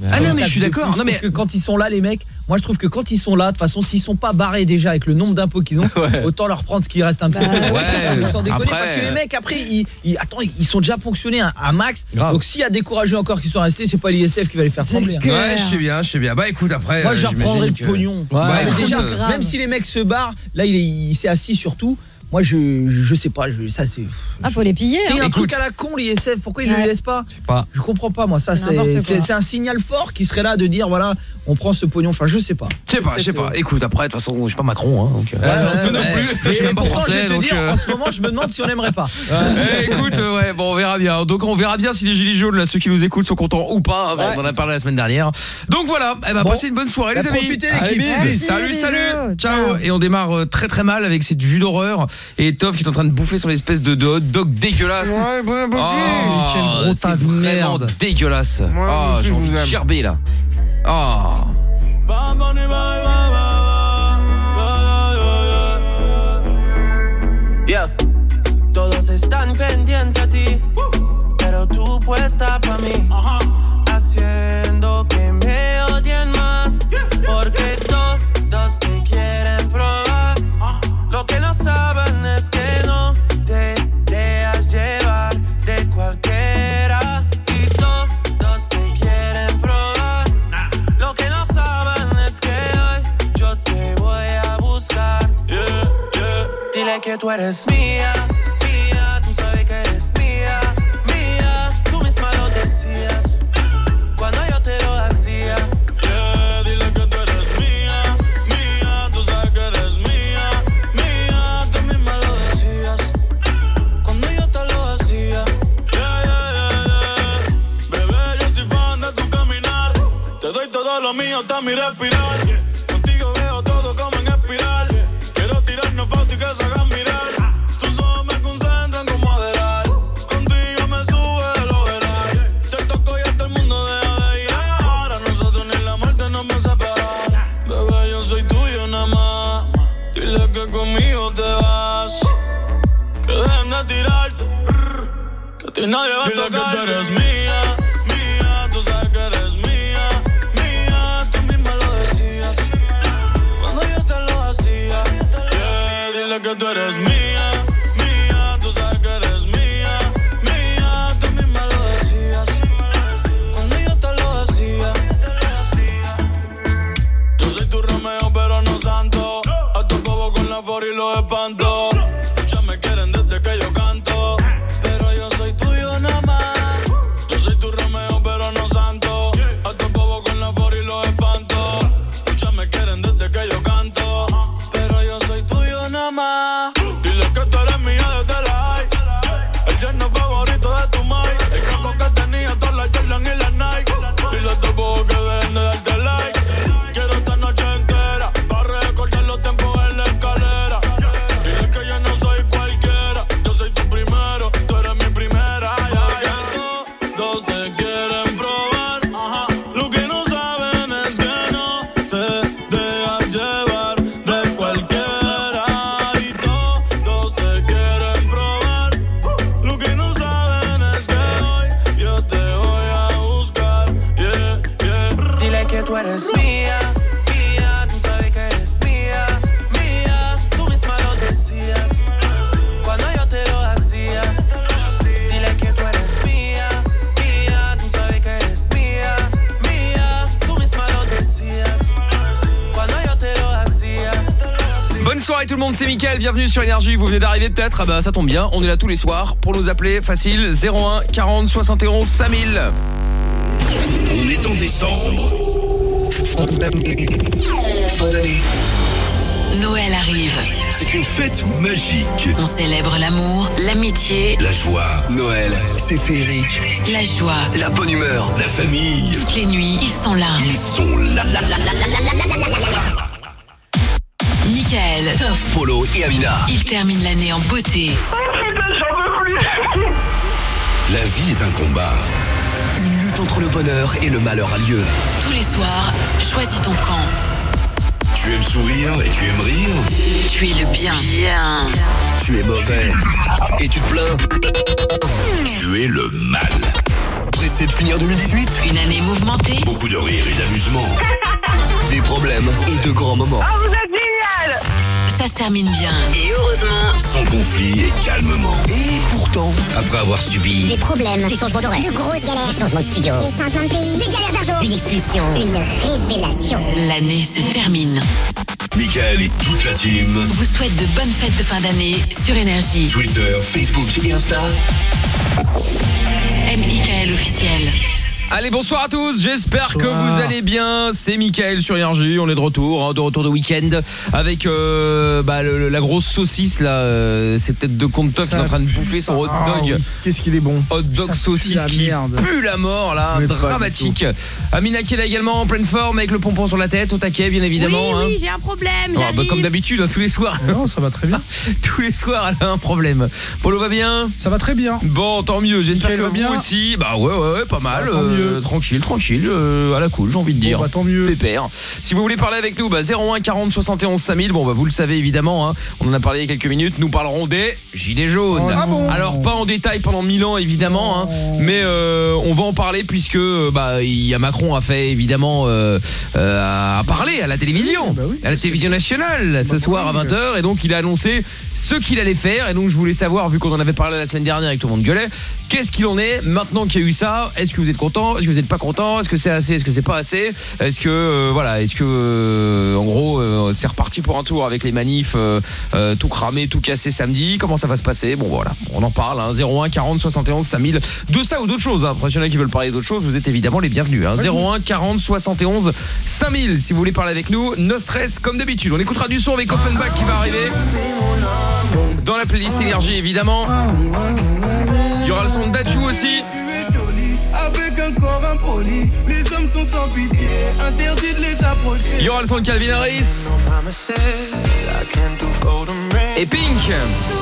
Ah non mais je suis d'accord. Non mais que quand ils sont là les mecs, moi je trouve que quand ils sont là de toute façon s'ils sont pas barrés déjà avec le nombre d'impôts qu'ils ont, autant leur prendre ce qui reste un petit peu. Ouais, sans déconner après, parce que les mecs après ils sont déjà ponctionnés à max. Grave. Donc s'il y a des courageux encore qui sont restés, c'est pas l'ISF qui va les faire trembler. Ouais, je sais bien. Bah écoute après moi je reprendrai le pognon. Ouais, Déjà même si les mecs se barrent, là il s'est assis surtout. Moi je sais pas, ça c'est faut les piller. C'est un truc à la con l'ISF, pourquoi ils ne le laissent pas? Je comprends pas moi, ça c'est un signal fort qui serait là de dire voilà, on prend ce pognon, enfin je sais pas. Je sais pas. Écoute après de toute façon, je suis pas Macron hein, donc non plus, je suis même pas français. Je vais te donc dire en ce moment, je me demande si on aimerait pas. Écoute, bon on verra bien. Donc on verra bien si les gilets jaunes là ceux qui nous écoutent sont contents ou pas, parce qu'on en a parlé la semaine dernière. Donc voilà, passez une bonne soirée les amis. Profitez l'équipe. Salut. Ciao. Et on démarre très très mal avec cette vue d'horreur et Tov qui est en train de bouffer son espèce de hot dog dégueulasse. Ouais, quel gros tas de merde. Dégueulasse. J'ai envie de gerber là. Yeah. Todos están pendientes a ti, pero tú puesta pa' mí, haciendo que me odien más, porque todos te quieren probar. Lo que no saben es que no te dejas llevar de cualquiera, y todos te quieren probar. Lo que no saben es que hoy yo te voy a buscar. Dile que tú eres mía, tú sabes que eres mía, tú misma lo decías cuando yo te lo hacía. Dile que tú eres mía, tú sabes que eres mía, tú misma lo decías cuando yo te lo hacía. Bebé, yo soy fan de tu caminar, te doy todo lo mío hasta mi respirar. Contigo veo todo como en espiral. Quiero tirarnos fotos y que se hagan mirar. Tus ojos me concentran como Adderall. Contigo me sube de lo veral. Te toco y hasta el mundo deja de llegar. A nosotros ni la muerte nos va a separar. Bebé, yo soy tuyo nada más. Dile que conmigo te vas. Que dejen de tirarte. Que a ti nadie va a tocar. Dile que tú eres mía, tú sabes que eres mía, tú misma lo decías cuando yo te lo hacía. Dile que tú eres mía, tú sabes que eres mía, tú misma lo decías cuando yo te lo hacía. Yo soy tu Romeo pero no santo, a tu bobo con la for y los espanto. Muchas me quieren desde que yo canto, pero yo soy tuyo nada más. Yo soy tu Romeo pero no santo, a tu bobo con la for y los espanto. Muchas me quieren desde que yo canto, pero yo soy tuyo nada más. Dile que tú eres mía desde la high, el yerno favorito de tu mai, el caco que tenía todas las Jordan y las Nike. Dile a tu bobo que dejen de darte like. Quiero esta noche entera para recortar los tiempos en la escalera. Dile que yo no soy cualquiera, yo soy tu primero, tú eres mi primera. Todos te quieren probar, lo que no saben es que no te dejas llevar de cualquiera. Y todos te quieren probar, lo que no saben es que hoy yo te voy a buscar. Dile que tú eres mía, tú sabes que eres mía, tú misma lo decías cuando yo te lo hacía. Dile que tú eres mía, tú sabes que eres mía, tú misma lo decías cuando yo te lo hacía. Bonne soirée tout le monde, c'est Mickaël, bienvenue sur Énergie. Vous venez d'arriver peut-être, ça tombe bien, on est là tous les soirs. Pour nous appeler, facile, 01 40 71 5000. On est en décembre. Fin d'année. Noël arrive. C'est une fête magique. On célèbre l'amour, l'amitié, La joie. Noël, c'est féerique. la joie. La bonne humeur. La famille. Toutes les nuits, ils sont là. Ils sont là. Mickaël, Toff, Polo et Amina. ils terminent l'année en beauté. La vie est un combat. Une lutte entre le bonheur et le malheur a lieu. Tous les soirs, choisis ton camp. Tu aimes sourire et tu aimes rire. Tu es le bien. Tu es mauvais et tu te plains. Tu es le mal. Pressé de finir 2018? Une année mouvementée. Beaucoup de rires et d'amusement. Des problèmes et de grands moments. Oh, vous êtes génial! Ça se termine bien. Et heureusement, Sans conflit et calmement. Et pourtant, après avoir subi Des problèmes, des changements d'horaire, de grosses galères, des changements de studio, des changements de pays, des galères d'argent, une expulsion, une révélation. l'année se termine. Mickaël et toute la team, Vous souhaite de bonnes fêtes de fin d'année sur Énergie. Twitter, Facebook et Insta. Mickaël officiel. Allez, bonsoir à tous, j'espère que vous allez bien. C'est Mickaël sur Énergie, on est de retour de week-end avec la grosse saucisse là, cette tête de Comtoc qui est en train de bouffer son hot dog. Oui. Qu'est-ce qu'il est bon. Hot dog Ça saucisse pue qui la merde. pue la mort là, Mais pas dramatique. Amina qui est là également en pleine forme avec le pompon sur la tête, au taquet bien évidemment. Oui, j'ai un problème, j'arrive. Comme d'habitude, tous les soirs. Non, ça va très bien. Tous les soirs, elle a un problème. Polo va bien? Ça va très bien. Bon, tant mieux, j'espère Mickaël que va vous bien aussi. Bah ouais, pas mal. Tant mieux. Tranquille, à la cool, j'ai envie de dire. Bon, bah, tant mieux. Pépère. Si vous voulez parler avec nous, 01 40 71 5000. Bon, vous le savez évidemment, hein. On en a parlé il y a quelques minutes. Nous parlerons des gilets jaunes. Ah bon? Alors pas en détail pendant 1000 ans évidemment, hein, mais on va en parler puisque il y a Macron a fait évidemment à parler à la télévision, à la télévision nationale ce soir à 20h, et donc il a annoncé ce qu'il allait faire. Et donc je voulais savoir, vu qu'on en avait parlé la semaine dernière et que tout le monde gueulait, qu'est-ce qu'il en est maintenant qu'il y a eu ça? Est-ce que vous êtes content? Est-ce que vous n'êtes pas content? Est-ce que c'est assez? Est-ce que c'est pas assez? Est-ce que en gros c'est reparti pour un tour avec les manifs tout cramé, tout cassé samedi? Comment ça va se passer? Bon voilà, on en parle, hein. 01 40 71 5000. De ça ou d'autres choses, hein. Après, s'il y en a qui veulent parler d'autres choses, vous êtes évidemment les bienvenus, hein. 01 40 71 5000 si vous voulez parler avec nous. No stress comme d'habitude. On écoutera du son avec Offenbach qui va arriver dans la playlist Énergie évidemment. Il y aura le son de Dadju aussi. Avec un corps impoli, les hommes sont sans pitié, interdit de les approcher. Il y aura le son de Calvin Harris et Pink.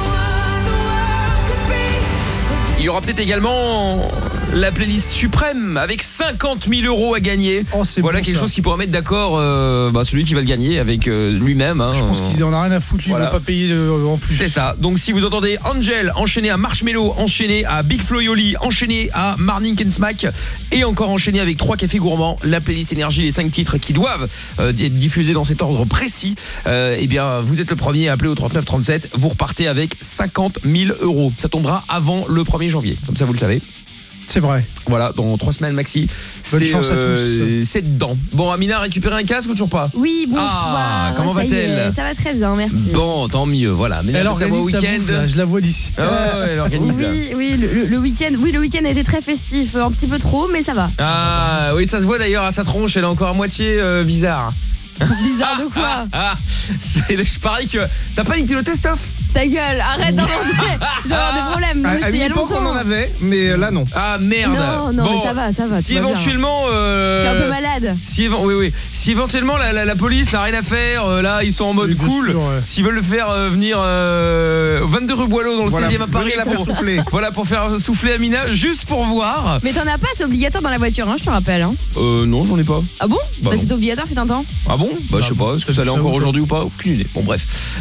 Il y aura peut-être également la playlist suprême avec 50 000 € à gagner. Voilà, bon, quelque chose qui pourra mettre d'accord celui qui va le gagner avec lui-même, hein. Je pense qu'il en a rien à foutre, lui, voilà. Il va pas payer en plus. C'est ça. Donc si vous entendez Angel enchaîné à Marshmello, enchaîné à Big Flo et Oli, enchaîné à Marnin Kensmack et encore enchaîné avec 3 cafés gourmands, la playlist Énergie, les 5 titres qui doivent être diffusés dans cet ordre précis, eh bien vous êtes le premier à appeler au 39 37. Vous repartez avec 50 000 €. Ça tombera avant le 1er janvier, comme ça vous le savez. C'est vrai. Voilà, dans 3 semaines maxi. Bonne chance à tous. C'est dedans. Bon, Amina a récupéré un casque ou toujours pas? Oui, bonsoir. Ah, comment va-t-elle? Ça va très bien, merci. Bon, tant mieux, voilà. Mais elle organise sa bouffe, là, je la vois d'ici. Ouais, elle organise là. Oui, le week-end a été très festif, un petit peu trop, mais ça va. Ah, oui, ça se voit d'ailleurs à sa tronche, elle est encore à moitié bizarre. Bizarre de quoi? Je parie que t'as pas niqué le test-off? Ta gueule, arrête d'inventer. Je vais avoir des problèmes. Non, c'était il y a longtemps. On en avait, mais là non. Ah merde. Non, bon, mais ça va. Si éventuellement je suis un peu malade. Si éventuellement la police n'a rien à faire, là ils sont en mode cool. Sûr, ouais. S'ils veulent le faire venir 22 rue Boileau dans le 16e à Paris pour faire souffler Amina, juste pour voir. Mais t'en as pas, c'est obligatoire dans la voiture, hein, je te rappelle. Hein. Non, j'en ai pas. Ah bon? Bah c'était obligatoire, fut un temps. Ah bon? Je sais pas, est-ce que ça l'est encore aujourd'hui ou pas? Aucune idée. Bon bref.